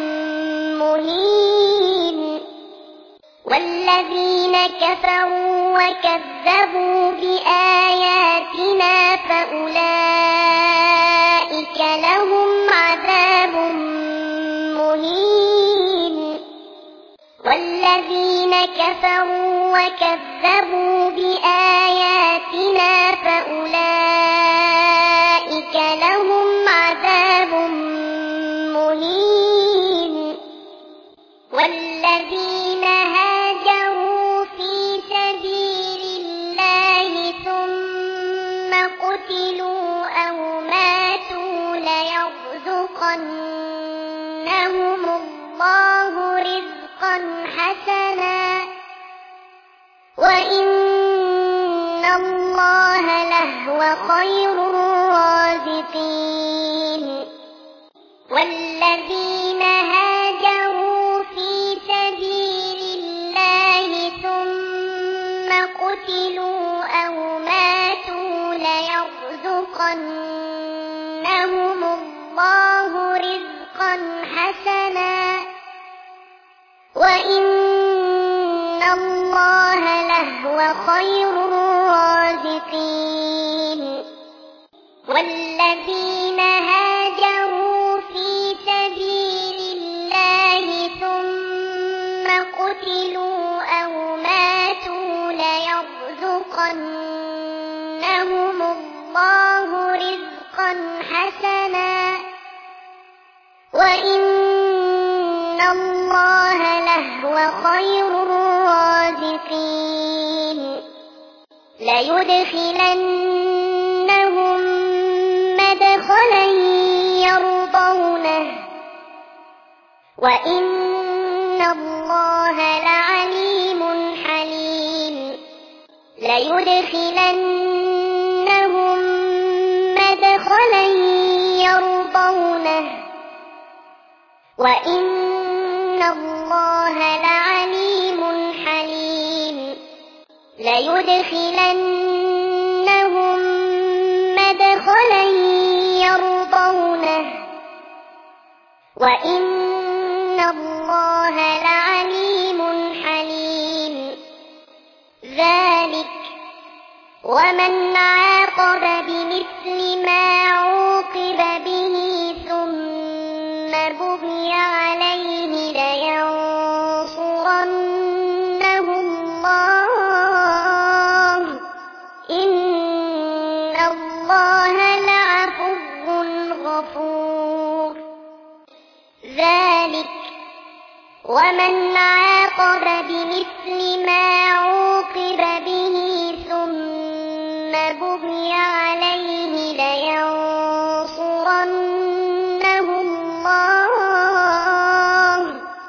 مهين والذين كفروا وكذبوا بآياتنا فأولئك لهم عذاب مهين والذين كفروا وكذبوا بآياتنا فأولئك لهم عذاب مهين والذين هاجروا في سبيل الله ثم قتلوا أو ماتوا ليرزقنهم الله رزقا حسنا وإن الله لهو خير الرازقين والذين هاجروا في سبيل الله ثم قتلوا أو ماتوا ليرزقنهم لهو خير الرازقين والذين هاجروا في سبيل الله ثم قتلوا أو ماتوا ليرزقنهم الله رزقا حسنا وإن الله لهو خير الرازقين ليدخلنهم مدخلا يرضونه وإن الله لعليم حليم ليدخلنهم مدخلا يرضونه وإن الله لعليم حليم ليدخلنهم مدخلا يرضونه وإن الله لعليم حليم ذلك ومن عاقب بمثل ما عوقب به ثم بغي عليه لينصرنه الله إن الله لعفو غفور ذلك ومن عاقب بمثل ما عوقب به ثم بغي عليه لينصرنه الله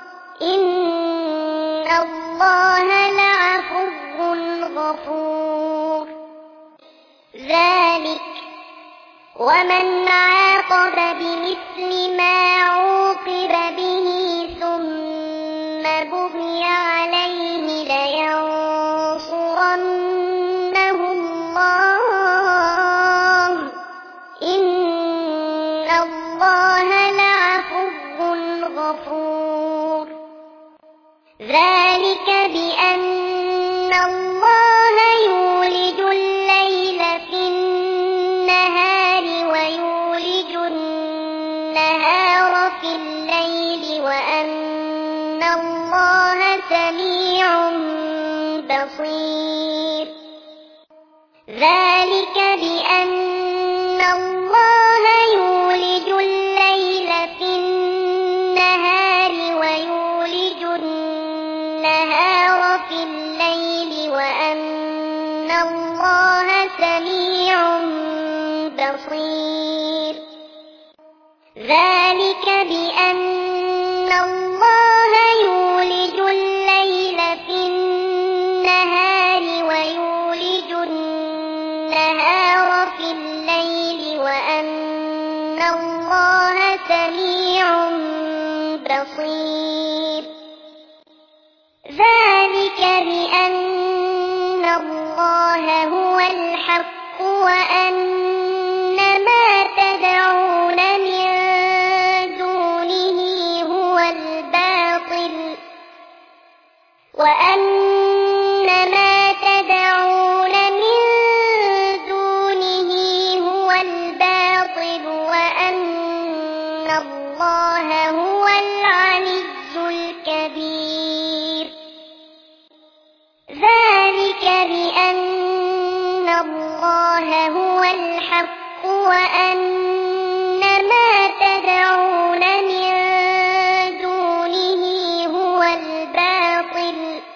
إن الله لعفو غفور ذلك ومن عاقب بمثل ما عوقب به ثم بغي عليه لينصرنه الله إن الله لعفو غفور ذلك بأن الله يولج الليل في النهار ويولج النهار في الليل وأن الله سميع بصير ذلك بأن الله يولج الليل في النهار ويولج النهار في الليل وأن الله سميع بصير ذلك بأن الله يولج الليل في النهار ويولج النهار في الليل وأن الله سميع بصير ذلك بأن الله هو الحق وأن ما تدعون من دونه هو الباطل وأن ما تدعون من دونه هو الباطل وأن الله هو العلي الكبير ذلك بأن الله هو الحق وأن ما تدعون من دونه هو الباطل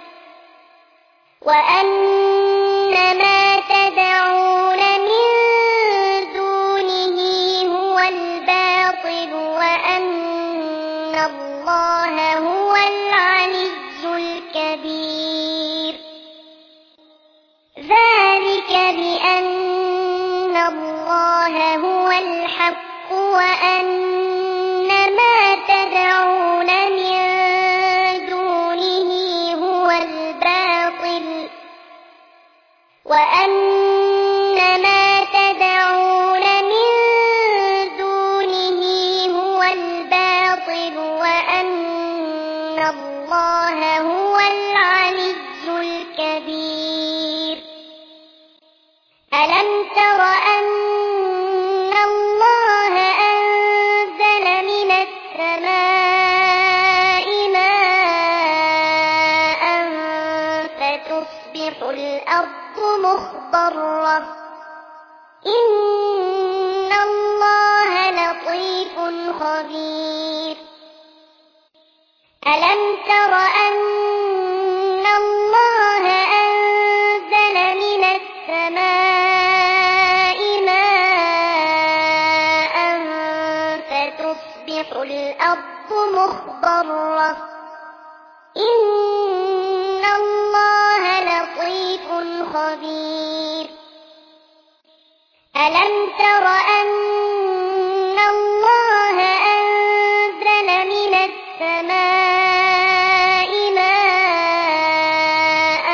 وأن ما تدعون من دونه هو الباطل وأن الله هو العلي الكبير ذلك بأن الله هو الحق وأن ما تدعون من دونه هو الباطل وأن ما تدعون من دونه هو الباطل وأن الله هو العلي الكبير تر أن الله أنزل من السماء ماء فتصبح الأرض مخضرة إن الله لطيف خبير ألم تر أن الله أنزل من السماء ماء فتصبح الأرض مخضرة إن الله لطيف خبير ألم تر أن الله أنزل من السماء ماء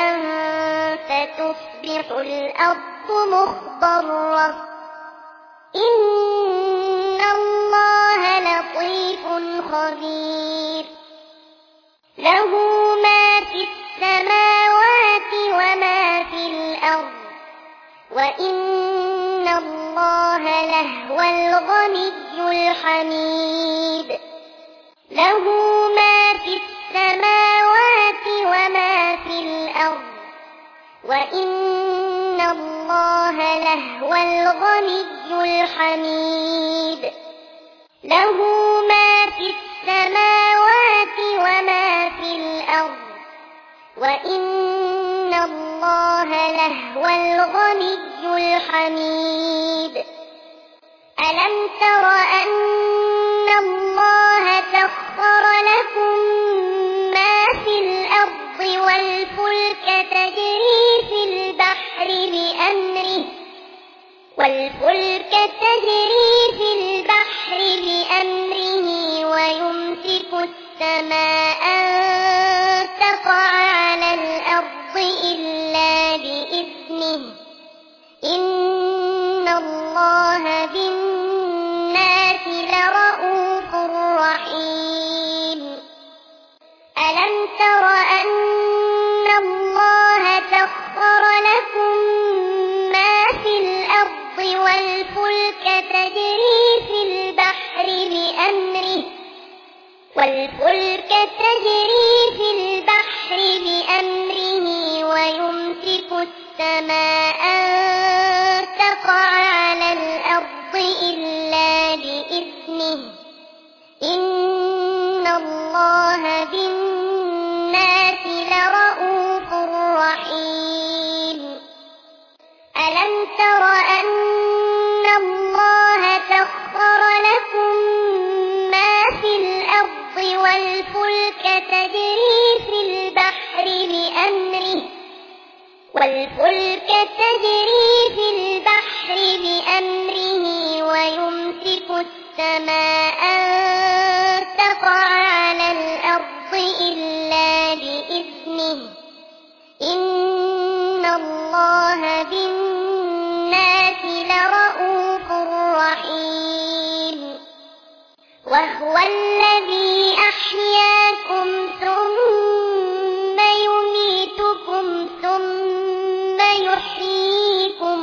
فتصبح الأرض مخضرة إن الله لطيف خبير له ما في السماوات وما في الأرض وإن الله لهو الغني الحميد له ما في السماوات وما في الأرض وإن الله لهو الغني الحميد له ما في السماوات وما في الأرض وإن الله لهو الغني الحميد ألم تر أن الله سخر لكم ما في الأرض والفلك تجري في البحر بأمره ويمسك السماء أن تقع على الأرض إلا بإذنه إن الله بالناس لرءوف رحيم ألم تر أن الله سخر لكم ما في الأرض والفلك تجري في البحر بأمره ويمسك السماء أن تقع على الأرض إلا بإذنه إن الله بالناس لرءوف رحيم ألم تر أن الله سخر لكم ما في الأرض والفلك تجري في البحر بأمره ويمسك السماء أن تقع على الأرض إلا بإذنه إن الله بالناس لرءوف رحيم وهو الذي أحياكم ثم يميتكم ثم يحييكم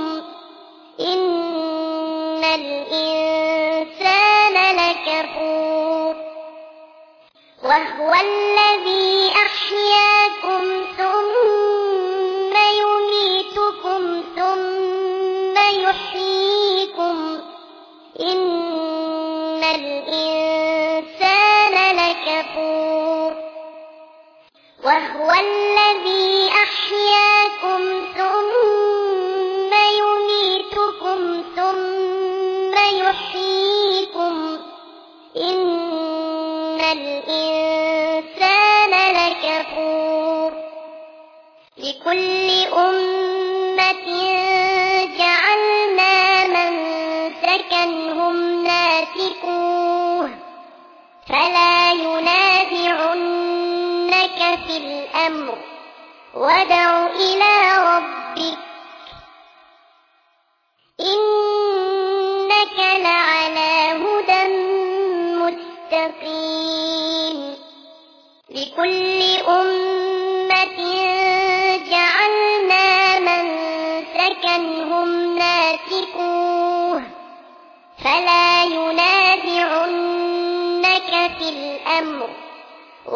إن الإنسان لكفور وهو الذي أحياكم ثم يميتكم ثم يحييكم إن الإنسان لكفور وهو الذي أحياكم ثم يميتكم ثم يحييكم إن الإنسان لكفور لكل أمة جعلنا منسكا هم ناسكوه فلا ينازعنك في الأمر وادع إلى ربك إنك لعلى هدى مستقيم لكل أمة جعلنا منسكا هم ناسكوه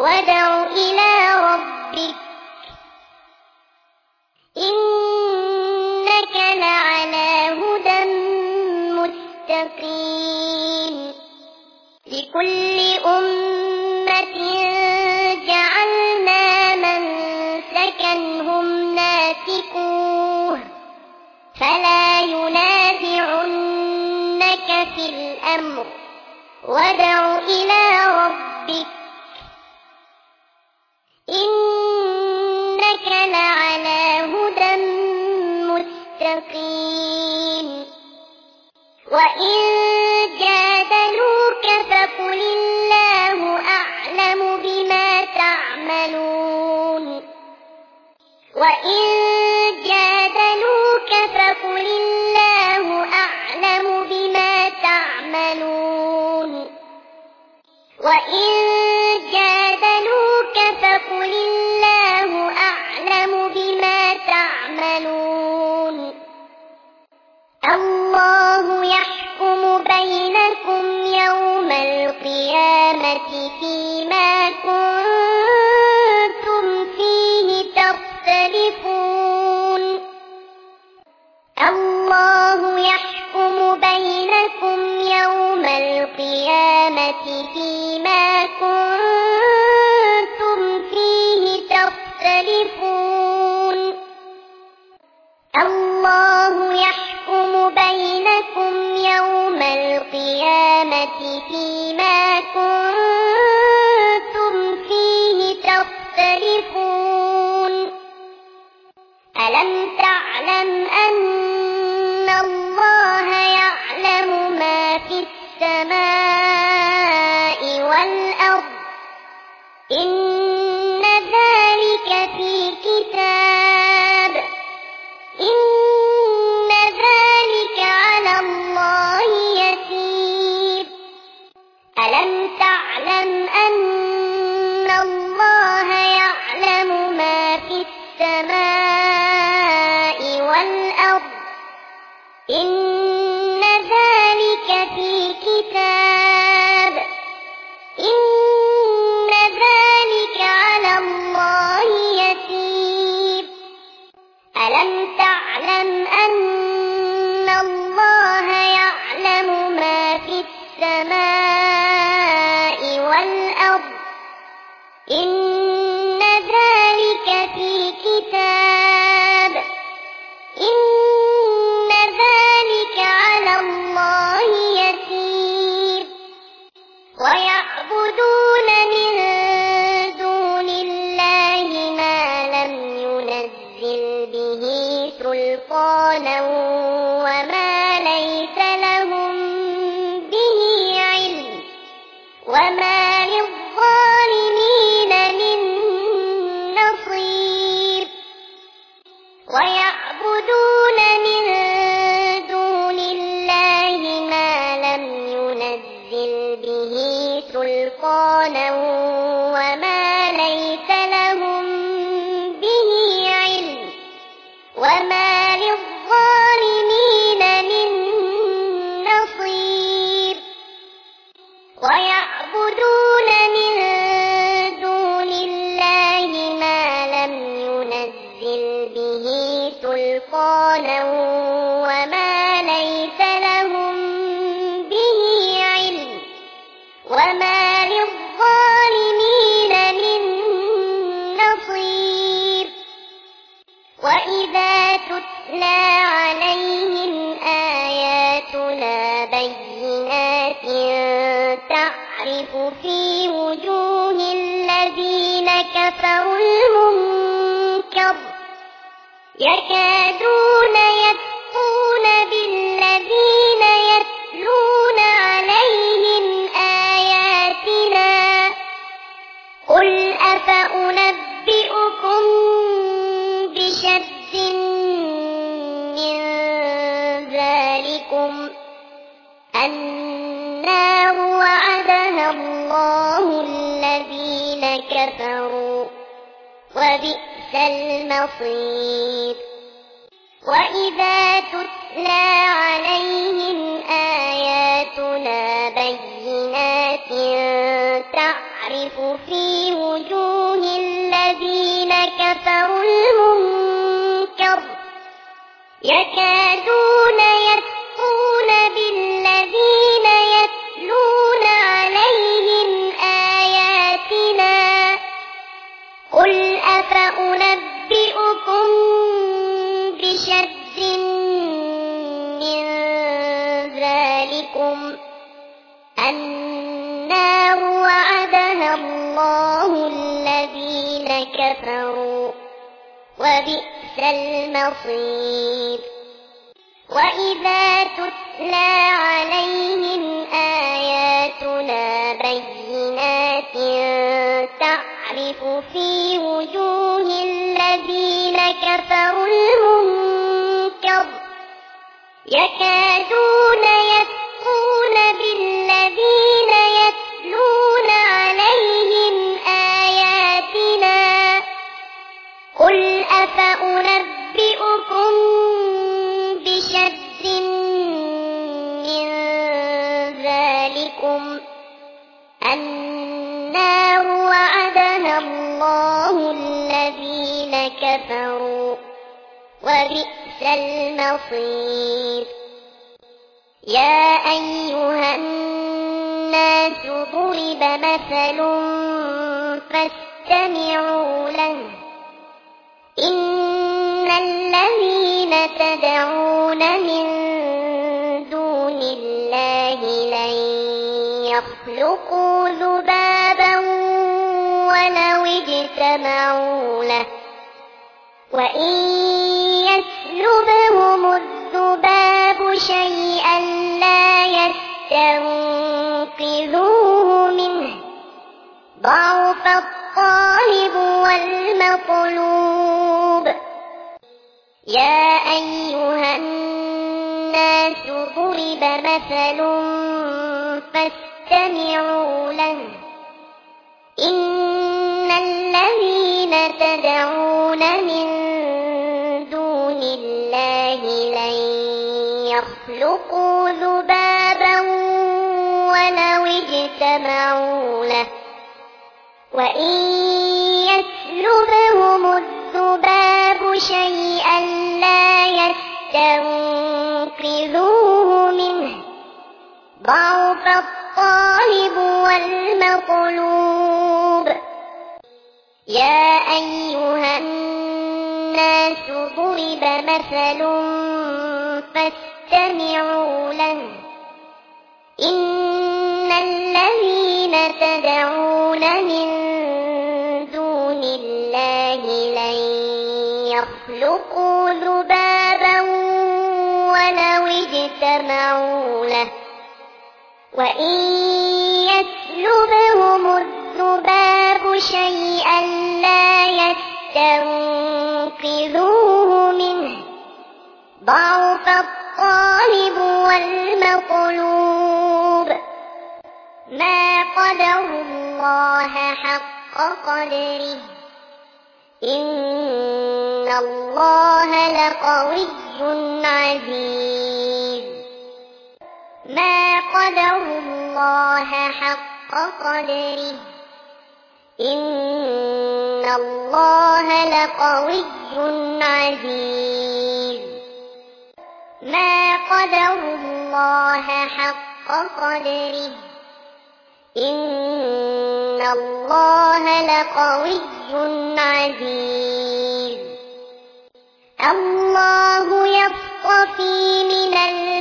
وادع إلى ربك إنك لعلى هدى مستقيم لكل أمة جعلنا منسكا هم ناسكوه فلا ينازعنك في الأمر وادع إلى ربك إنك لعلى هدى مستقيم وإن جادلوك فقل الله أعلم بما تعملون وإن جادلوك فقل الله أعلم بما تعملون وإن جادلوك فقل الله أعلم بما تعملون الله يحكم بينكم يوم القيامة فيما كنتم فيه تختلفون الله يحكم بينكم يوم القيامة فيما كنتم فيه تختلفون الله يحكم بينكم يوم القيامة فيما كنتم فيه تختلفون ألم تعلم أن الله يعلم ما في السماء والأرض إن ذلك في كتاب إن ذلك على الله يسير ألم تعلم أن الله يعلم ما في السماء والأرض إن ذلك في كتاب إن ذلك على الله يسير ألم تعلم أن الله يعلم ما في السماء والأرض إن ذلك في كتاب إن ذلك على الله يسير ويعبدون من دون الله ما لم ينزل به سلطانا وما ليس لهم به علم وما للظالمين من نصير ويعبدون من دون الله ما لم ينزل به سلطانا وما ليس لهم به علم وما للظالمين من نصير ويعبدون من دون الله ما لم ينزل به سلطانا وما ليس لهم به علم وما للظالمين من نصير وإذا تتلى عليهم آياتنا بينات تعرف في وجوه الذين كفروا المنكر يكادون يسطون بالذين يتلون عليهم آياتنا قل أفأنبئكم بشر من ذلكم النار وعدها الله الذين كفروا وبئس المصير وإذا تتلى عليهم آياتنا بينات تعرف في وجوه يكادون يسطون بالذين يتلون عليهم آياتنا قل أفأنبئكم بشر من ذلكم النار وعدها الله الذين كفروا وبئس المصير وإذا تتلى عليهم آياتنا بينات تعرف في وجوه الذين كفروا المنكر يكادون يسطون بالذين يتلون عليهم آياتنا قل أفأنبئكم بشر من ذلكم النار وعدها الله الذين كفروا وبئس المصير يا أيها الناس ضرب مثل فاستمعوا له إن الذين تدعون من دون الله لن يخلقوا ذبابا ولو اجتمعوا له وإن يسلبهم الذباب شيئا لا يستنقذوه منه ضعف الطالب والمطلوب يا أيها الناس ضرب مثل فاستمعوا له إن الذين تدعون من دون الله لن يخلقوا ذبابا ولو اجتمعوا له وإن يسلبهم الذباب شيئا لا يستنقذوه منه ضعف الطالب والمطلوب يا أيها الناس ضرب مثل فاستمعوا له إن الذين تدعون من دون الله لن يخلقوا ذبابا ولو اجتمعوا له وإن يسلبهم الذباب شيئا لا يستنقذوه منه ضعف الطالب والمطلوب ما قدروا الله حق قدره إن الله لقوي عزيز ما قدروا الله حق قدره إن الله لقوي عزيز ما قدروا الله حق قدره إن الله لقوي عزيز الله يصطفي من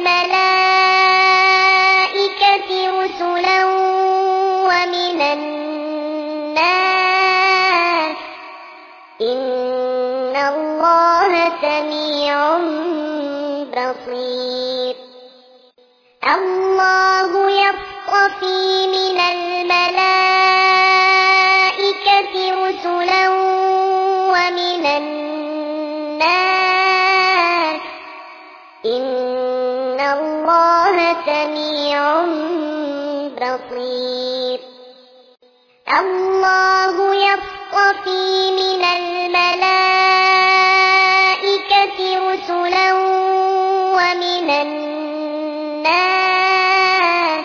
الملائكة رسلا ومن الناس إن الله سميع بصير الله يصطفي من الملائكة رسلا ومن الناس إن الله سميع بصير الله يصطفي من الملائكة رسلا ومن الناس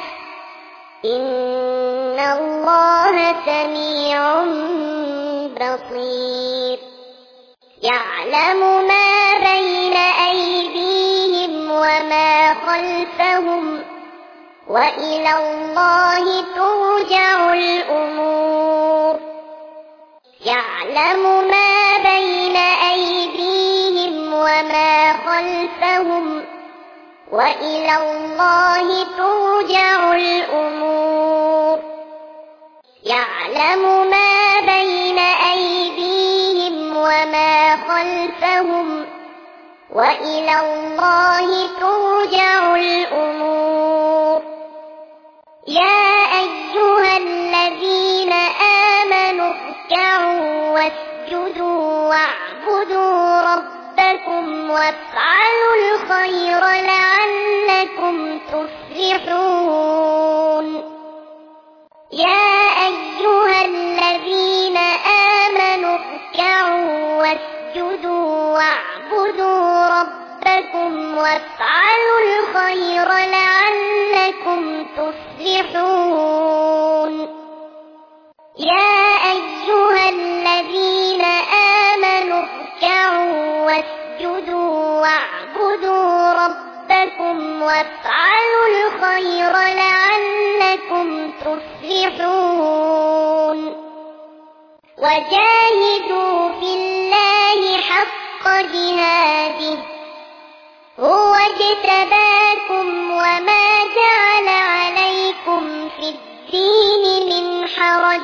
إن الله سميع بصير يعلم ما بين أيديهم خلفهم وإلى الله ترجع الأمور يعلم ما بين أيديهم وما خلفهم وإلى الله ترجع الأمور يعلم ما بين أيديهم وما خلفهم وإلى الله ترجع الأمور يا أيها الذين آمنوا اركعوا واسجدوا واعبدوا ربكم وافعلوا الخير لعلكم تفلحون يا أيها الذين آمنوا اركعوا واسجدوا واعبدوا ربكم وافعلوا الخير لعلكم تفلحون يا أيها الذين آمنوا اركعوا واسجدوا واعبدوا ربكم وافعلوا الخير لعلكم تفلحون وجاهدوا في الله حق جهاده هو اجتباكم وما جعل عليكم في الدين من حرج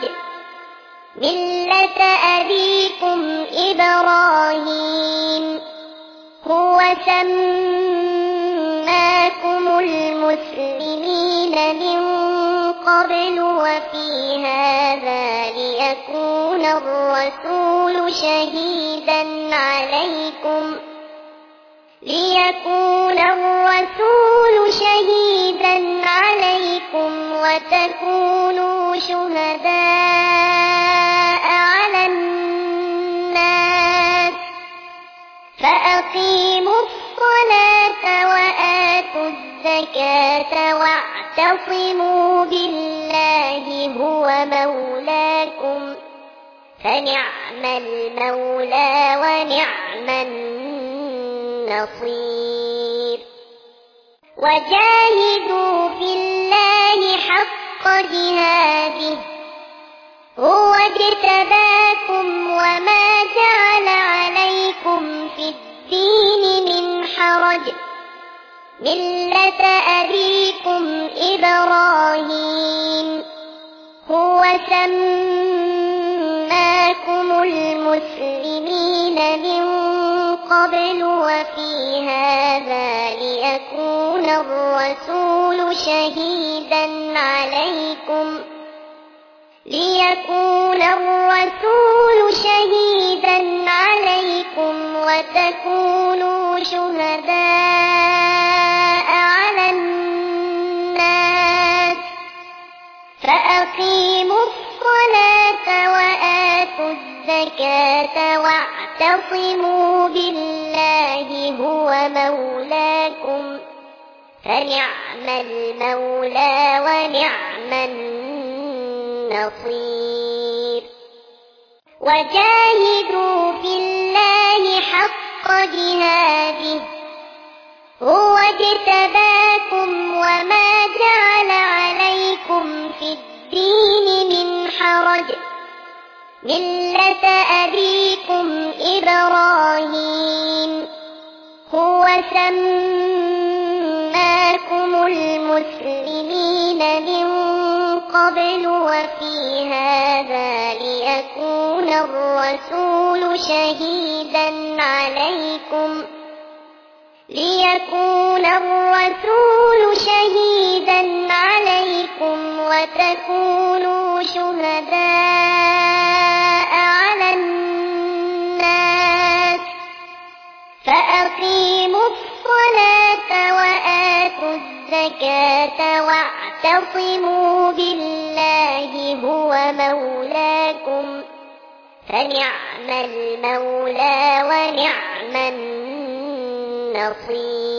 ملة أبيكم إبراهيم هو سماكم المسلمين من قبل وفي هذا ليكون الرسول شهيدا عليكم وتكونوا شهداء على الناس فأقيموا الصلاة وآتوا الزكاة واعتصموا بالله هو مولاكم فنعم المولى ونعم النصير وجاهدوا في الله حق جهاده هو اجتباكم وما جعل عليكم في الدين من حرج ملة أبيكم إبراهيم هو سماكم المسلمين من قبل وفي هذا ليكون الرسول شهيدا عليكم وتكونوا شهداء على الناس فأقيموا الصلاة وآتوا الزكاة واعتصموا بالله هو مولاكم فنعم المولى ونعم النصير وجاهدوا في الله حق جهاده هو اجتباكم وما جعل عليكم في الدين من حرج ملة أبيكم إبراهيم هو سماكم المسلمين من قبل وفي هذا ليكون الرسول شهيدا عليكم وتكونوا شهداء على الناس فأقيموا الصلاة وآتوا الزكاة واعتصموا بالله هو مولاكم فنعم المولى ونعم النصير